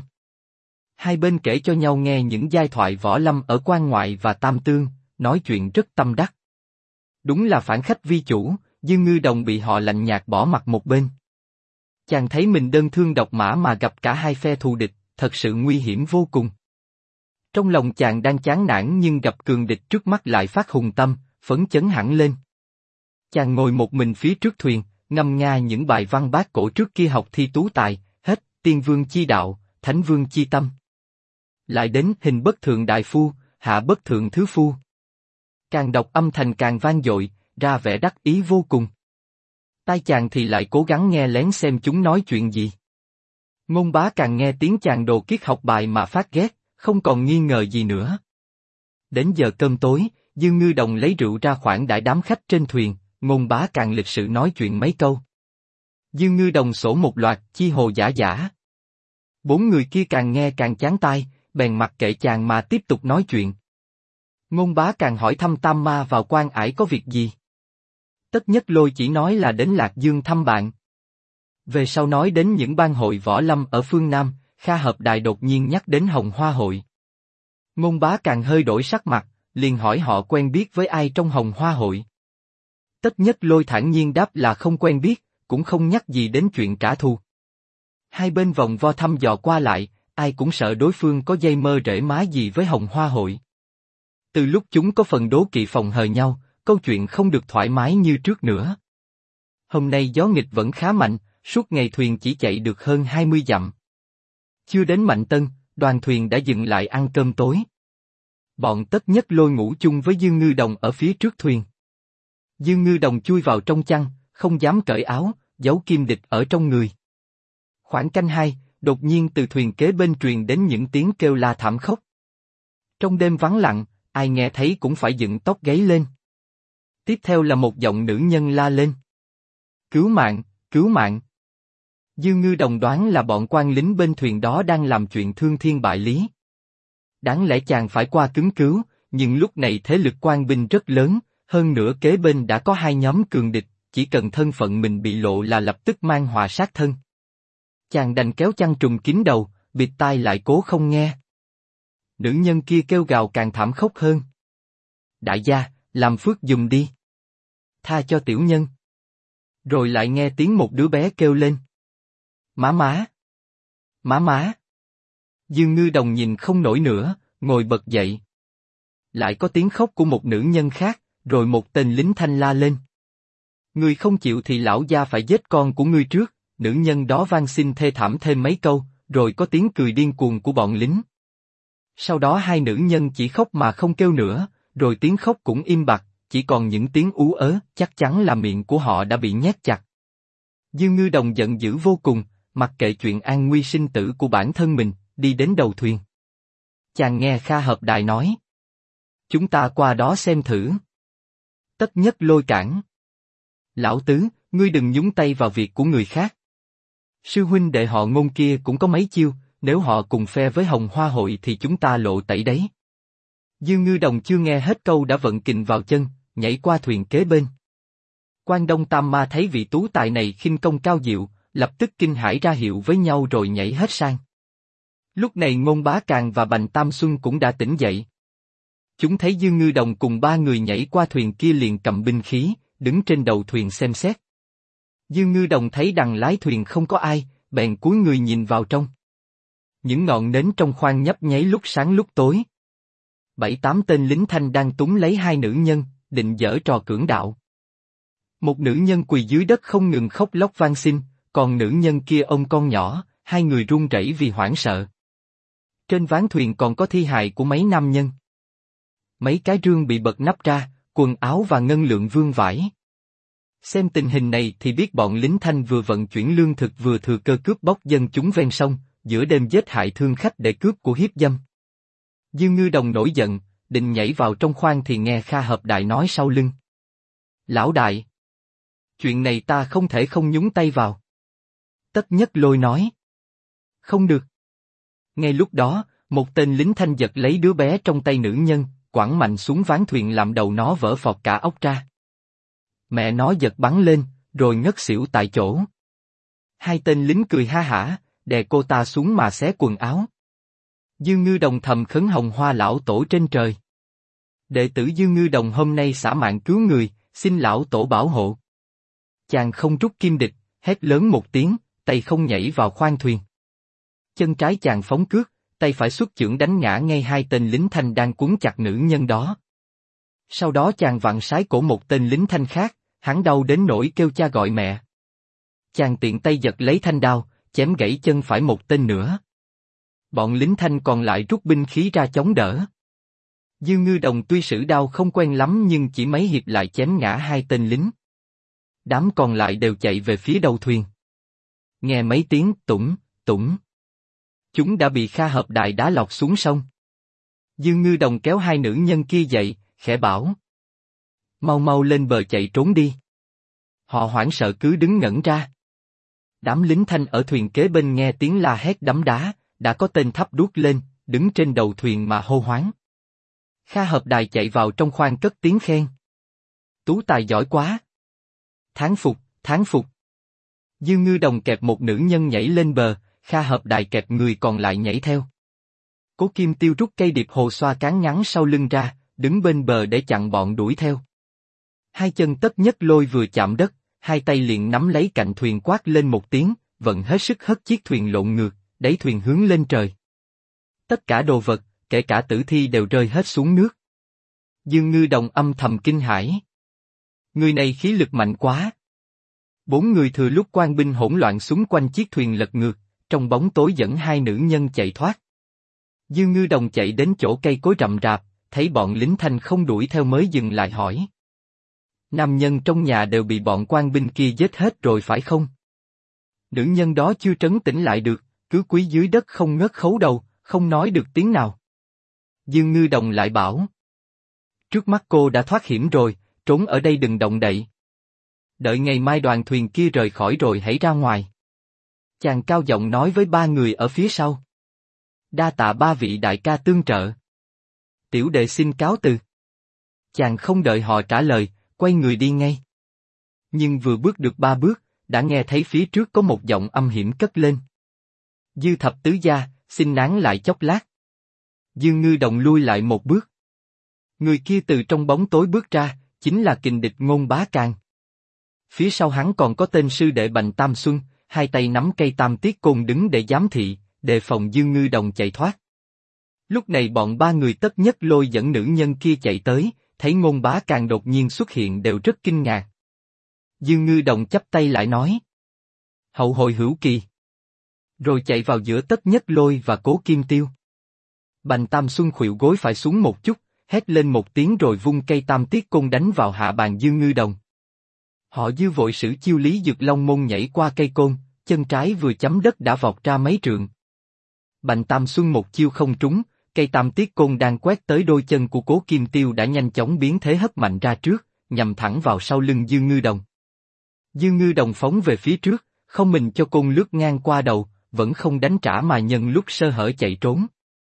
Hai bên kể cho nhau nghe những giai thoại võ lâm ở quan ngoại và Tam Tương, nói chuyện rất tâm đắc. Đúng là phản khách vi chủ, Dương Ngư Đồng bị họ lạnh nhạt bỏ mặt một bên. Chàng thấy mình đơn thương độc mã mà gặp cả hai phe thù địch, thật sự nguy hiểm vô cùng. Trong lòng chàng đang chán nản nhưng gặp cường địch trước mắt lại phát hùng tâm, phấn chấn hẳn lên. Chàng ngồi một mình phía trước thuyền, ngâm nga những bài văn bát cổ trước kia học thi tú tài, hết tiên vương chi đạo, thánh vương chi tâm. Lại đến hình bất thượng đại phu, hạ bất thượng thứ phu. Càng đọc âm thanh càng vang dội, ra vẻ đắc ý vô cùng. Tai chàng thì lại cố gắng nghe lén xem chúng nói chuyện gì. Ngôn Bá Càn nghe tiếng chàng đồ kiết học bài mà phát ghét, không còn nghi ngờ gì nữa. Đến giờ cơm tối, Dương Ngư Đồng lấy rượu ra khoản đãi đám khách trên thuyền, Ngôn Bá Càn lịch sự nói chuyện mấy câu. Dương Ngư Đồng sổ một loạt chi hồ giả giả. Bốn người kia càng nghe càng chán tai, bèn mặc kệ chàng mà tiếp tục nói chuyện. Ngôn Bá Càn hỏi thăm Tam Ma vào Quan Ải có việc gì. Tất Nhất Lôi chỉ nói là đến Lạc Dương thăm bạn. Về sau nói đến những bang hội võ lâm ở phương Nam, Kha Hợp Đài đột nhiên nhắc đến Hồng Hoa hội. Ngôn Bá Càn hơi đổi sắc mặt, liền hỏi họ quen biết với ai trong Hồng Hoa hội. Tất Nhất Lôi thản nhiên đáp là không quen biết, cũng không nhắc gì đến chuyện trả thù. Hai bên vòng vo thăm dò qua lại, ai cũng sợ đối phương có dây mơ rễ má gì với Hồng Hoa hội. Từ lúc chúng có phần đố kỵ phòng hờ nhau, câu chuyện không được thoải mái như trước nữa. Hôm nay gió nghịch vẫn khá mạnh, suốt ngày thuyền chỉ chạy được hơn 20 dặm. Chưa đến Mạnh Tân, đoàn thuyền đã dừng lại ăn cơm tối. Bọn Tất Nhất Lôi ngủ chung với Dương Ngư Đồng ở phía trước thuyền. Dương Ngư Đồng chui vào trong chăn, không dám cởi áo, giấu kim địch ở trong người. Khoảng canh hai, đột nhiên từ thuyền kế bên truyền đến những tiếng kêu la thảm khốc. Trong đêm vắng lặng, ai nghe thấy cũng phải dựng tóc gáy lên. Tiếp theo là một giọng nữ nhân la lên. Cứu mạng, cứu mạng. Dương Ngư Đồng đoán là bọn quan lính bên thuyền đó đang làm chuyện thương thiên bại lý. Đáng lẽ chàng phải qua cứng cứu, nhưng lúc này thế lực quan binh rất lớn, hơn nữa kế bên đã có hai nhóm cường địch, chỉ cần thân phận mình bị lộ là lập tức mang họa sát thân. Chàng đành kéo chăn trùm kín đầu, bịt tai lại cố không nghe. Nữ nhân kia kêu gào càng thảm khốc hơn. Đại gia, làm phước giùm đi. Tha cho tiểu nhân. Rồi lại nghe tiếng một đứa bé kêu lên. Má má. Má má. Dương Ngư Đồng nhìn không nổi nữa, ngồi bật dậy. Lại có tiếng khóc của một nữ nhân khác, rồi một tên lính thanh la lên. Ngươi không chịu thì lão gia phải giết con của ngươi trước, nữ nhân đó van xin thê thảm thêm mấy câu, rồi có tiếng cười điên cuồng của bọn lính. Sau đó hai nữ nhân chỉ khóc mà không kêu nữa, rồi tiếng khóc cũng im bặt, chỉ còn những tiếng ú ớ, chắc chắn là miệng của họ đã bị nhét chặt. Dương Ngư Đồng giận dữ vô cùng, mặc kệ chuyện an nguy sinh tử của bản thân mình, đi đến đầu thuyền. Chàng nghe Kha Hợp Đài nói. Chúng ta qua đó xem thử. Tất Nhất Lôi cản. Lão tứ, ngươi đừng nhúng tay vào việc của người khác. Sư huynh đệ họ Ngôn kia cũng có mấy chiêu, nếu họ cùng phe với Hồng Hoa hội thì chúng ta lộ tẩy đấy. Dương Ngư Đồng chưa nghe hết câu đã vận kình vào chân, nhảy qua thuyền kế bên. Quan Đông Tam Ma thấy vị tú tài này khinh công cao diệu, lập tức kinh hãi ra hiệu với nhau rồi nhảy hết sang. Lúc này Ngôn Bá Càng và Bành Tam Xuân cũng đã tỉnh dậy. Chúng thấy Dương Ngư Đồng cùng ba người nhảy qua thuyền kia liền cầm binh khí, đứng trên đầu thuyền xem xét. Dương Ngư Đồng thấy đằng lái thuyền không có ai, bèn cúi người nhìn vào trong. Những ngọn nến trong khoang nhấp nháy lúc sáng lúc tối. 7-8 tên lính thanh đang túm lấy hai nữ nhân, định giở trò cưỡng đạo. Một nữ nhân quỳ dưới đất không ngừng khóc lóc van xin, còn nữ nhân kia ôm con nhỏ, hai người run rẩy vì hoảng sợ. Trên ván thuyền còn có thi hài của mấy nam nhân. Mấy cái rương bị bật nắp ra, quần áo và ngân lượng vương vãi. Xem tình hình này thì biết bọn lính thanh vừa vận chuyển lương thực vừa thừa cơ cướp bóc dân chúng ven sông, giữa đêm giết hại thương khách để cướp của hiếp dâm. Dương Ngư Đồng nổi giận, định nhảy vào trong khoang thì nghe Kha Hợp Đại nói sau lưng. Lão đại! Chuyện này ta không thể không nhúng tay vào. Tất Nhất Lôi nói. Không được. Ngay lúc đó, một tên lính thanh giật lấy đứa bé trong tay nữ nhân, quẳng mạnh xuống ván thuyền làm đầu nó vỡ phọt cả óc ra. Mẹ nó giật bắn lên, rồi ngất xỉu tại chỗ. Hai tên lính cười ha hả, đè cô ta xuống mà xé quần áo. Dương Ngư Đồng thầm khấn Hồng Hoa lão tổ trên trời. Đệ tử Dương Ngư Đồng hôm nay xả mạng cứu người, xin lão tổ bảo hộ. Chàng không rút kim địch, hét lớn một tiếng, tay không nhảy vào khoang thuyền. Chân trái chàng phóng cước, tay phải xuất chưởng đánh ngã ngay hai tên lính thanh đang quấn chặt nữ nhân đó. Sau đó chàng vặn sái cổ một tên lính thanh khác, hắn đau đến nỗi kêu cha gọi mẹ. Chàng tiện tay giật lấy thanh đao, chém gãy chân phải một tên nữa. Bọn lính thanh còn lại rút binh khí ra chống đỡ. Dương Ngư Đồng tuy sử đao không quen lắm nhưng chỉ mấy hiệp lại chém ngã hai tên lính. Đám còn lại đều chạy về phía đầu thuyền. Nghe mấy tiếng tủng, tủng. Chúng đã bị Kha Hợp Đại đá lọt xuống sông. Dương Ngư Đồng kéo hai nữ nhân kia dậy, khẽ bảo. Mau mau lên bờ chạy trốn đi. Họ hoảng sợ cứ đứng ngẩn ra. Đám lính thanh ở thuyền kế bên nghe tiếng la hét đấm đá, đã có tên thắp đuốc lên, đứng trên đầu thuyền mà hô hoáng. Kha Hợp Đài chạy vào trong khoang cất tiếng khen. Tú tài giỏi quá. Thán phục, thán phục. Dương Ngư Đồng kẹp một nữ nhân nhảy lên bờ, Kha Hợp Đài kẹp người còn lại nhảy theo. Cố Kim Tiêu rút cây điệp hồ xoa cán ngắn sau lưng ra, đứng bên bờ để chặn bọn đuổi theo. Hai chân Tất Nhất Lôi vừa chạm đất, hai tay liền nắm lấy cạnh thuyền quát lên một tiếng, vận hết sức hất chiếc thuyền lộn ngược, đẩy thuyền hướng lên trời. Tất cả đồ vật, kể cả tử thi đều rơi hết xuống nước. Dương Ngư Đồng âm thầm kinh hãi. Người này khí lực mạnh quá. Bốn người thừa lúc quan binh hỗn loạn xung quanh chiếc thuyền lật ngược, trong bóng tối dẫn hai nữ nhân chạy thoát. Dương Ngư Đồng chạy đến chỗ cây cối rậm rạp, thấy bọn lính Thanh không đuổi theo mới dừng lại hỏi. Nam nhân trong nhà đều bị bọn quan binh kia giết hết rồi phải không? Nữ nhân đó chưa trấn tĩnh lại được, cứ cúi dưới đất không ngớt khấu đầu, không nói được tiếng nào. Dương Ngư Đồng lại bảo. Trước mắt cô đã thoát hiểm rồi, trốn ở đây đừng động đậy. Đợi ngày mai đoàn thuyền kia rời khỏi rồi hãy ra ngoài. Chàng cao giọng nói với ba người ở phía sau. Đa tạ ba vị đại ca tương trợ. Tiểu đệ xin cáo từ. Chàng không đợi họ trả lời, quay người đi ngay. Nhưng vừa bước được 3 bước, đã nghe thấy phía trước có một giọng âm hiểm cất lên. Dư thập tứ gia, xin nán lại chốc lát. Dương Ngư Đồng lui lại một bước. Người kia từ trong bóng tối bước ra, chính là kình địch Ngôn Bá Càng. Phía sau hắn còn có tên sư đệ Bành Tam Xuân, hai tay nắm cây tam tiết côn đứng để giám thị, đề phòng Dương Ngư Đồng chạy thoát. Lúc này bọn ba người Tất Nhất Lôi dẫn nữ nhân kia chạy tới, thấy Ngôn Bá Càng đột nhiên xuất hiện đều rất kinh ngạc. Dương Ngư Đồng chắp tay lại nói. Hậu hồi hữu kỳ. Rồi chạy vào giữa Tất Nhất Lôi và Cố Kim Tiêu. Bành Tam Xuân khuỵu gối phải xuống một chút, hét lên một tiếng rồi vung cây tam tiết côn đánh vào hạ bàn Dương Ngư Đồng. Họ Dư vội sử chiêu Lý Dược Long môn nhảy qua cây côn, chân trái vừa chấm đất đã vọt ra mấy trượng. Bành Tam Xuân một chiêu không trúng, cây tam tiết côn đang quét tới đôi chân của Cố Kim Tiêu đã nhanh chóng biến thế hất mạnh ra trước, nhằm thẳng vào sau lưng Dương Ngư Đồng. Dương Ngư Đồng phóng về phía trước, không mình cho côn lướt ngang qua đầu, vẫn không đánh trả mà nhân lúc sơ hở chạy trốn.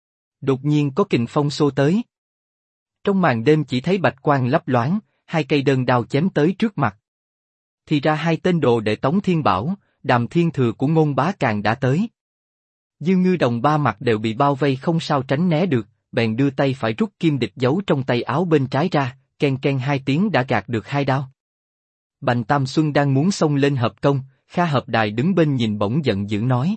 Đột nhiên có kình phong xô tới. Trong màn đêm chỉ thấy bạch quang lấp loáng, hai cây đơn đao chém tới trước mặt. Thì ra hai tên đồ đệ Tống Thiên Bảo, Đàm Thiên Thừa của Ngôn Bá Càng đã tới. Dương Ngư Đồng ba mặt đều bị bao vây không sao tránh né được, bèn đưa tay phải rút kim địch giấu trong tay áo bên trái ra, ken ken hai tiếng đã gạt được hai đao. Bành Tam Xuân đang muốn xông lên hợp công, Kha Hợp Đài đứng bên nhìn bỗng giận dữ nói.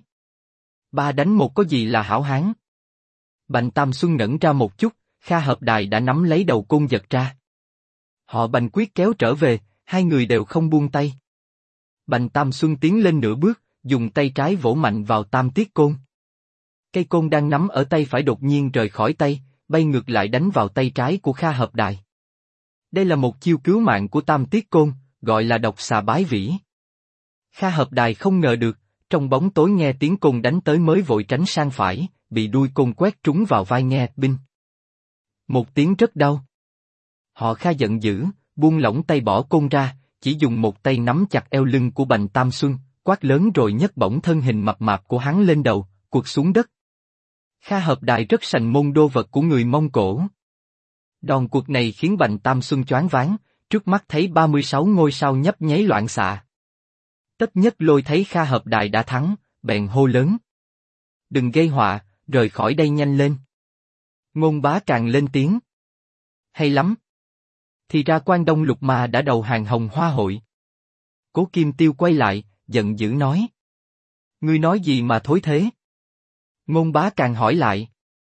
Ba đánh một có gì là hảo hán. Bành Tam Xuân ngẩn ra một chút, Kha Hợp Đài đã nắm lấy đầu côn giật ra. Họ Bành quyết kéo trở về, hai người đều không buông tay. Bành Tam Xuân tiến lên nửa bước, dùng tay trái vỗ mạnh vào tam tiết côn. Cây côn đang nắm ở tay phải đột nhiên rời khỏi tay, bay ngược lại đánh vào tay trái của Kha Hợp Đài. Đây là một chiêu cứu mạng của tam tiết côn, gọi là độc xà bái vĩ. Kha Hợp Đài không ngờ được, trong bóng tối nghe tiếng côn đánh tới mới vội tránh sang phải, bị đuôi côn quét trúng vào vai nghe binh. Một tiếng rất đau. Họ Kha giận dữ, buông lỏng tay bỏ côn ra, chỉ dùng một tay nắm chặt eo lưng của Bành Tam Xuân, quát lớn rồi nhấc bổng thân hình mập mạp của hắn lên đầu, quật xuống đất. Kha Hợp Đài rất sành môn đô vật của người Mông Cổ. Đòn quật này khiến Bành Tam Xuân choáng váng, trước mắt thấy 36 ngôi sao nhấp nháy loạn xạ. Tất Nhất Lôi thấy Kha Hợp Đài đã thắng, bèn hô lớn. Đừng gây họa, rời khỏi đây nhanh lên. Ngôn Bá Càng lên tiếng. Hay lắm. Thì ra Quan Đông Lục Ma đã đầu hàng Hồng Hoa hội. Cố Kim Tiêu quay lại, giận dữ nói. Ngươi nói gì mà thối thế? Ngôn Bá Càng hỏi lại.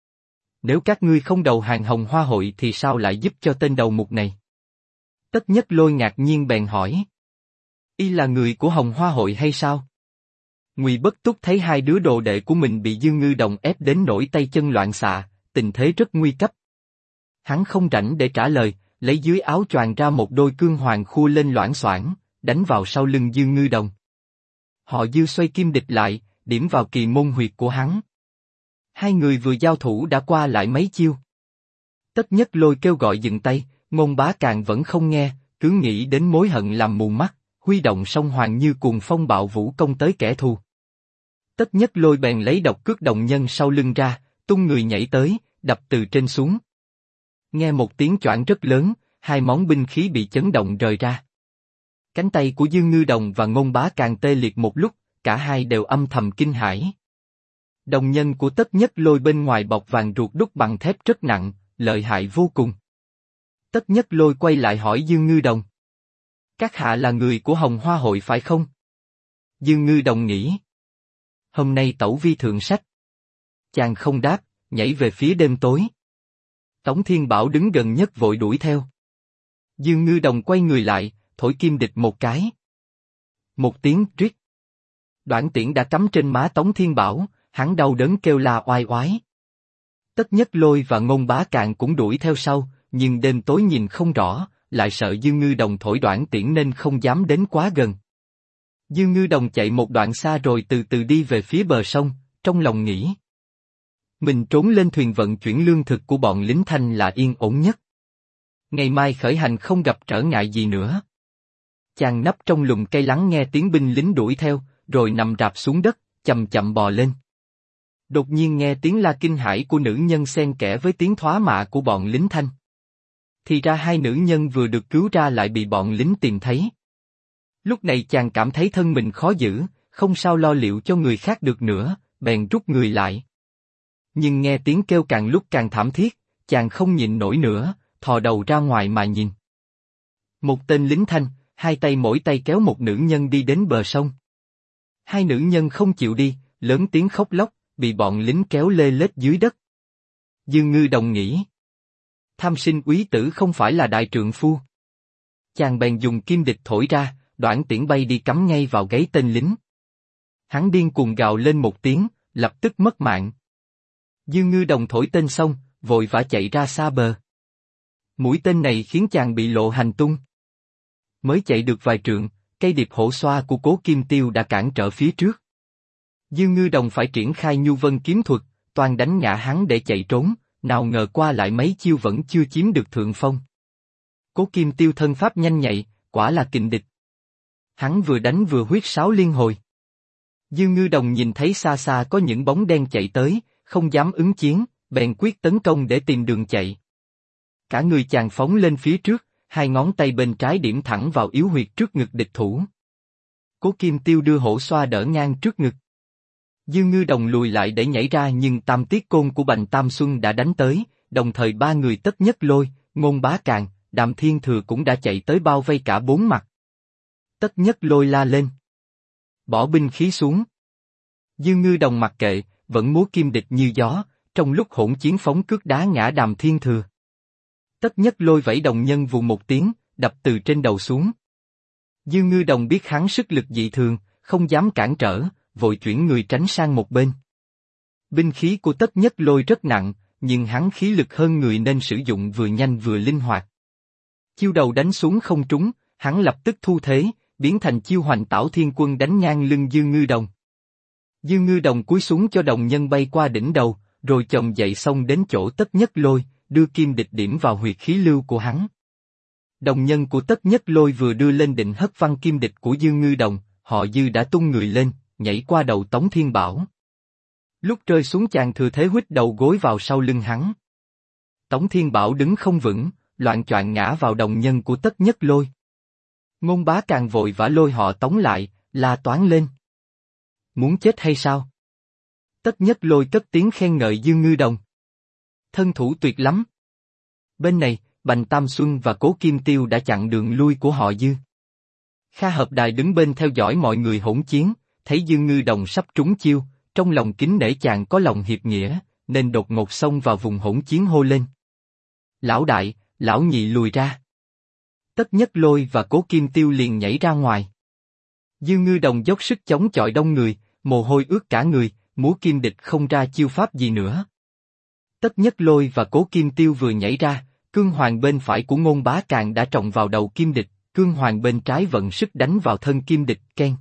Nếu các ngươi không đầu hàng Hồng Hoa hội thì sao lại giúp cho tên đầu mục này? Tất Nhất Lôi ngạc nhiên bèn hỏi. Y là người của Hồng Hoa hội hay sao? Ngụy Bất Túc thấy hai đứa đồ đệ của mình bị Dương Ngư Đồng ép đến nỗi tay chân loạn xạ, tình thế rất nguy cấp. Hắn không rảnh để trả lời, lấy dưới áo choàng ra một đôi cương hoàng khua lên loảng xoảng, đánh vào sau lưng Dương Ngư Đồng. Họ Dư xoay kim địch lại, điểm vào kỳ môn huyệt của hắn. Hai người vừa giao thủ đã qua lại mấy chiêu. Tất Nhất Lôi kêu gọi dừng tay, Ngôn Bá Càng vẫn không nghe, cứ nghĩ đến mối hận làm mù mắt, huy động song hoàng như cuồng phong bạo vũ công tới kẻ thù. Tất Nhất Lôi bèn lấy độc cước đồng nhân sau lưng ra, tung người nhảy tới, đập từ trên xuống. Nghe một tiếng choảng rất lớn, hai món binh khí bị chấn động rời ra. Cánh tay của Dương Ngư Đồng và Ngôn Bá Càng tê liệt một lúc, cả hai đều âm thầm kinh hãi. Đồng nhân của Tất Nhất Lôi bên ngoài bọc vàng ruột đúc bằng thép rất nặng, lợi hại vô cùng. Tất Nhất Lôi quay lại hỏi Dương Ngư Đồng. Các hạ là người của Hồng Hoa hội phải không? Dương Ngư Đồng nghĩ. Hôm nay tẩu vi thượng sách. Chàng không đáp, nhảy về phía đêm tối. Tống Thiên Bảo đứng gần nhất vội đuổi theo. Dương Ngư Đồng quay người lại, thổi kim địch một cái. Một tiếng rít. Đoản tiễn đã cắm trên má Tống Thiên Bảo, hắn đau đớn kêu la oai oái. Tất Nhất Lôi và Ngôn Bá Càn cũng đuổi theo sau, nhưng đêm tối nhìn không rõ, lại sợ Dương Ngư Đồng thổi đoản tiễn nên không dám đến quá gần. Dương Ngư Đồng chạy một đoạn xa rồi từ từ đi về phía bờ sông, trong lòng nghĩ. Mình trốn lên thuyền vận chuyển lương thực của bọn lính Thanh là yên ổn nhất. Ngày mai khởi hành không gặp trở ngại gì nữa. Chàng nấp trong lùm cây lắng nghe tiếng binh lính đuổi theo, rồi nằm rạp xuống đất, chậm chậm bò lên. Đột nhiên nghe tiếng la kinh hãi của nữ nhân xen kẽ với tiếng thoá mạ của bọn lính Thanh. Thì ra hai nữ nhân vừa được cứu ra lại bị bọn lính tìm thấy. Lúc này chàng cảm thấy thân mình khó giữ, không sao lo liệu cho người khác được nữa, bèn rút người lại. Nhưng nghe tiếng kêu càng lúc càng thảm thiết, chàng không nhịn nổi nữa, thò đầu ra ngoài mà nhìn. Một tên lính Thanh, hai tay mỗi tay kéo một nữ nhân đi đến bờ sông. Hai nữ nhân không chịu đi, lớn tiếng khóc lóc, bị bọn lính kéo lê lết dưới đất. Dương Ngư Đồng nghĩ. Tham sinh úy tử không phải là đại trượng phu. Chàng bèn dùng kim địch thổi ra, đoản tiễn bay đi cắm ngay vào gáy tên lính. Hắn điên cuồng gào lên một tiếng, lập tức mất mạng. Dương Ngư Đồng thổi tên xong, vội vã chạy ra xa bờ. Mũi tên này khiến chàng bị lộ hành tung. Mới chạy được vài trượng, cây điệp hổ xoa của Cố Kim Tiêu đã cản trở phía trước. Dương Ngư Đồng phải triển khai nhu vân kiếm thuật, toàn đánh ngã hắn để chạy trốn, nào ngờ qua lại mấy chiêu vẫn chưa chiếm được thượng phong. Cố Kim Tiêu thân pháp nhanh nhạy, quả là kình địch. Hắn vừa đánh vừa huyết sáo liên hồi. Dương Ngư Đồng nhìn thấy xa xa có những bóng đen chạy tới, không dám ứng chiến, bèn quyết tấn công để tìm đường chạy. Cả người chàng phóng lên phía trước, hai ngón tay bên trái điểm thẳng vào yếu huyệt trước ngực địch thủ. Cố Kim Tiêu đưa hổ xoa đỡ ngang trước ngực. Dương Ngư Đồng lùi lại để nhảy ra nhưng tam tiết côn của Bành Tam Xuân đã đánh tới, đồng thời ba người Tất Nhất Lôi, Ngôn Bá Càn, Đàm Thiên Thừa cũng đã chạy tới bao vây cả bốn mặt. Tất Nhất Lôi la lên. Bỏ binh khí xuống. Dương Ngư Đồng mặc kệ, vẫn múa kim địch như gió, trong lúc hỗn chiến phóng cước đá ngã Đàm Thiên Thừa. Tất Nhất Lôi vẫy đồng nhân vù một tiếng, đập từ trên đầu xuống. Dương Ngư Đồng biết hắn sức lực dị thường, không dám cản trở, vội chuyển người tránh sang một bên. Binh khí của Tất Nhất Lôi rất nặng, nhưng hắn khí lực hơn người nên sử dụng vừa nhanh vừa linh hoạt. Chiêu đầu đánh xuống không trúng, hắn lập tức thu thế, biến thành chiêu Hoành Tảo Thiên Quân đánh ngang lưng Dương Ngư Đồng. Dương Ngư Đồng cúi xuống cho đồng nhân bay qua đỉnh đầu, rồi chồm dậy xông đến chỗ Tất Nhất Lôi, đưa kim địch điểm vào huyệt khí lưu của hắn. Đồng nhân của Tất Nhất Lôi vừa đưa lên định hất văng kim địch của Dương Ngư Đồng, họ Dư đã tung người lên, nhảy qua đầu Tống Thiên Bảo. Lúc rơi xuống chàng thừa thế huýt đầu gối vào sau lưng hắn. Tống Thiên Bảo đứng không vững, loạng choạng ngã vào đồng nhân của Tất Nhất Lôi. Ngôn Bá Càn vội vã lôi họ Tống lại, la toáng lên. Muốn chết hay sao? Tất Nhất Lôi cất tiếng khen ngợi Dương Ngư Đồng. Thân thủ tuyệt lắm. Bên này, Bành Tam Xuân và Cố Kim Tiêu đã chặn đường lui của họ Dư. Kha Hợp Đài đứng bên theo dõi mọi người hỗn chiến, thấy Dương Ngư Đồng sắp trúng chiêu, trong lòng kính nể chàng có lòng hiệp nghĩa, nên đột ngột xông vào vùng hỗn chiến hô lên. Lão đại, lão nhị lùi ra. Tất Nhất Lôi và Cố Kim Tiêu liền nhảy ra ngoài. Dương Ngư Đồng dốc sức chống chọi đông người, mồ hôi ướt cả người, múa kim địch không ra chiêu pháp gì nữa. Tất Nhất Lôi và Cố Kim Tiêu vừa nhảy ra, cương hoàng bên phải của Ngôn Bá Càn đã trọng vào đầu kim địch, cương hoàng bên trái vận sức đánh vào thân kim địch, keng.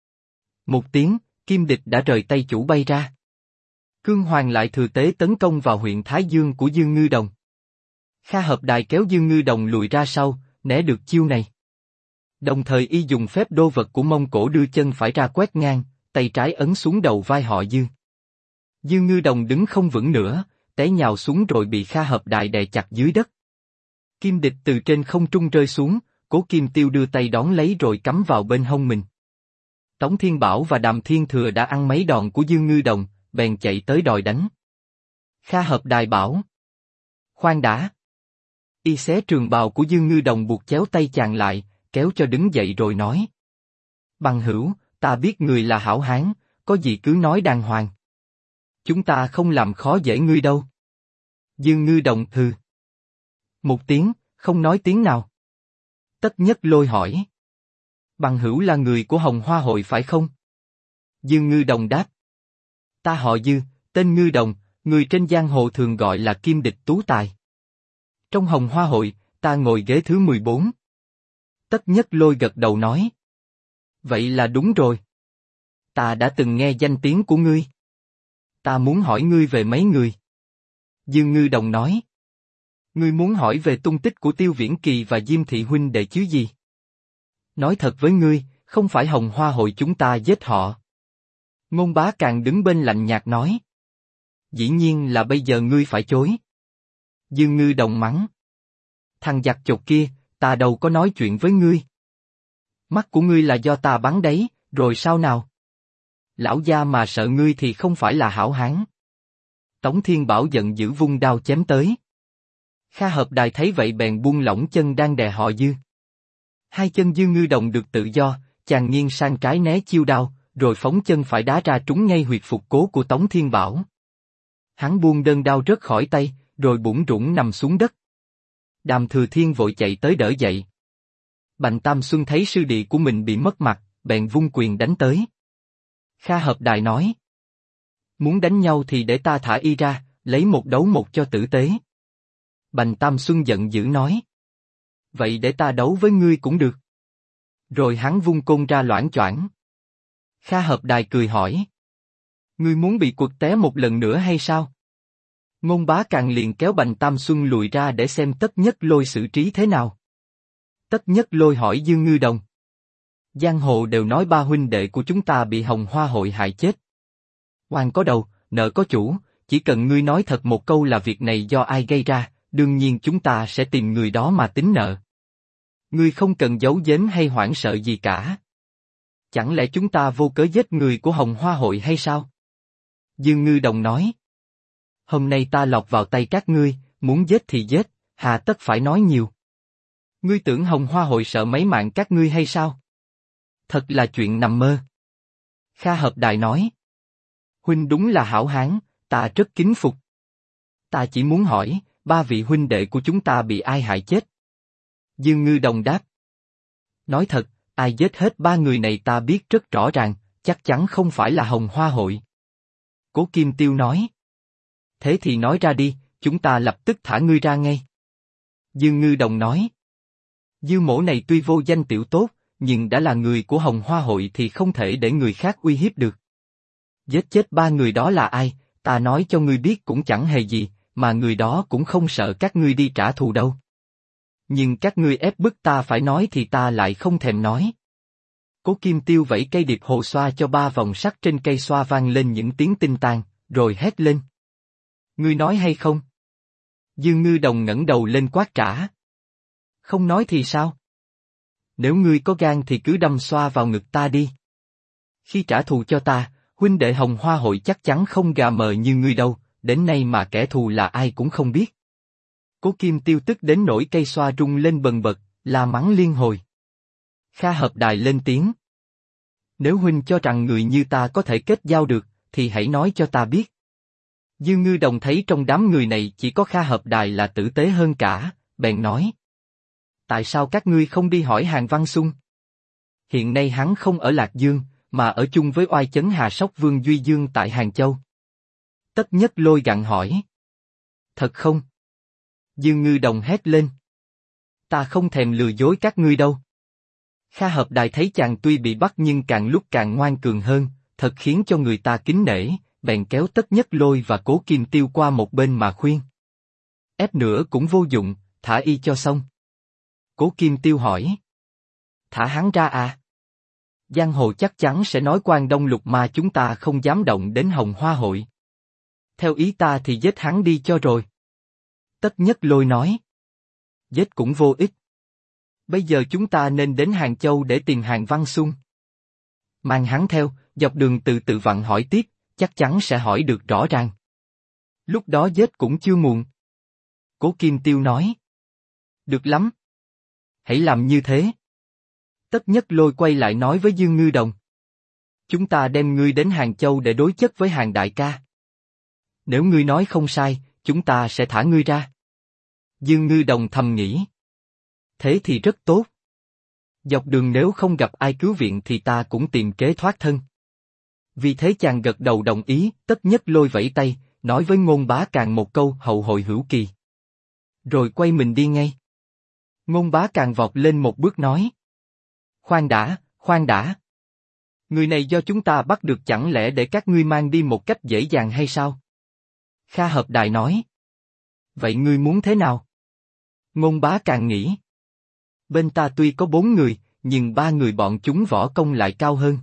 Một tiếng, kim địch đã rời tay chủ bay ra. Cương hoàng lại thừa tế tấn công vào huyện Thái Dương của Dương Ngư Đồng. Kha Hợp Đài kéo Dương Ngư Đồng lùi ra sau, né được chiêu này. Đồng thời y dùng phép đô vật của Mông Cổ đưa chân phải ra quét ngang, tay trái ấn xuống đầu vai họ Dư. Dương Ngư Đồng đứng không vững nữa, té nhào xuống rồi bị Kha Hợp Đài đè chặt dưới đất. Kim địch từ trên không trung rơi xuống, Cố Kim Tiêu đưa tay đón lấy rồi cắm vào bên hông mình. Tống Thiên Bảo và Đàm Thiên Thừa đã ăn mấy đòn của Dương Ngư Đồng, bèn chạy tới đòi đánh. Kha Hợp Đài bảo: khoan đã. Y xé trường bào của Dương Ngư Đồng buộc chéo tay chàng lại, kéo cho đứng dậy rồi nói. Bằng hữu, ta biết người là hảo hán, có gì cứ nói đàng hoàng. Chúng ta không làm khó dễ ngươi đâu. Dương Ngư Đồng hừ. Một tiếng, không nói tiếng nào. Tất Nhất Lôi hỏi. Bằng hữu là người của Hồng Hoa Hội phải không? Dương Ngư Đồng đáp. Ta họ Dư, tên Ngư Đồng, người trên giang hồ thường gọi là Kim Địch Tú Tài. Trong Hồng Hoa Hội, ta ngồi ghế thứ 14. Tất Nhất Lôi gật đầu nói. Vậy là đúng rồi. Ta đã từng nghe danh tiếng của ngươi. Ta muốn hỏi ngươi về mấy người. Dương Ngư Đồng nói. Ngươi muốn hỏi về tung tích của Tiêu Viễn Kỳ và Diêm Thị huynh đệ chứ gì? Nói thật với ngươi, không phải Hồng Hoa Hội chúng ta giết họ. Ngôn Bá Càng đứng bên lạnh nhạt nói. Dĩ nhiên là bây giờ ngươi phải chối. Dương Ngư Đồng mắng. Thằng giặc chột kia, ta đâu có nói chuyện với ngươi. Mắt của ngươi là do ta bắn đấy, rồi sao nào? Lão gia mà sợ ngươi thì không phải là hảo hán. Tống Thiên Bảo giận dữ vung đao chém tới. Kha Hợp Đài thấy vậy bèn buông lỏng chân đang đè họ Dư. Hai chân Dương Ngư Đồng được tự do, chàng nghiêng sang trái né chiêu đao, rồi phóng chân phải đá ra trúng ngay huyệt phục cố của Tống Thiên Bảo. Hắn buông đơn đao rớt khỏi tay, rồi bủn rủn nằm xuống đất. Đàm Thừa Thiên vội chạy tới đỡ dậy. Bành Tam Xuân thấy sư đệ của mình bị mất mặt, bèn vung quyền đánh tới. Kha Hợp Đài nói. Muốn đánh nhau thì để ta thả y ra, lấy một đấu một cho tử tế. Bành Tam Xuân giận dữ nói. Vậy để ta đấu với ngươi cũng được. Rồi hắn vung côn ra loảng choảng. Kha Hợp Đài cười hỏi. Ngươi muốn bị quật té một lần nữa hay sao? Ngôn Bá Càng liền kéo Bành Tam Xuân lùi ra để xem Tất Nhất Lôi xử trí thế nào. Tất Nhất Lôi hỏi Dương Ngư Đồng. Giang hồ đều nói ba huynh đệ của chúng ta bị Hồng Hoa Hội hại chết. Oan có đầu, nợ có chủ, chỉ cần ngươi nói thật một câu là việc này do ai gây ra, đương nhiên chúng ta sẽ tìm người đó mà tính nợ. Ngươi không cần giấu giếm hay hoảng sợ gì cả. Chẳng lẽ chúng ta vô cớ giết người của Hồng Hoa Hội hay sao? Dương Ngư Đồng nói. Hôm nay ta lọt vào tay các ngươi, muốn giết thì giết, hà tất phải nói nhiều. Ngươi tưởng Hồng Hoa Hội sợ mấy mạng các ngươi hay sao? Thật là chuyện nằm mơ. Kha Hợp Đài nói. Huynh đúng là hảo hán, ta rất kính phục. Ta chỉ muốn hỏi, ba vị huynh đệ của chúng ta bị ai hại chết? Dương Ngư Đồng đáp. Nói thật, ai giết hết ba người này ta biết rất rõ ràng, chắc chắn không phải là Hồng Hoa Hội. Cố Kim Tiêu nói. Thế thì nói ra đi, chúng ta lập tức thả ngươi ra ngay. Dương Ngư Đồng nói. Dư mỗ này tuy vô danh tiểu tốt, nhưng đã là người của Hồng Hoa Hội thì không thể để người khác uy hiếp được. Giết chết ba người đó là ai, ta nói cho ngươi biết cũng chẳng hề gì, mà người đó cũng không sợ các ngươi đi trả thù đâu. Nhưng các ngươi ép bức ta phải nói thì ta lại không thèm nói. Cố Kim Tiêu vẫy cây điệp hồ xoa cho ba vòng sắt trên cây xoa vang lên những tiếng tinh tang, rồi hét lên. Ngươi nói hay không? Dương Ngư Đồng ngẩng đầu lên quát trả. Không nói thì sao? Nếu ngươi có gan thì cứ đâm xoa vào ngực ta đi. Khi trả thù cho ta, huynh đệ Hồng Hoa Hội chắc chắn không gà mờ như ngươi đâu, đến nay mà kẻ thù là ai cũng không biết. Cố Kim Tiêu tức đến nỗi cây xoa rung lên bần bật, la mắng liên hồi. Kha Hợp Đài lên tiếng. Nếu huynh cho rằng người như ta có thể kết giao được, thì hãy nói cho ta biết. Dương Ngư Đồng thấy trong đám người này chỉ có Kha Hợp Đài là tử tế hơn cả, bèn nói. Tại sao các ngươi không đi hỏi Hàn Văn Xung? Hiện nay hắn không ở Lạc Dương, mà ở chung với oai chấn Hà Sóc Vương Duy Dương tại Hàng Châu. Tất Nhất Lôi gặng hỏi. Thật không? Dương Ngư Đồng hét lên. Ta không thèm lừa dối các ngươi đâu. Kha Hợp Đài thấy chàng tuy bị bắt nhưng càng lúc càng ngoan cường hơn, thật khiến cho người ta kính nể, bèn kéo Tất Nhất Lôi và Cố Kim Tiêu qua một bên mà khuyên. Ép nữa cũng vô dụng, thả y cho xong. Cố Kim Tiêu hỏi. Thả hắn ra à? Giang hồ chắc chắn sẽ nói Quan Đông Lục Ma chúng ta không dám động đến Hồng Hoa Hội. Theo ý ta thì giết hắn đi cho rồi. Tất Nhất Lôi nói. Giết cũng vô ích. Bây giờ chúng ta nên đến Hàng Châu để tìm Hàn Văn Xung. Mang hắn theo, dọc đường từ từ vặn hỏi tiếp, chắc chắn sẽ hỏi được rõ ràng. Lúc đó giết cũng chưa muộn. Cố Kim Tiêu nói. Được lắm. Hãy làm như thế. Tất Nhất Lôi quay lại nói với Dương Ngư Đồng. Chúng ta đem ngươi đến Hàng Châu để đối chất với Hàng đại ca. Nếu ngươi nói không sai, chúng ta sẽ thả ngươi ra. Dương Ngư Đồng thầm nghĩ. Thế thì rất tốt. Dọc đường nếu không gặp ai cứu viện thì ta cũng tìm kế thoát thân. Vì thế chàng gật đầu đồng ý, Tất Nhất Lôi vẫy tay, nói với Ngôn Bá Càng một câu hậu hội hữu kỳ. Rồi quay mình đi ngay. Ngôn Bá Càng vọt lên một bước nói. Khoan đã, khoan đã. Người này do chúng ta bắt được chẳng lẽ để các ngươi mang đi một cách dễ dàng hay sao? Kha Hợp Đài nói. Vậy ngươi muốn thế nào? Ngôn Bá Càng nghĩ. Bên ta tuy có 4 người, nhưng 3 người bọn chúng võ công lại cao hơn.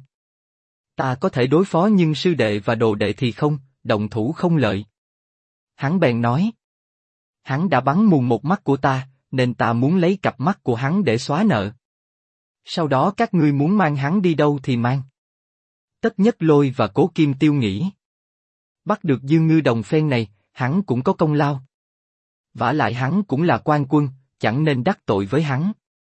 Ta có thể đối phó nhưng sư đệ và đồ đệ thì không, động thủ không lợi. Hắn bèn nói. Hắn đã bắn mù một mắt của ta, nên ta muốn lấy cặp mắt của hắn để xóa nợ. Sau đó các ngươi muốn mang hắn đi đâu thì mang. Tất Nhất Lôi và Cố Kim Tiêu nghĩ. Bắt được Dương Ngư Đồng phen này, hắn cũng có công lao. Vả lại hắn cũng là quan quân, chẳng nên đắc tội với hắn.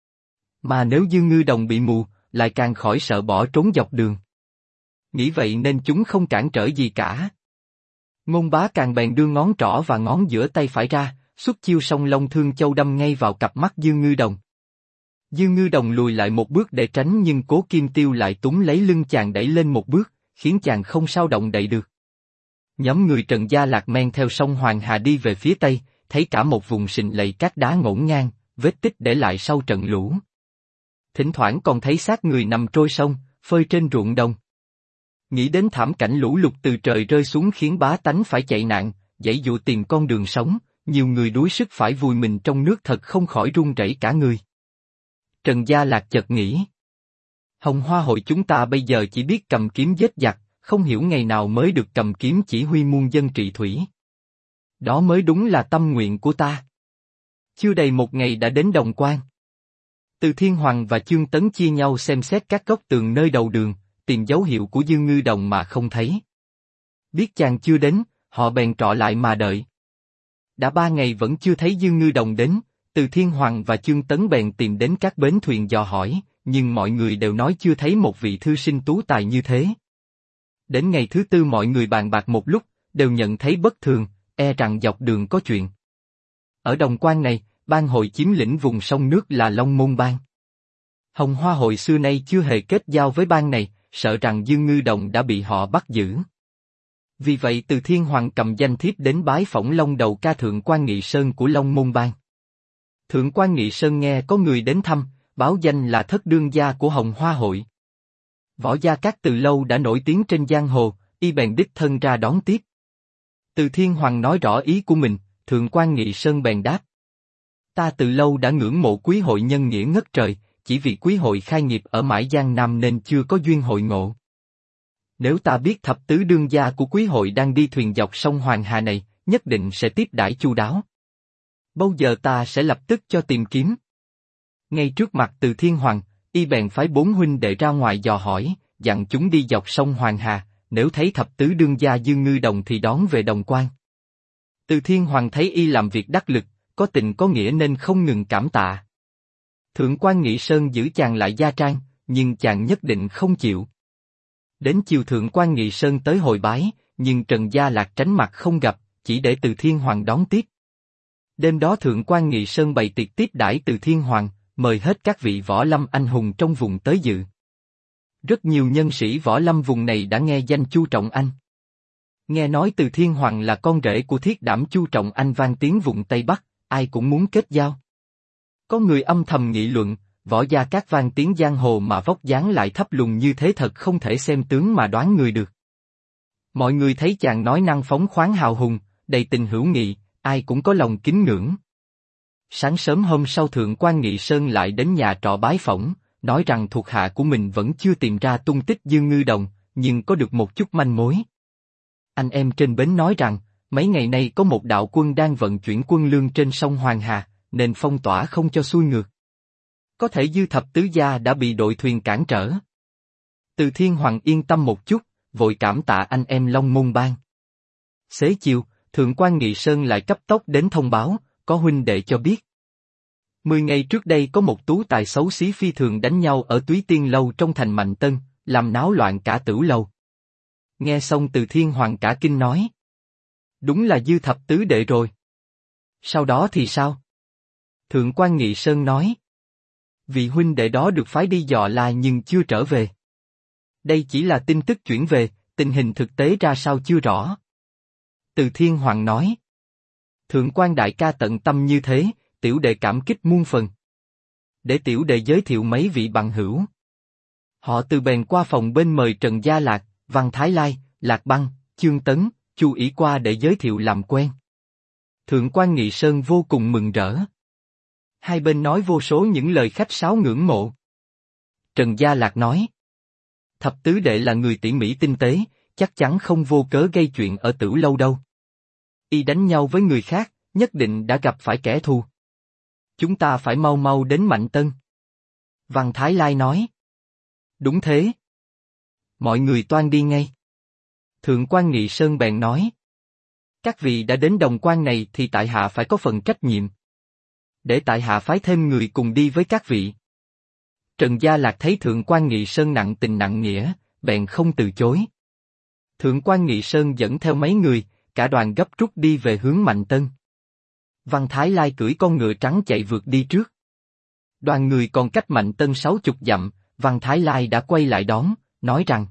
Mà nếu Dương Ngư Đồng bị mù, lại càng khỏi sợ bỏ trốn dọc đường. Nghĩ vậy nên chúng không cản trở gì cả. Ngôn Bá Càng bèn đưa ngón trỏ và ngón giữa tay phải ra, xuất chiêu song long thương châu đâm ngay vào cặp mắt Dương Ngư Đồng. Dương Ngư Đồng lùi lại một bước để tránh nhưng Cố Kim Tiêu lại túm lấy lưng chàng đẩy lên một bước, khiến chàng không sao động đậy được. Nhóm người Trần Gia Lạc men theo sông Hoàng Hà đi về phía tây, thấy cả một vùng sình lầy cát đá ngổn ngang, vết tích để lại sau trận lũ. Thỉnh thoảng còn thấy xác người nằm trôi sông, phơi trên ruộng đồng. Nghĩ đến thảm cảnh lũ lụt từ trời rơi xuống khiến bá tánh phải chạy nạn, giãy giụa tìm con đường sống, nhiều người đuối sức phải vùi mình trong nước thật không khỏi run rẩy cả người. Trần Gia Lạc chợt nghĩ. Hồng Hoa hội chúng ta bây giờ chỉ biết cầm kiếm giết giặc, không hiểu ngày nào mới được cầm kiếm chỉ huy muôn dân trị thủy. Đó mới đúng là tâm nguyện của ta. Chưa đầy một ngày đã đến Đồng Quan. Từ Thiên Hoàng và Chương Tấn chia nhau xem xét các góc tường nơi đầu đường, tìm dấu hiệu của Dương Ngư Đồng mà không thấy. Biết chàng chưa đến, họ bèn trọ lại mà đợi. Đã 3 ngày vẫn chưa thấy Dương Ngư Đồng đến, Từ Thiên Hoàng và Chương Tấn bèn tìm đến các bến thuyền dò hỏi, nhưng mọi người đều nói chưa thấy một vị thư sinh tú tài như thế. Đến ngày thứ 4 mọi người bàn bạc một lúc, đều nhận thấy bất thường, e rằng dọc đường có chuyện. Ở Đồng Quan này, bang hội chiếm lĩnh vùng sông nước là Long Môn Bang. Hồng Hoa hội xưa nay chưa hề kết giao với bang này, sợ rằng Dương Ngư Đồng đã bị họ bắt giữ. Vì vậy Từ Thiên Hoàng cầm danh thiếp đến bái phỏng Long Đầu ca Thượng Quan Nghị Sơn của Long Môn Bang. Thượng Quan Nghị Sơn nghe có người đến thăm, báo danh là thất đương gia của Hồng Hoa hội. Võ Gia Cát từ lâu đã nổi tiếng trên giang hồ, y bèn đích thân ra đón tiếp. Từ Thiên Hoàng nói rõ ý của mình, Thượng Quan Nghị Sơn bèn đáp. Ta từ lâu đã ngưỡng mộ quý hội nhân nghĩa ngất trời, chỉ vì quý hội khai nghiệp ở Mãi Giang Nam nên chưa có duyên hội ngộ. Nếu ta biết thập tứ đương gia của quý hội đang đi thuyền dọc sông Hoàng Hà này, nhất định sẽ tiếp đãi chu đáo. Bao giờ ta sẽ lập tức cho tìm kiếm. Ngay trước mặt Từ Thiên Hoàng, y bèn phái 4 huynh đệ ra ngoài dò hỏi, dặn chúng đi dọc sông Hoàng Hà, nếu thấy thập tứ đương gia Dương Ngư Đồng thì đón về Đồng Quan. Từ Thiên Hoàng thấy y làm việc đắc lực, có tình có nghĩa nên không ngừng cảm tạ. Thượng Quan Nghị Sơn giữ chàng lại gia trang, nhưng chàng nhất định không chịu. Đến chiều Thượng Quan Nghị Sơn tới hồi bái, nhưng Trần Gia Lạc tránh mặt không gặp, chỉ để Từ Thiên Hoàng đón tiếp. Đêm đó Thượng Quan Nghị Sơn bày tiệc tiếp đãi Từ Thiên Hoàng, mời hết các vị võ lâm anh hùng trong vùng tới dự. Rất nhiều nhân sĩ võ lâm vùng này đã nghe danh Chu Trọng Anh. Nghe nói Từ Thiên Hoàng là con rể của thiết đảm Chu Trọng Anh vang tiếng vùng Tây Bắc, ai cũng muốn kết giao. Có người âm thầm nghị luận, Võ Gia Cát vang tiếng giang hồ mà vóc dáng lại thấp lùn như thế thật không thể xem tướng mà đoán người được. Mọi người thấy chàng nói năng phóng khoáng hào hùng, đầy tình hữu nghị, ai cũng có lòng kính ngưỡng. Sáng sớm hôm sau Thượng Quan Nghị Sơn lại đến nhà trọ bái phỏng, nói rằng thuộc hạ của mình vẫn chưa tìm ra tung tích Dương Ngư Đồng, nhưng có được một chút manh mối. Anh em trên bến nói rằng, mấy ngày nay có một đạo quân đang vận chuyển quân lương trên sông Hoàng Hà, nên phong tỏa không cho xuôi ngược. Có thể Dư thập tứ gia đã bị đội thuyền cản trở. Từ Thiên Hoàng yên tâm một chút, vội cảm tạ anh em Long Môn Bang. Xế chiều, Thượng Quan Nghị Sơn lại cấp tốc đến thông báo, có huynh đệ cho biết. 10 ngày trước đây có một tú tài xấu xí phi thường đánh nhau ở Túy Tiên Lâu trong thành Mạnh Tân, làm náo loạn cả Tửu Lâu. Nghe xong Từ Thiên Hoàng cả kinh nói. Đúng là Dư Thập Tứ Đệ rồi. Sau đó thì sao? Thượng quan Nghị Sơn nói. Vị huynh đệ đó được phái đi dò la nhưng chưa trở về. Đây chỉ là tin tức chuyển về, tình hình thực tế ra sao chưa rõ. Từ Thiên Hoàng nói. Thượng quan đại ca tận tâm như thế, tiểu đệ cảm kích muôn phần. Để tiểu đệ giới thiệu mấy vị bằng hữu. Họ từ bèn qua phòng bên mời Trần Gia Lạc, Văn Thái Lai, Lạc Băng, Chương Tấn, Chu Ỷ qua để giới thiệu làm quen. Thượng quan Nghị Sơn vô cùng mừng rỡ. Hai bên nói vô số những lời khách sáo ngưỡng mộ. Trần Gia Lạc nói. Thập Tứ Đệ là người tỉ mỉ tinh tế, chắc chắn không vô cớ gây chuyện ở Tửu Lâu đâu. Y đánh nhau với người khác, nhất định đã gặp phải kẻ thù. Chúng ta phải mau mau đến Mạnh Tân. Văn Thái Lai nói. Đúng thế. Mọi người toan đi ngay. Thượng quan Nghị Sơn bèn nói. Các vị đã đến đồng quan này thì tại hạ phải có phần trách nhiệm. Để tại hạ phái thêm người cùng đi với các vị. Trần Gia Lạc thấy Thượng quan Nghị Sơn nặng tình nặng nghĩa, bèn không từ chối. Thượng quan Nghị Sơn dẫn theo mấy người, cả đoàn gấp rút đi về hướng Mạnh Tân. Văn Thái Lai cưỡi con ngựa trắng chạy vượt đi trước. Đoàn người còn cách Mạnh Tân 60 dặm, Văn Thái Lai đã quay lại đón, nói rằng.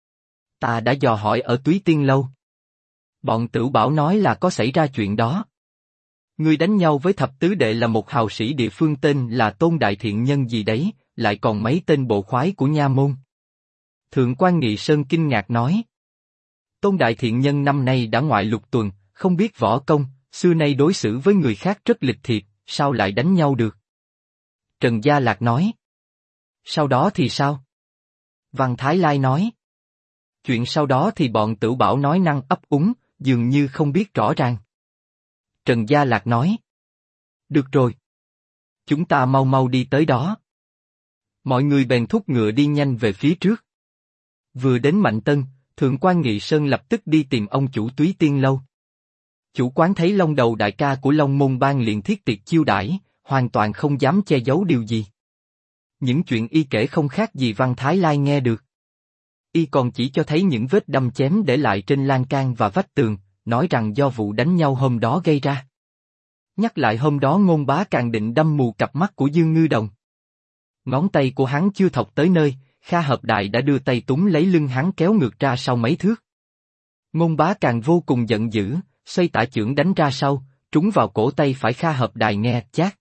Ta đã dò hỏi ở Túy Tiên Lâu. Bọn Tửu Bảo nói là có xảy ra chuyện đó. Người đánh nhau với Thập Tứ Đệ là một hào sĩ địa phương tên là Tôn Đại Thiện Nhân gì đấy, lại còn mấy tên bộ khoái của nha môn. Thượng quan Nghị Sơn kinh ngạc nói. Tôn Đại Thiện Nhân năm nay đã ngoại lục tuần, không biết võ công, xưa nay đối xử với người khác rất lịch thiệp, sao lại đánh nhau được? Trần Gia Lạc nói. Sau đó thì sao? Văn Thái Lai nói. Chuyện sau đó thì bọn Tửu Bảo nói năng ấp úng, dường như không biết rõ ràng. Trần Gia Lạc nói. Được rồi. Chúng ta mau mau đi tới đó. Mọi người bèn thúc ngựa đi nhanh về phía trước. Vừa đến Mạnh Tân, Thượng quan Nghị Sơn lập tức đi tìm ông chủ Túy Tiên Lâu. Chủ quán thấy Long Đầu đại ca của Long Môn Bang liền thiết tiệc chiêu đãi, hoàn toàn không dám che giấu điều gì. Những chuyện y kể không khác gì Văn Thái Lai nghe được. Y còn chỉ cho thấy những vết đâm chém để lại trên lan can và vách tường, nói rằng do vụ đánh nhau hôm đó gây ra. Nhắc lại hôm đó Ngôn Bá càng định đâm mù cặp mắt của Dương Ngư Đồng. Ngón tay của hắn chưa thọc tới nơi, Kha Hợp Đại đã đưa tay túm lấy lưng hắn kéo ngược ra sau mấy thước. Ngôn Bá càng vô cùng giận dữ, xoay tả chưởng đánh ra sau, trúng vào cổ tay phải Kha Hợp Đại nghe chát.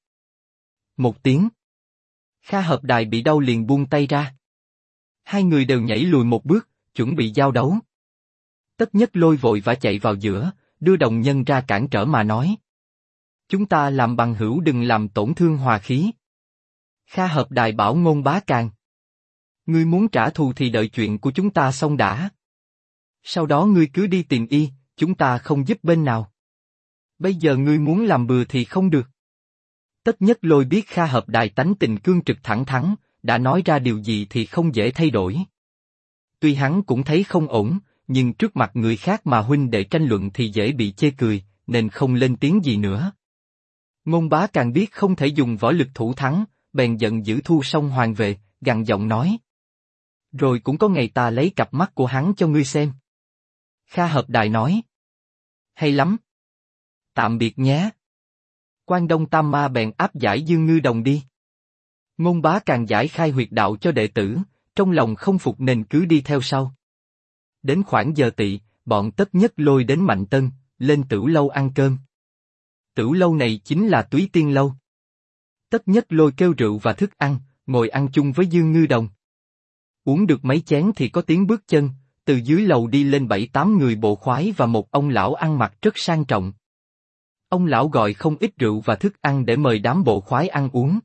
Một tiếng. Kha Hợp Đại bị đau liền buông tay ra. Hai người đều nhảy lùi một bước, chuẩn bị giao đấu. Tất Nhất Lôi vội vã chạy vào giữa, đưa đồng nhân ra cản trở mà nói. Chúng ta làm bằng hữu đừng làm tổn thương hòa khí. Kha Hợp Đại bảo Ngôn Bá Càng. Ngươi muốn trả thù thì đợi chuyện của chúng ta xong đã. Sau đó ngươi cứ đi tìm y, chúng ta không giúp bên nào. Bây giờ ngươi muốn làm bừa thì không được. Tất Nhất Lôi biết Kha Hợp Đại tánh tình cương trực thẳng thắn, đã nói ra điều gì thì không dễ thay đổi. Tuy hắn cũng thấy không ổn, nhưng trước mặt người khác mà huynh đệ tranh luận thì dễ bị chê cười, nên không lên tiếng gì nữa. Ngôn Bá càng biết không thể dùng võ lực thủ thắng, bèn giận dữ thu song hoàng về, gằn giọng nói. Rồi cũng có ngày ta lấy cặp mắt của hắn cho ngươi xem. Kha Hợp Đại nói. Hay lắm. Tạm biệt nhé. Quan Đông Tam Ma bèn áp giải Dương Ngư Đồng đi. Ngôn Bá càng giải khai huyệt đạo cho đệ tử, trong lòng không phục nên cứ đi theo sau. Đến khoảng giờ tỵ, bọn Tất Nhất Lôi đến Mạnh Tân, lên Tửu Lâu ăn cơm. Tửu Lâu này chính là Túy Tiên Lâu. Tất Nhất Lôi kêu rượu và thức ăn, ngồi ăn chung với Dương Ngư Đồng. Uống được mấy chén thì có tiếng bước chân, từ dưới lầu đi lên 7-8 người bộ khoái và một ông lão ăn mặc rất sang trọng. Ông lão gọi không ít rượu và thức ăn để mời đám bộ khoái ăn uống.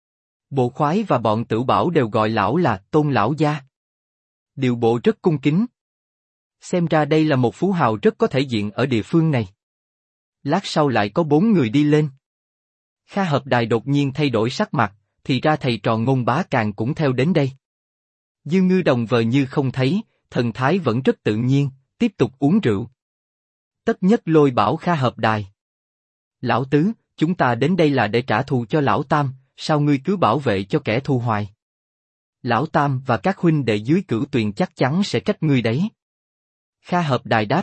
Bộ khoái và bọn Tửu Bảo đều gọi lão là Tôn lão gia. Điệu bộ rất cung kính. Xem ra đây là một phú hào rất có thể diện ở địa phương này. Lát sau lại có 4 người đi lên. Kha Hợp Đài đột nhiên thay đổi sắc mặt, thì ra thầy trò Ngôn Bá Càng cũng theo đến đây. Dương Ngư Đồng vờ như không thấy, thần thái vẫn rất tự nhiên, tiếp tục uống rượu. Tất Nhất Lôi bảo Kha Hợp Đài. Lão Tứ, chúng ta đến đây là để trả thù cho Lão Tam, sao ngươi cứ bảo vệ cho kẻ thù hoài? Lão Tam và các huynh đệ dưới Cửu Tuyền chắc chắn sẽ trách ngươi đấy. Kha Hợp Đài đáp.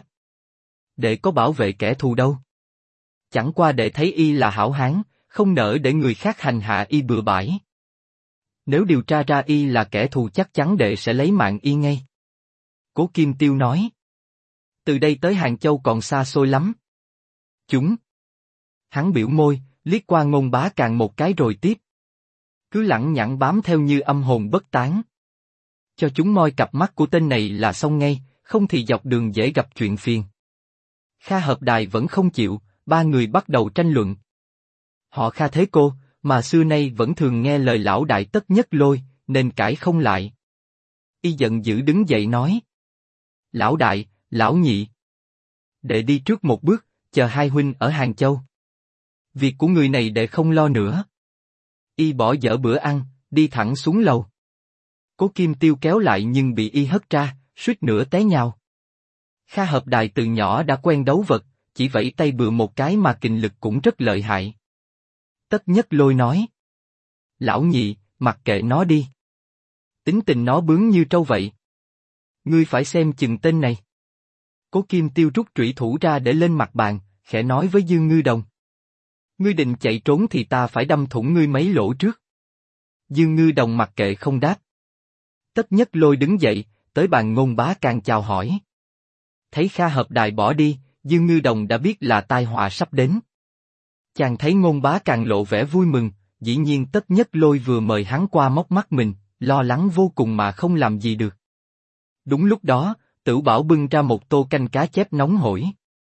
Đệ có bảo vệ kẻ thù đâu. Chẳng qua đệ thấy y là hảo hán, không nỡ để người khác hành hạ y bừa bãi. Nếu điều tra ra y là kẻ thù chắc chắn đệ sẽ lấy mạng y ngay. Cố Kim Tiêu nói. Từ đây tới Hàng Châu còn xa xôi lắm. Chúng. Hắn biểu môi, liếc qua Ngôn Bá Càng một cái rồi tiếp. Cứ lẳng nhẳng bám theo như âm hồn bất tán. Cho chúng moi cặp mắt của tên này là xong ngay, không thì dọc đường dễ gặp chuyện phiền. Kha Hợp Đài vẫn không chịu, ba người bắt đầu tranh luận. Họ Kha Thế Cô, mà xưa nay vẫn thường nghe lời lão đại Tất Nhất Lôi, nên cãi không lại. Y giận dữ đứng dậy nói. Lão đại, lão nhị. Đệ đi trước một bước, chờ hai huynh ở Hàng Châu. Việc của người này đệ không lo nữa. Y bỏ dở bữa ăn, đi thẳng xuống lầu. Cố Kim Tiêu kéo lại nhưng bị y hất ra, suýt nữa té nhào. Kha Hợp Đài từ nhỏ đã quen đấu vật, chỉ vẫy tay bừa một cái mà kình lực cũng rất lợi hại. Tất Nhất Lôi nói. Lão nhị, mặc kệ nó đi. Tính tình nó bướng như trâu vậy. Ngươi phải xem chừng tên này. Cố Kim Tiêu rút trụy thủ ra để lên mặt bàn, khẽ nói với Dương Ngư Đồng. Ngươi định chạy trốn thì ta phải đâm thủng ngươi mấy lỗ trước. Dương Ngư Đồng mặc kệ không đáp. Tất Nhất Lôi đứng dậy, tới bàn Ngôn Bá Càng chào hỏi. Thấy Kha Hợp Đài bỏ đi, Dương Ngư Đồng đã biết là tai họa sắp đến. Chàng thấy Ngôn Bá Càng lộ vẻ vui mừng, dĩ nhiên Tất Nhất Lôi vừa mời hắn qua móc mắt mình, lo lắng vô cùng mà không làm gì được. Đúng lúc đó, Tửu Bảo bưng ra một tô canh cá chép nóng hổi.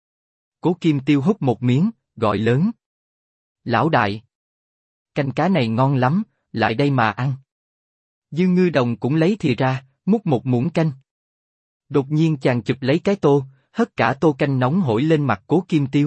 Cố Kim Tiêu hút một miếng, gọi lớn. Lão đại! Canh cá này ngon lắm, lại đây mà ăn. Dương Ngư Đồng cũng lấy thìa ra, múc một muỗng canh. Đột nhiên chàng chụp lấy cái tô, hất cả tô canh nóng hổi lên mặt Cố Kim Tiêu.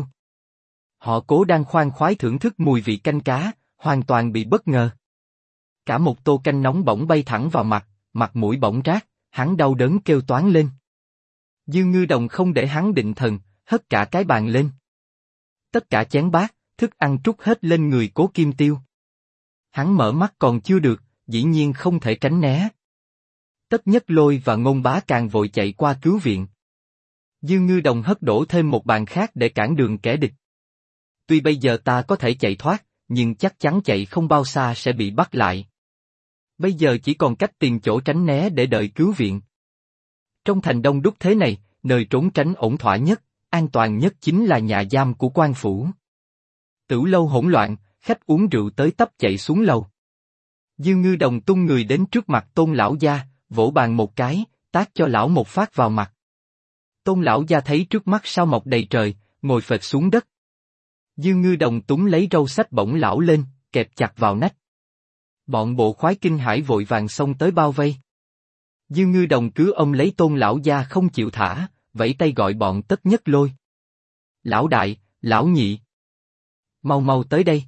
Họ Cố đang khoan khoái thưởng thức mùi vị canh cá, hoàn toàn bị bất ngờ. Cả một tô canh nóng bỗng bay thẳng vào mặt, mặt mũi bỗng rát, hắn đau đớn kêu toáng lên. Dương Ngư Đồng không để hắn định thần, hất cả cái bàn lên. Tất cả chén bát, thức ăn trút hết lên người Cố Kim Tiêu. Hắn mở mắt còn chưa được, dĩ nhiên không thể tránh né. Tất Nhất Lôi và Ngôn Bá Càng vội chạy qua cứu viện. Dương Ngư Đồng hất đổ thêm một bàn khác để cản đường kẻ địch. Tuy bây giờ ta có thể chạy thoát, nhưng chắc chắn chạy không bao xa sẽ bị bắt lại. Bây giờ chỉ còn cách tìm chỗ tránh né để đợi cứu viện. Trong thành đông đúc thế này, nơi trốn tránh ổn thỏa nhất, an toàn nhất chính là nhà giam của quan phủ. Tửu lâu hỗn loạn, khách uống rượu tới tấp chạy xuống lầu. Dương Ngư Đồng tung người đến trước mặt Tôn lão gia, vỗ bàn một cái, tát cho lão một phát vào mặt. Tôn lão gia thấy trước mắt sao mọc đầy trời, ngồi phệt xuống đất. Dương Ngư Đồng túm lấy râu xách bổng lão lên, kẹp chặt vào nách. Bọn bộ khoái kinh hãi vội vàng xông tới bao vây. Dương Ngư Đồng cứ ôm lấy Tôn lão gia không chịu thả, vẫy tay gọi bọn Tất Nhất Lôi. Lão đại, lão nhị. Mau mau tới đây.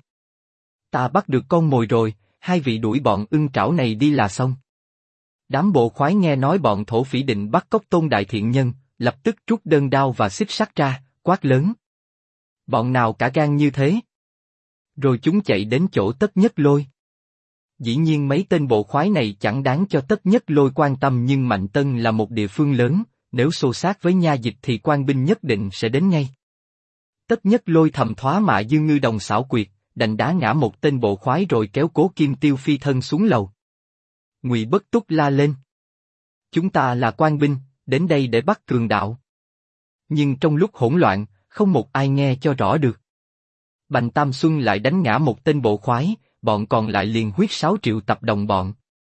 Ta bắt được con mồi rồi, hai vị đuổi bọn ưng trảo này đi là xong. Đám bộ khoái nghe nói bọn thổ phỉ định bắt cóc Tôn đại thiện nhân, lập tức rút đơn đao và xích sắt ra, quát lớn. Bọn nào cả gan như thế? Rồi chúng chạy đến chỗ Tất Nhất Lôi. Dĩ nhiên mấy tên bộ khoái này chẳng đáng cho Tất Nhất Lôi quan tâm, nhưng Mạnh Tân là một địa phương lớn, nếu xô xát với nha dịch thì quan binh nhất định sẽ đến ngay. Tất Nhất Lôi thầm thoá mạ Dương Ngư Đồng xảo quyệt, đành đá ngã một tên bộ khoái rồi kéo Cố Kim Tiêu phi thân xuống lầu. Ngụy Bất Túc la lên. Chúng ta là quan binh, đến đây để bắt cường đạo. Nhưng trong lúc hỗn loạn, không một ai nghe cho rõ được. Bành Tam Xuân lại đánh ngã một tên bộ khoái, bọn còn lại liền huyết 6 triệu tập đồng bọn.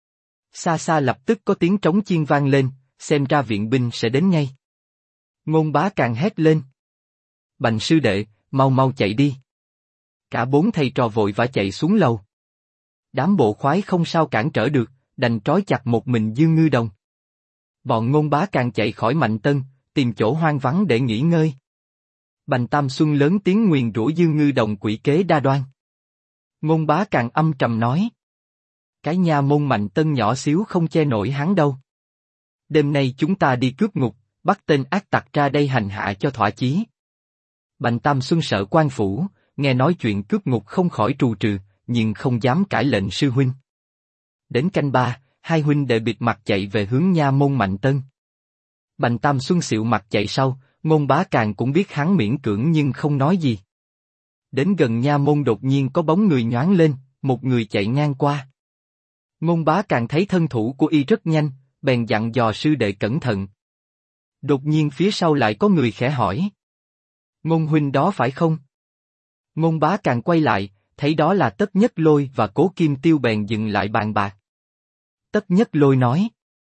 Xa xa lập tức có tiếng trống chiên vang lên, xem ra viện binh sẽ đến ngay. Ngôn Bá Càng hét lên. Bành sư đệ, mau mau chạy đi. Cả 4 thầy trò vội vã chạy xuống lầu. Đám bộ khoái không sao cản trở được, đành trói chặt một mình Dương Ngư Đồng. Bọn Ngôn Bá Càng chạy khỏi Mạnh Tân, tìm chỗ hoang vắng để nghỉ ngơi. Bành Tam Xuân lớn tiếng nguyền rủa Dương Ngư Đồng quỷ kế đa đoan. Ngôn Bá Càng âm trầm nói. Cái nha môn Mạnh Tân nhỏ xíu không che nổi hắn đâu. Đêm nay chúng ta đi cướp ngục, bắt tên ác tặc ra đây hành hạ cho thỏa chí. Bành Tam Xuân sợ quan phủ, nghe nói chuyện cướp ngục không khỏi trù trừ, nhưng không dám cãi lệnh sư huynh. Đến canh ba, hai huynh đệ bịt mặt chạy về hướng nha môn Mạnh Tân. Bành Tam Xuân xịu mặt chạy sau, Ngôn Bá Càng cũng biết hắn miễn cưỡng nhưng không nói gì. Đến gần nha môn đột nhiên có bóng người nhoáng lên, một người chạy ngang qua. Ngôn Bá Càng thấy thân thủ của y rất nhanh, bèn dặn dò sư đệ cẩn thận. Đột nhiên phía sau lại có người khẽ hỏi. Ngôn huynh đó phải không? Ngôn Bá Càng quay lại, thấy đó là Tất Nhất Lôi và Cố Kim Tiêu bèn dừng lại bàn bạc. Tất Nhất Lôi nói.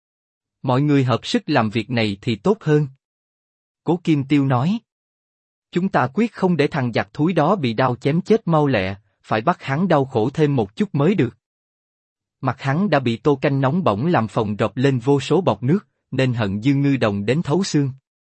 Mọi người hợp sức làm việc này thì tốt hơn. Cố Kim Tiêu nói. Chúng ta quyết không để thằng giặc thúi đó bị đao chém chết mau lẹ, phải bắt hắn đau khổ thêm một chút mới được. Mặt hắn đã bị tô canh nóng bỏng làm phồng rộp lên vô số bọt nước, nên hận Dư Ngư Đồng đến thấu xương.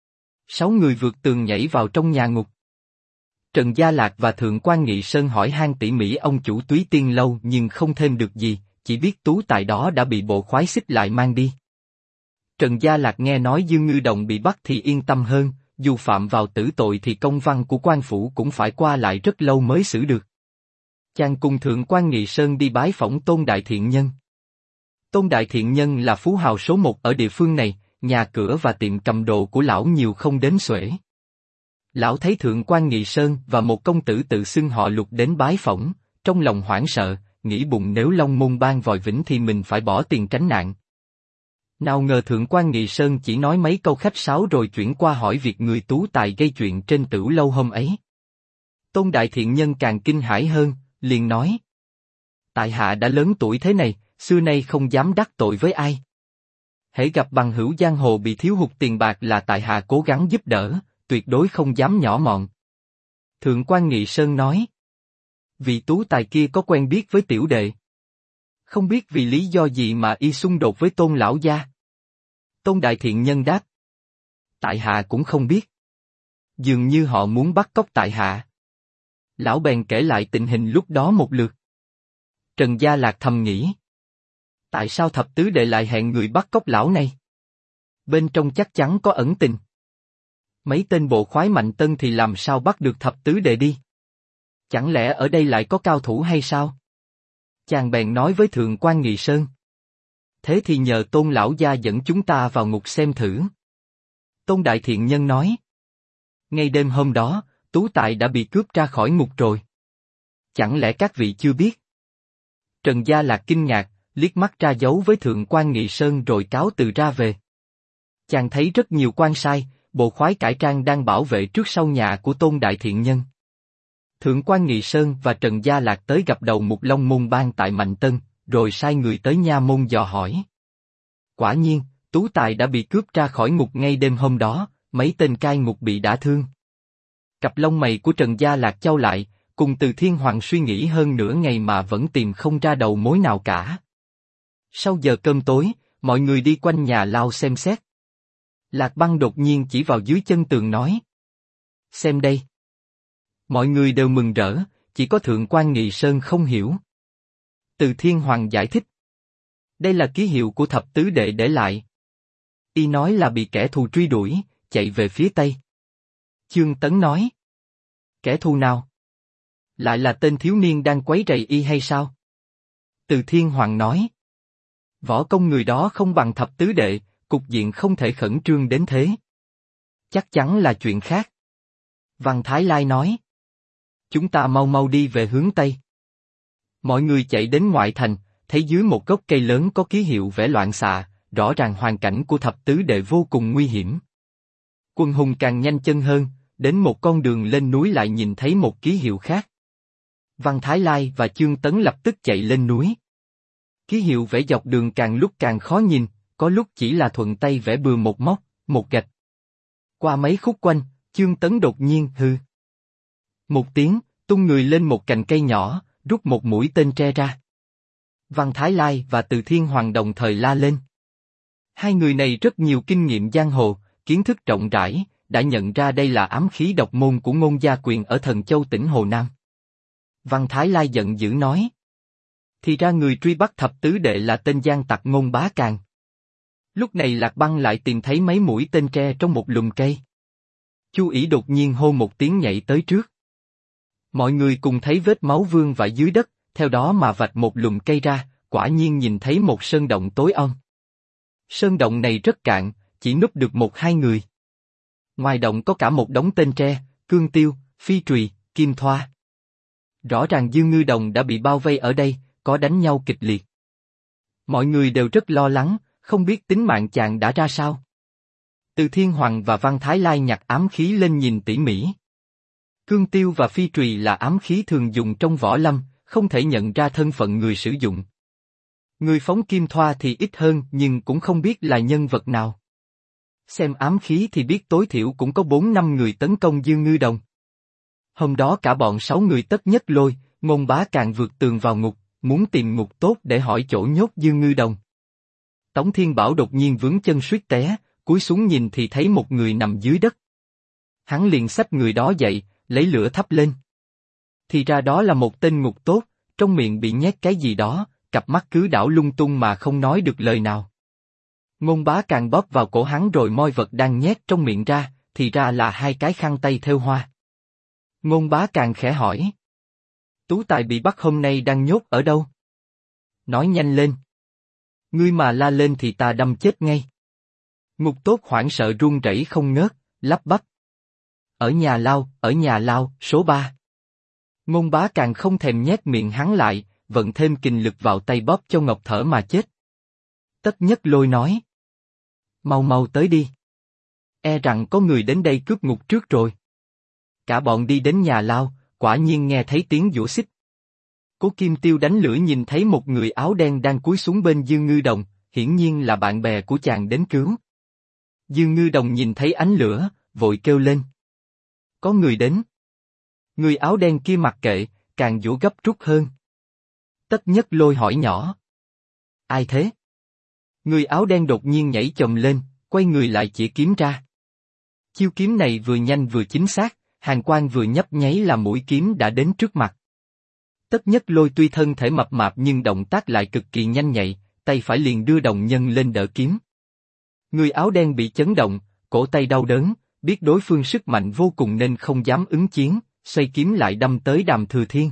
6 người vượt tường nhảy vào trong nhà ngục. Trần Gia Lạc và Thượng Quan Nghị Sơn hỏi han tỉ mỉ ông chủ Túy Tiên Lâu nhưng không thêm được gì, chỉ biết tú tài đó đã bị bộ khoái xích lại mang đi. Trần Gia Lạc nghe nói Dư Ngư Đồng bị bắt thì yên tâm hơn, dù phạm vào tử tội thì công văn của quan phủ cũng phải qua lại rất lâu mới xử được. Chàng cùng Thượng Quan Nghị Sơn đi bái phỏng Tôn Đại Thiện Nhân. Tôn Đại Thiện Nhân là phú hào số một ở địa phương này, nhà cửa và tiệm cầm đồ của lão nhiều không đếm xuể. Lão thấy Thượng Quan Nghị Sơn và một công tử tự xưng họ Lục đến bái phỏng, trong lòng hoảng sợ, nghĩ bụng nếu Long Môn Bang vòi vĩnh thì mình phải bỏ tiền tránh nạn. Nào ngờ Thượng Quan Nghị Sơn chỉ nói mấy câu khách sáo rồi chuyển qua hỏi việc người tú tài gây chuyện trên Tửu Lâu hôm ấy. Tôn Đại Thiện Nhân càng kinh hãi hơn, liền nói. Tại hạ đã lớn tuổi thế này, xưa nay không dám đắc tội với ai. Hễ gặp bằng hữu giang hồ bị thiếu hụt tiền bạc là tại hạ cố gắng giúp đỡ, tuyệt đối không dám nhỏ mọn. Thượng Quan Nghị Sơn nói. Vị tú tài kia có quen biết với tiểu đệ. Không biết vì lý do gì mà y xung đột với Tôn lão gia. Tôn Đại Thiện Nhân đáp. Tại hạ cũng không biết. Dường như họ muốn bắt cóc tại hạ. Lão bèn kể lại tình hình lúc đó một lượt. Trần Gia Lạc thầm nghĩ. Tại sao thập tứ đệ lại hẹn người bắt cóc lão này? Bên trong chắc chắn có ẩn tình. Mấy tên bộ khoái Mạnh Tân thì làm sao bắt được thập tứ đệ đi? Chẳng lẽ ở đây lại có cao thủ hay sao? Chàng bèn nói với Thượng Quan Nghị Sơn. Thế thì nhờ Tôn lão gia dẫn chúng ta vào ngục xem thử. Tôn Đại Thiện Nhân nói. Ngay đêm hôm đó, tú tài đã bị cướp ra khỏi ngục rồi. Chẳng lẽ các vị chưa biết? Trần Gia Lạc kinh ngạc, liếc mắt ra dấu với Thượng Quan Nghị Sơn rồi cáo từ ra về. Chàng thấy rất nhiều quan sai, bộ khoái cải trang đang bảo vệ trước sau nhà của Tôn Đại Thiện Nhân. Thượng Quan Nghị Sơn và Trần Gia Lạc tới gặp đầu mục Long Môn Bang tại Mạnh Tân, rồi sai người tới nha môn dò hỏi. Quả nhiên, tú tài đã bị cướp ra khỏi ngục ngay đêm hôm đó, mấy tên cai ngục bị đả thương. Cặp lông mày của Trần Gia Lạc chau lại, cùng Từ Thiên Hoàng suy nghĩ hơn nửa ngày mà vẫn tìm không ra đầu mối nào cả. Sau giờ cơm tối, mọi người đi quanh nhà lao xem xét. Lạc Băng đột nhiên chỉ vào dưới chân tường nói. Xem đây. Mọi người đều mừng rỡ, chỉ có Thượng Quan Nghị Sơn không hiểu. Từ Thiên Hoàng giải thích. Đây là ký hiệu của thập tứ đệ để lại. Y nói là bị kẻ thù truy đuổi, chạy về phía Tây. Chương Tấn nói. Kẻ thù nào? Lại là tên thiếu niên đang quấy rầy y hay sao? Từ Thiên Hoàng nói. Võ công người đó không bằng thập tứ đệ, cục diện không thể khẩn trương đến thế. Chắc chắn là chuyện khác. Văn Thái Lai nói. Chúng ta mau mau đi về hướng Tây. Mọi người chạy đến ngoại thành, thấy dưới một gốc cây lớn có ký hiệu vẽ loạn xạ, rõ ràng hoàn cảnh của thập tứ đệ vô cùng nguy hiểm. Quân hùng càng nhanh chân hơn, đến một con đường lên núi lại nhìn thấy một ký hiệu khác. Văn Thái Lai và Chương Tấn lập tức chạy lên núi. Ký hiệu vẽ dọc đường càng lúc càng khó nhìn, có lúc chỉ là thuận tay vẽ bừa một móc, một gạch. Qua mấy khúc quanh, Chương Tấn đột nhiên hư một tiếng, tung người lên một cành cây nhỏ, rút một mũi tên tre ra. Văn Thái Lai và Từ Thiên Hoàng đồng thời la lên. Hai người này rất nhiều kinh nghiệm giang hồ, kiến thức rộng rãi, đã nhận ra đây là ám khí độc môn của Ngôn Gia Quyền ở Thần Châu tỉnh Hồ Nam. Văn Thái Lai giận dữ nói. Thì ra người truy bắt thập tứ đệ là tên gian tặc Ngôn Bá Càng. Lúc này Lạc Băng lại tìm thấy mấy mũi tên tre trong một lùm cây. Chu ỷ đột nhiên hô một tiếng nhảy tới trước. Mọi người cùng thấy vết máu vương vãi dưới đất, theo đó mà vạch một lùm cây ra, quả nhiên nhìn thấy một sơn động tối om. Sơn động này rất cạn, chỉ núp được một hai người. Ngoài động có cả một đống tên tre, cương tiêu, phi trùy, kim thoa. Rõ ràng Dương Ngư Đồng đã bị bao vây ở đây, có đánh nhau kịch liệt. Mọi người đều rất lo lắng, không biết tính mạng chàng đã ra sao. Từ Thiên Hoàng và Văn Thái Lai nhặt ám khí lên nhìn tỉ mỉ. Cương tiêu và phi trùy là ám khí thường dùng trong võ lâm, không thể nhận ra thân phận người sử dụng. Người phóng kim thoa thì ít hơn nhưng cũng không biết là nhân vật nào. Xem ám khí thì biết tối thiểu cũng có 4-5 người tấn công Dương Ngư Đồng. Hôm đó cả bọn 6 người tất nhất lôi, Ngôn Bá càng vượt tường vào ngục, muốn tìm ngục tốt để hỏi chỗ nhốt Dương Ngư Đồng. Tống Thiên Bảo đột nhiên vướng chân suýt té, cúi xuống nhìn thì thấy một người nằm dưới đất. Hắn liền xách người đó dậy, lấy lửa thắp lên. Thì ra đó là một tên ngục tốt, trong miệng bị nhét cái gì đó, cặp mắt cứ đảo lung tung mà không nói được lời nào. Ngôn Bá càng bóp vào cổ hắn rồi moi vật đang nhét trong miệng ra, thì ra là 2 cái khăn tay thêu hoa. Ngôn Bá càng khẽ hỏi. Tú Tài bị bắt hôm nay đang nhốt ở đâu? Nói nhanh lên. Ngươi mà la lên thì ta đâm chết ngay. Ngục tốt hoảng sợ run rẩy không ngớt, lắp bắp. Ở nhà lao, số 3. Ngôn Bá càng không thèm nhét miệng hắn lại, vận thêm kình lực vào tay bóp cho Ngọc thở mà chết. Tất Nhất Lôi nói. Mau mau tới đi. E rằng có người đến đây cướp ngục trước rồi. Cả bọn đi đến nhà lao, quả nhiên nghe thấy tiếng giũa xích. Cố Kim Tiêu đánh lửa nhìn thấy một người áo đen đang cúi xuống bên Dương Ngư Đồng, hiển nhiên là bạn bè của chàng đến cứu. Dương Ngư Đồng nhìn thấy ánh lửa, vội kêu lên. Có người đến. Người áo đen kia mặc kệ, càng giũa gấp rút hơn. Tất Nhất Lôi hỏi nhỏ. Ai thế? Người áo đen đột nhiên nhảy chồm lên, quay người lại chỉ kiếm ra. Chiêu kiếm này vừa nhanh vừa chính xác, hàn quang vừa nhấp nháy là mũi kiếm đã đến trước mặt. Tất Nhất Lôi tuy thân thể mập mạp nhưng động tác lại cực kỳ nhanh nhạy, tay phải liền đưa đồng nhân lên đỡ kiếm. Người áo đen bị chấn động, cổ tay đau đớn, biết đối phương sức mạnh vô cùng nên không dám ứng chiến, xoay kiếm lại đâm tới Đàm Thừa Thiên.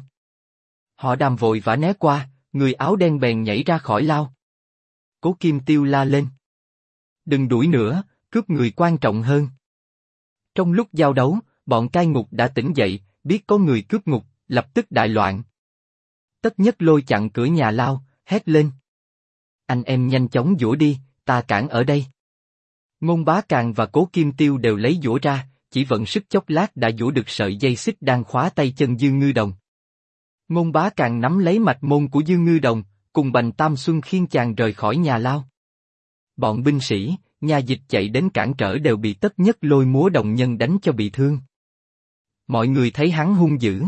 Họ Đàm vội vã né qua, người áo đen bèn nhảy ra khỏi lao. Cố Kim Tiêu la lên. Đừng đuổi nữa, cướp người quan trọng hơn. Trong lúc giao đấu, bọn cai ngục đã tỉnh dậy, biết có người cướp ngục, lập tức đại loạn. Tất Nhất Lôi chặn cửa nhà lao, hét lên. Anh em nhanh chóng giũa đi, ta cản ở đây. Ngôn Bá Càng và Cố Kim Tiêu đều lấy giũa ra, chỉ vận sức chốc lát đã giũa được sợi dây xích đang khóa tay chân Dương Ngư Đồng. Ngôn Bá Càng nắm lấy mạch môn của Dương Ngư Đồng, cùng Bành Tam Xuân khiêng chàng rời khỏi nhà lao. Bọn binh sĩ, nhà dịch chạy đến cản trở đều bị Tất Nhất Lôi múa đồng nhân đánh cho bị thương. Mọi người thấy hắn hung dữ,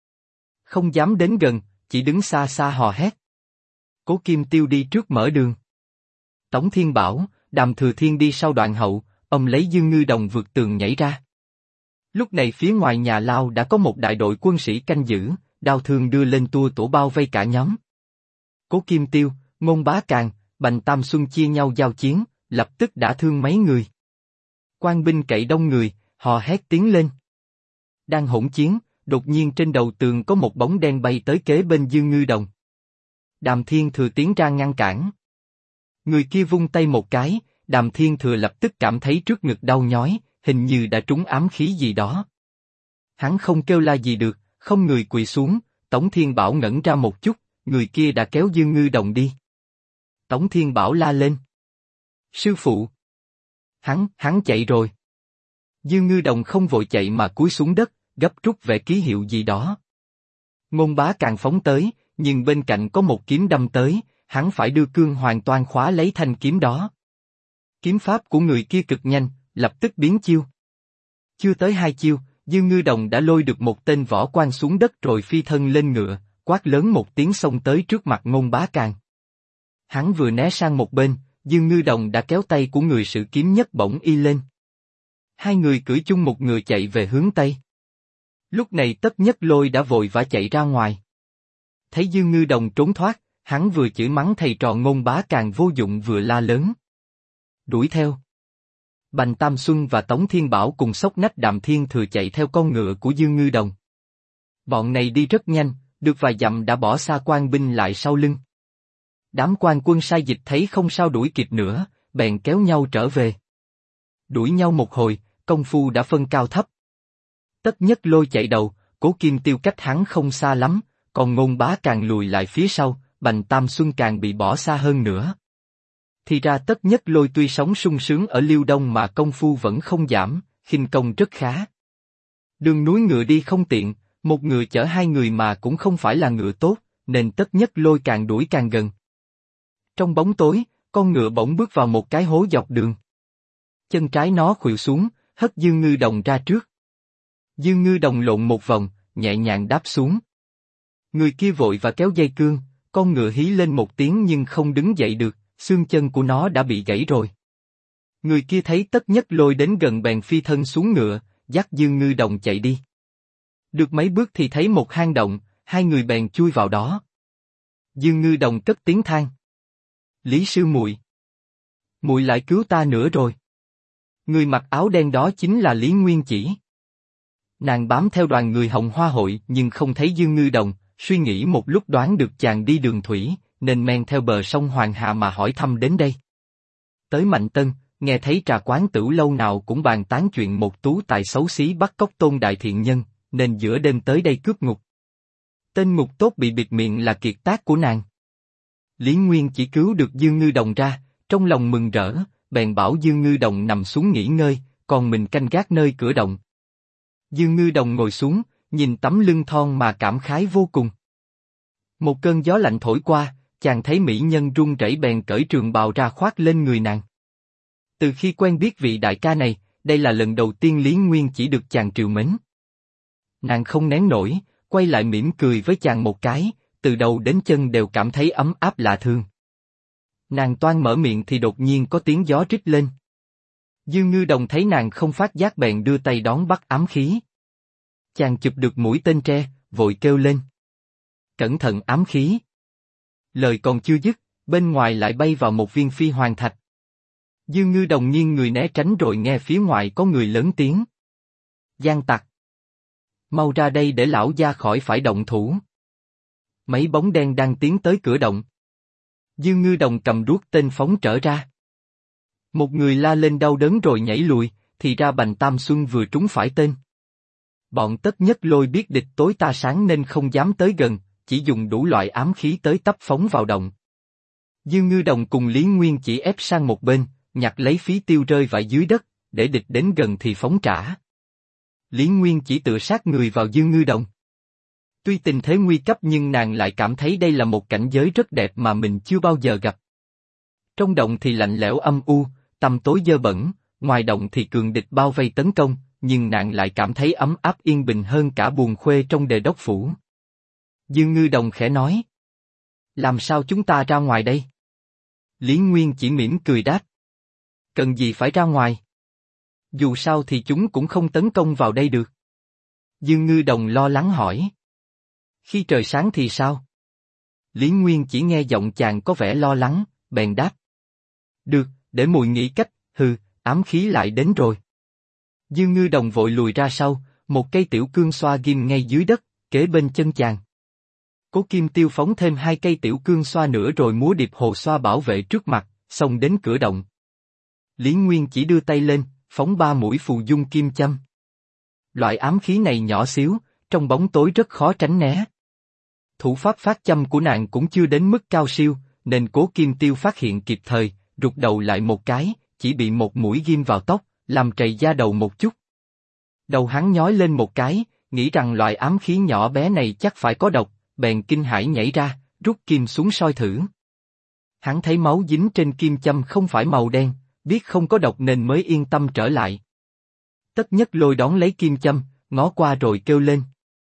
không dám đến gần, chỉ đứng xa xa hò hét. Cố Kim Tiêu đi trước mở đường. Tống Thiên Bảo, Đàm Thừa Thiên đi sau đoạn hậu, ông lấy Dương Ngư Đồng vượt tường nhảy ra. Lúc này phía ngoài nhà lao đã có một đại đội quân sĩ canh giữ, đao thương đưa lên tua tổ bao vây cả nhóm. Cố Kim Tiêu, Ngôn Bá Càng, Bành Tam Xuân chia nhau giao chiến, lập tức đã thương mấy người. Quan binh cậy đông người, họ hét tiếng lên. Đang hỗn chiến, đột nhiên trên đầu tường có một bóng đen bay tới kế bên Dương Ngư Đồng. Đàm Thiên Thừa tiến ra ngăn cản. Người kia vung tay một cái, Đàm Thiên Thừa lập tức cảm thấy trước ngực đau nhói, hình như đã trúng ám khí gì đó. Hắn không kêu la gì được, không người quỳ xuống, Tống Thiên Bảo ngẩn ra một chút, người kia đã kéo Dương Ngư Đồng đi. Tống Thiên Bảo la lên. Sư phụ! Hắn chạy rồi. Dương Ngư Đồng không vội chạy mà cúi xuống đất, gấp rút vẽ ký hiệu gì đó. Ngôn Bá Càng phóng tới, nhưng bên cạnh có một kiếm đâm tới, hắn phải đưa cương hoàn toàn khóa lấy thanh kiếm đó. Kiếm pháp của người kia cực nhanh, lập tức biến chiêu. Chưa tới 2 chiêu, Dương Ngư Đồng đã lôi được một tên võ quan xuống đất rồi phi thân lên ngựa, quát lớn một tiếng xông tới trước mặt Ngôn Bá Càng. Hắn vừa né sang một bên, Dương Ngư Đồng đã kéo tay của người sử kiếm nhất bổng y lên. Hai người cưỡi chung một ngựa chạy về hướng Tây. Lúc này Tất Nhất Lôi đã vội vã chạy ra ngoài. Thấy Dương Ngư Đồng trốn thoát, hắn vừa chửi mắng thầy trò Ngôn Bá Càng vô dụng vừa la lớn. Đuổi theo. Bành Tam Xuân và Tống Thiên Bảo cùng xốc nách Đàm Thiên Thừa chạy theo con ngựa của Dương Ngư Đồng. Bọn này đi rất nhanh, được vài dặm đã bỏ xa quan binh lại sau lưng. Đám quan quân sai dịch thấy không sao đuổi kịp nữa, bèn kéo nhau trở về. Đuổi nhau một hồi, công phu đã phân cao thấp. Tất Nhất Lôi chạy đầu, Cố Kim Tiêu cách hắn không xa lắm, còn Ngôn Bá càng lùi lại phía sau, Bành Tam Xuân càng bị bỏ xa hơn nữa. Thì ra Tất Nhất Lôi tuy sống sung sướng ở Liêu Đông mà công phu vẫn không giảm, khinh công rất khá. Đường núi ngựa đi không tiện, một ngựa chở hai người mà cũng không phải là ngựa tốt, nên Tất Nhất Lôi càng đuổi càng gần. Trong bóng tối, con ngựa bỗng bước vào một cái hố dọc đường. Chân trái nó khuỵu xuống, hất Dương Ngư Đồng ra trước. Dương Ngư Đồng lộn một vòng, nhẹ nhàng đáp xuống. Người kia vội và kéo dây cương, con ngựa hí lên một tiếng nhưng không đứng dậy được, xương chân của nó đã bị gãy rồi. Người kia thấy Tất Nhất Lôi đến gần bèn phi thân xuống ngựa, dắt Dương Ngư Đồng chạy đi. Được mấy bước thì thấy một hang động, hai người bèn chui vào đó. Dương Ngư Đồng cất tiếng than. Lý sư muội, muội lại cứu ta nữa rồi. Người mặc áo đen đó chính là Lý Nguyên Chỉ. Nàng bám theo đoàn người Hồng Hoa hội nhưng không thấy Dương Ngư Đồng, suy nghĩ một lúc đoán được chàng đi đường thủy, nên men theo bờ sông Hoàng Hà mà hỏi thăm đến đây. Tới Mạnh Tân, nghe thấy trà quán tửu lâu nào cũng bàn tán chuyện một tú tài xấu xí bắt cóc Tôn đại thiện nhân, nên giữa đêm tới đây cướp ngục. Tên ngục tốt bị bịt miệng là kiệt tác của nàng. Lý Nguyên Chỉ cứu được Dương Ngư Đồng ra, trong lòng mừng rỡ, bèn bảo Dương Ngư Đồng nằm xuống nghỉ ngơi, còn mình canh gác nơi cửa động. Dương Ngư Đồng ngồi xuống, nhìn tấm lưng thon mà cảm khái vô cùng. Một cơn gió lạnh thổi qua, chàng thấy mỹ nhân run rẩy bèn cởi trường bào ra khoác lên người nàng. Từ khi quen biết vị đại ca này, đây là lần đầu tiên Lý Nguyên Chỉ được chàng trìu mến. Nàng không nén nổi, quay lại mỉm cười với chàng một cái, từ đầu đến chân đều cảm thấy ấm áp lạ thường. Nàng toan mở miệng thì đột nhiên có tiếng gió rít lên. Dương Ngư Đồng thấy nàng không phát giác bèn đưa tay đón bắt ám khí. Chàng chụp được mũi tên tre, vội kêu lên. Cẩn thận ám khí. Lời còn chưa dứt, bên ngoài lại bay vào một viên phi hoàng thạch. Dương Ngư Đồng nghiêng người né tránh rồi nghe phía ngoài có người lớn tiếng. Giang tặc! Mau ra đây để lão gia khỏi phải động thủ. Mấy bóng đen đang tiến tới cửa động. Dương Ngư Đồng cầm đuốc tên phóng trở ra. Một người la lên đau đớn rồi nhảy lùi, thì ra Bành Tam Xuân vừa trúng phải tên. Bọn Tất Nhất Lôi biết địch tối ta sáng nên không dám tới gần, chỉ dùng đủ loại ám khí tới tấp phóng vào động. Dương Ngư Đồng cùng Lý Nguyên Chỉ ép sang một bên, nhặt lấy phí tiêu rơi vãi dưới đất, để địch đến gần thì phóng trả. Lý Nguyên Chỉ tựa sát người vào Dương Ngư Đồng. Tuy tình thế nguy cấp nhưng nàng lại cảm thấy đây là một cảnh giới rất đẹp mà mình chưa bao giờ gặp. Trong động thì lạnh lẽo âm u, tăm tối dơ bẩn, ngoài động thì cường địch bao vây tấn công, nhưng nàng lại cảm thấy ấm áp yên bình hơn cả buồng khuê trong Đề Đốc phủ. Dương Ngư Đồng khẽ nói. Làm sao chúng ta ra ngoài đây? Lý Nguyên Chỉ mỉm cười đáp. Cần gì phải ra ngoài? Dù sao thì chúng cũng không tấn công vào đây được. Dương Ngư Đồng lo lắng hỏi. Khi trời sáng thì sao? Lý Nguyên Chỉ nghe giọng chàng có vẻ lo lắng, bèn đáp. Được, để muội nghĩ cách, ám khí lại đến rồi. Dương Ngư Đồng vội lùi ra sau, một cây tiểu cương xoa ghim ngay dưới đất, kế bên chân chàng. Cố Kim Tiêu phóng thêm 2 cây tiểu cương xoa nữa rồi múa điệp hồ xoa bảo vệ trước mặt, xông đến cửa động. Lý Nguyên Chỉ đưa tay lên, phóng 3 mũi phù dung kim châm. Loại ám khí này nhỏ xíu, trong bóng tối rất khó tránh né. Thủ pháp phát châm của nàng cũng chưa đến mức cao siêu, nên Cố Kim Tiêu phát hiện kịp thời, rụt đầu lại một cái, chỉ bị một mũi ghim vào tóc, làm trầy da đầu một chút. Đầu hắn nhói lên một cái, nghĩ rằng loại ám khí nhỏ bé này chắc phải có độc, bèn kinh hãi nhảy ra, rút kim xuống soi thử. Hắn thấy máu dính trên kim châm không phải màu đen, biết không có độc nên mới yên tâm trở lại. Tất Nhất Lôi đón lấy kim châm, ngó qua rồi kêu lên.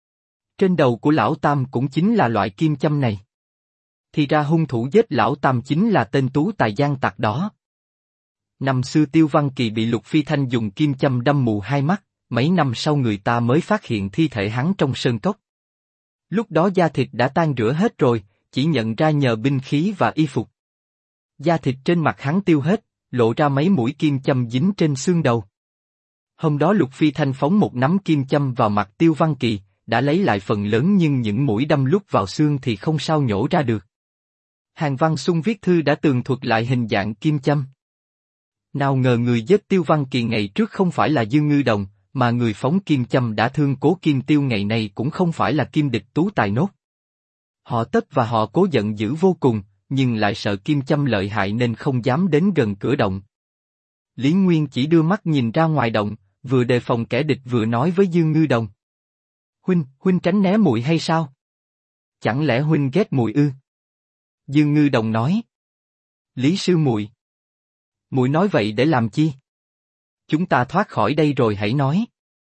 Trên đầu của lão Tam cũng chính là loại kim châm này. Thì ra hung thủ giết lão Tam chính là tên tú tài giang tặc đó. Năm xưa Tiêu Văn Kỳ bị Lục Phi Thanh dùng kim châm đâm mù 2 mắt, mấy năm sau người ta mới phát hiện thi thể hắn trong sơn cốc. Lúc đó da thịt đã tan rã hết rồi, chỉ nhận ra nhờ binh khí và y phục. Da thịt trên mặt hắn tiêu hết, lộ ra mấy mũi kim châm dính trên xương đầu. Hôm đó Lục Phi Thanh phóng một nắm kim châm vào mặt Tiêu Văn Kỳ, đã lấy lại phần lớn nhưng những mũi đâm lúc vào xương thì không sao nhổ ra được. Hàn Văn Sung viết thư đã tường thuật lại hình dạng kim châm. Nào ngờ người giết Tiêu Văn Kỳ ngày trước không phải là Dương Ngư Đồng, mà người phóng kim châm đã thương Cố Kim Tiêu ngày nay cũng không phải là Kim Địch Tú Tài Nốt. Họ Tất và họ Cố giận dữ vô cùng, nhưng lại sợ kim châm lợi hại nên không dám đến gần cửa động. Lý Nguyên chỉ đưa mắt nhìn ra ngoài động, vừa đề phòng kẻ địch vừa nói với Dương Ngư Đồng. Huynh tránh né muội hay sao? Chẳng lẽ huynh ghét muội ư? Dương Ngư Đồng nói. Lý sư muội. Muội nói vậy để làm chi? Chúng ta thoát khỏi đây rồi hãy nói.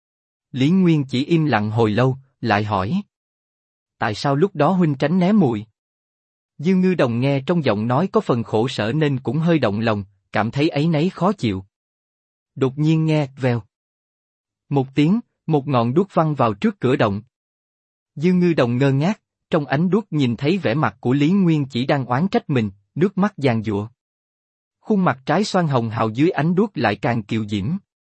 Lý Nguyên chỉ im lặng hồi lâu, lại hỏi. Tại sao lúc đó huynh tránh né muội? Dương Ngư Đồng nghe trong giọng nói có phần khổ sở nên cũng hơi động lòng, cảm thấy áy náy khó chịu. Đột nhiên nghe vèo. Một tiếng, một ngọn đuốc văng vào trước cửa động. Dương Ngư Đồng ngơ ngác, trong ánh đuốc nhìn thấy vẻ mặt của Lý Nguyên chỉ đang oán trách mình, nước mắt giàn giụa. Khuôn mặt trái xoan hồng hào dưới ánh đuốc lại càng kiều diễm.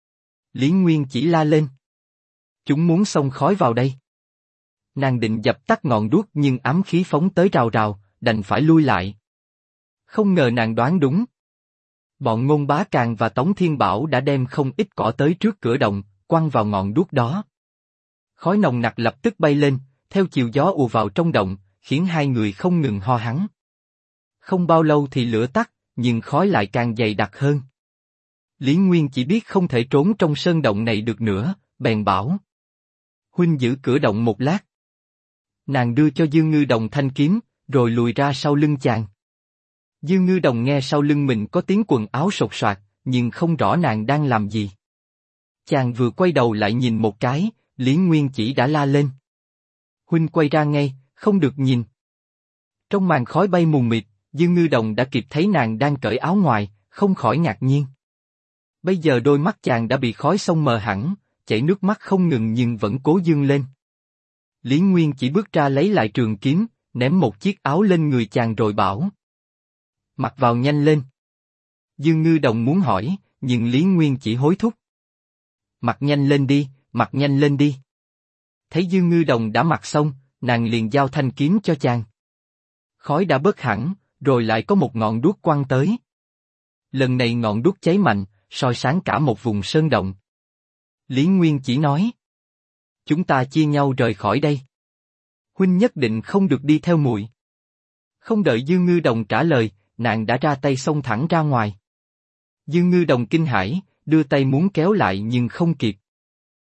Lý Nguyên chỉ la lên. Chúng muốn xông khói vào đây. Nàng định dập tắt ngọn đuốc nhưng ám khí phóng tới rào rào, đành phải lui lại. Không ngờ nàng đoán đúng. Bọn Ngôn Bá Càng và Tống Thiên Bảo đã đem không ít cỏ tới trước cửa động, quăng vào ngọn đuốc đó. Khói nồng nặc lập tức bay lên, theo chiều gió ùa vào trong động, khiến hai người không ngừng ho hắn. Không bao lâu thì lửa tắt, nhưng khói lại càng dày đặc hơn. Lý Nguyên chỉ biết không thể trốn trong sơn động này được nữa, bèn bảo. Huynh giữ cửa động một lát. Nàng đưa cho Dương Ngư Đồng thanh kiếm, rồi lùi ra sau lưng chàng. Dương Ngư Đồng nghe sau lưng mình có tiếng quần áo sột soạt, nhưng không rõ nàng đang làm gì. Chàng vừa quay đầu lại nhìn một cái, Lý Nguyên chỉ đã la lên. Huynh quay ra ngay, không được nhìn. Trong màn khói bay mù mịt, Dương Ngư Đồng đã kịp thấy nàng đang cởi áo ngoài, không khỏi ngạc nhiên. Bây giờ đôi mắt chàng đã bị khói xông mờ hẳn, chảy nước mắt không ngừng nhưng vẫn cố dương lên. Lý Nguyên chỉ bước ra lấy lại trường kiếm, ném một chiếc áo lên người chàng rồi bảo. Mặc vào nhanh lên. Dương Ngư Đồng muốn hỏi, nhưng Lý Nguyên chỉ hối thúc. Mặc nhanh lên đi, mặc nhanh lên đi. Thấy Dương Ngư Đồng đã mặc xong, nàng liền giao thanh kiếm cho chàng. Khói đã bớt hẳn, rồi lại có một ngọn đuốc quăng tới. Lần này ngọn đuốc cháy mạnh, soi sáng cả một vùng sơn động. Lý Nguyên chỉ nói. Chúng ta chia nhau rời khỏi đây. Huynh nhất định không được đi theo muội. Không đợi Dương Ngư Đồng trả lời, nàng đã ra tay xông thẳng ra ngoài. Dương Ngư Đồng kinh hãi, đưa tay muốn kéo lại nhưng không kịp.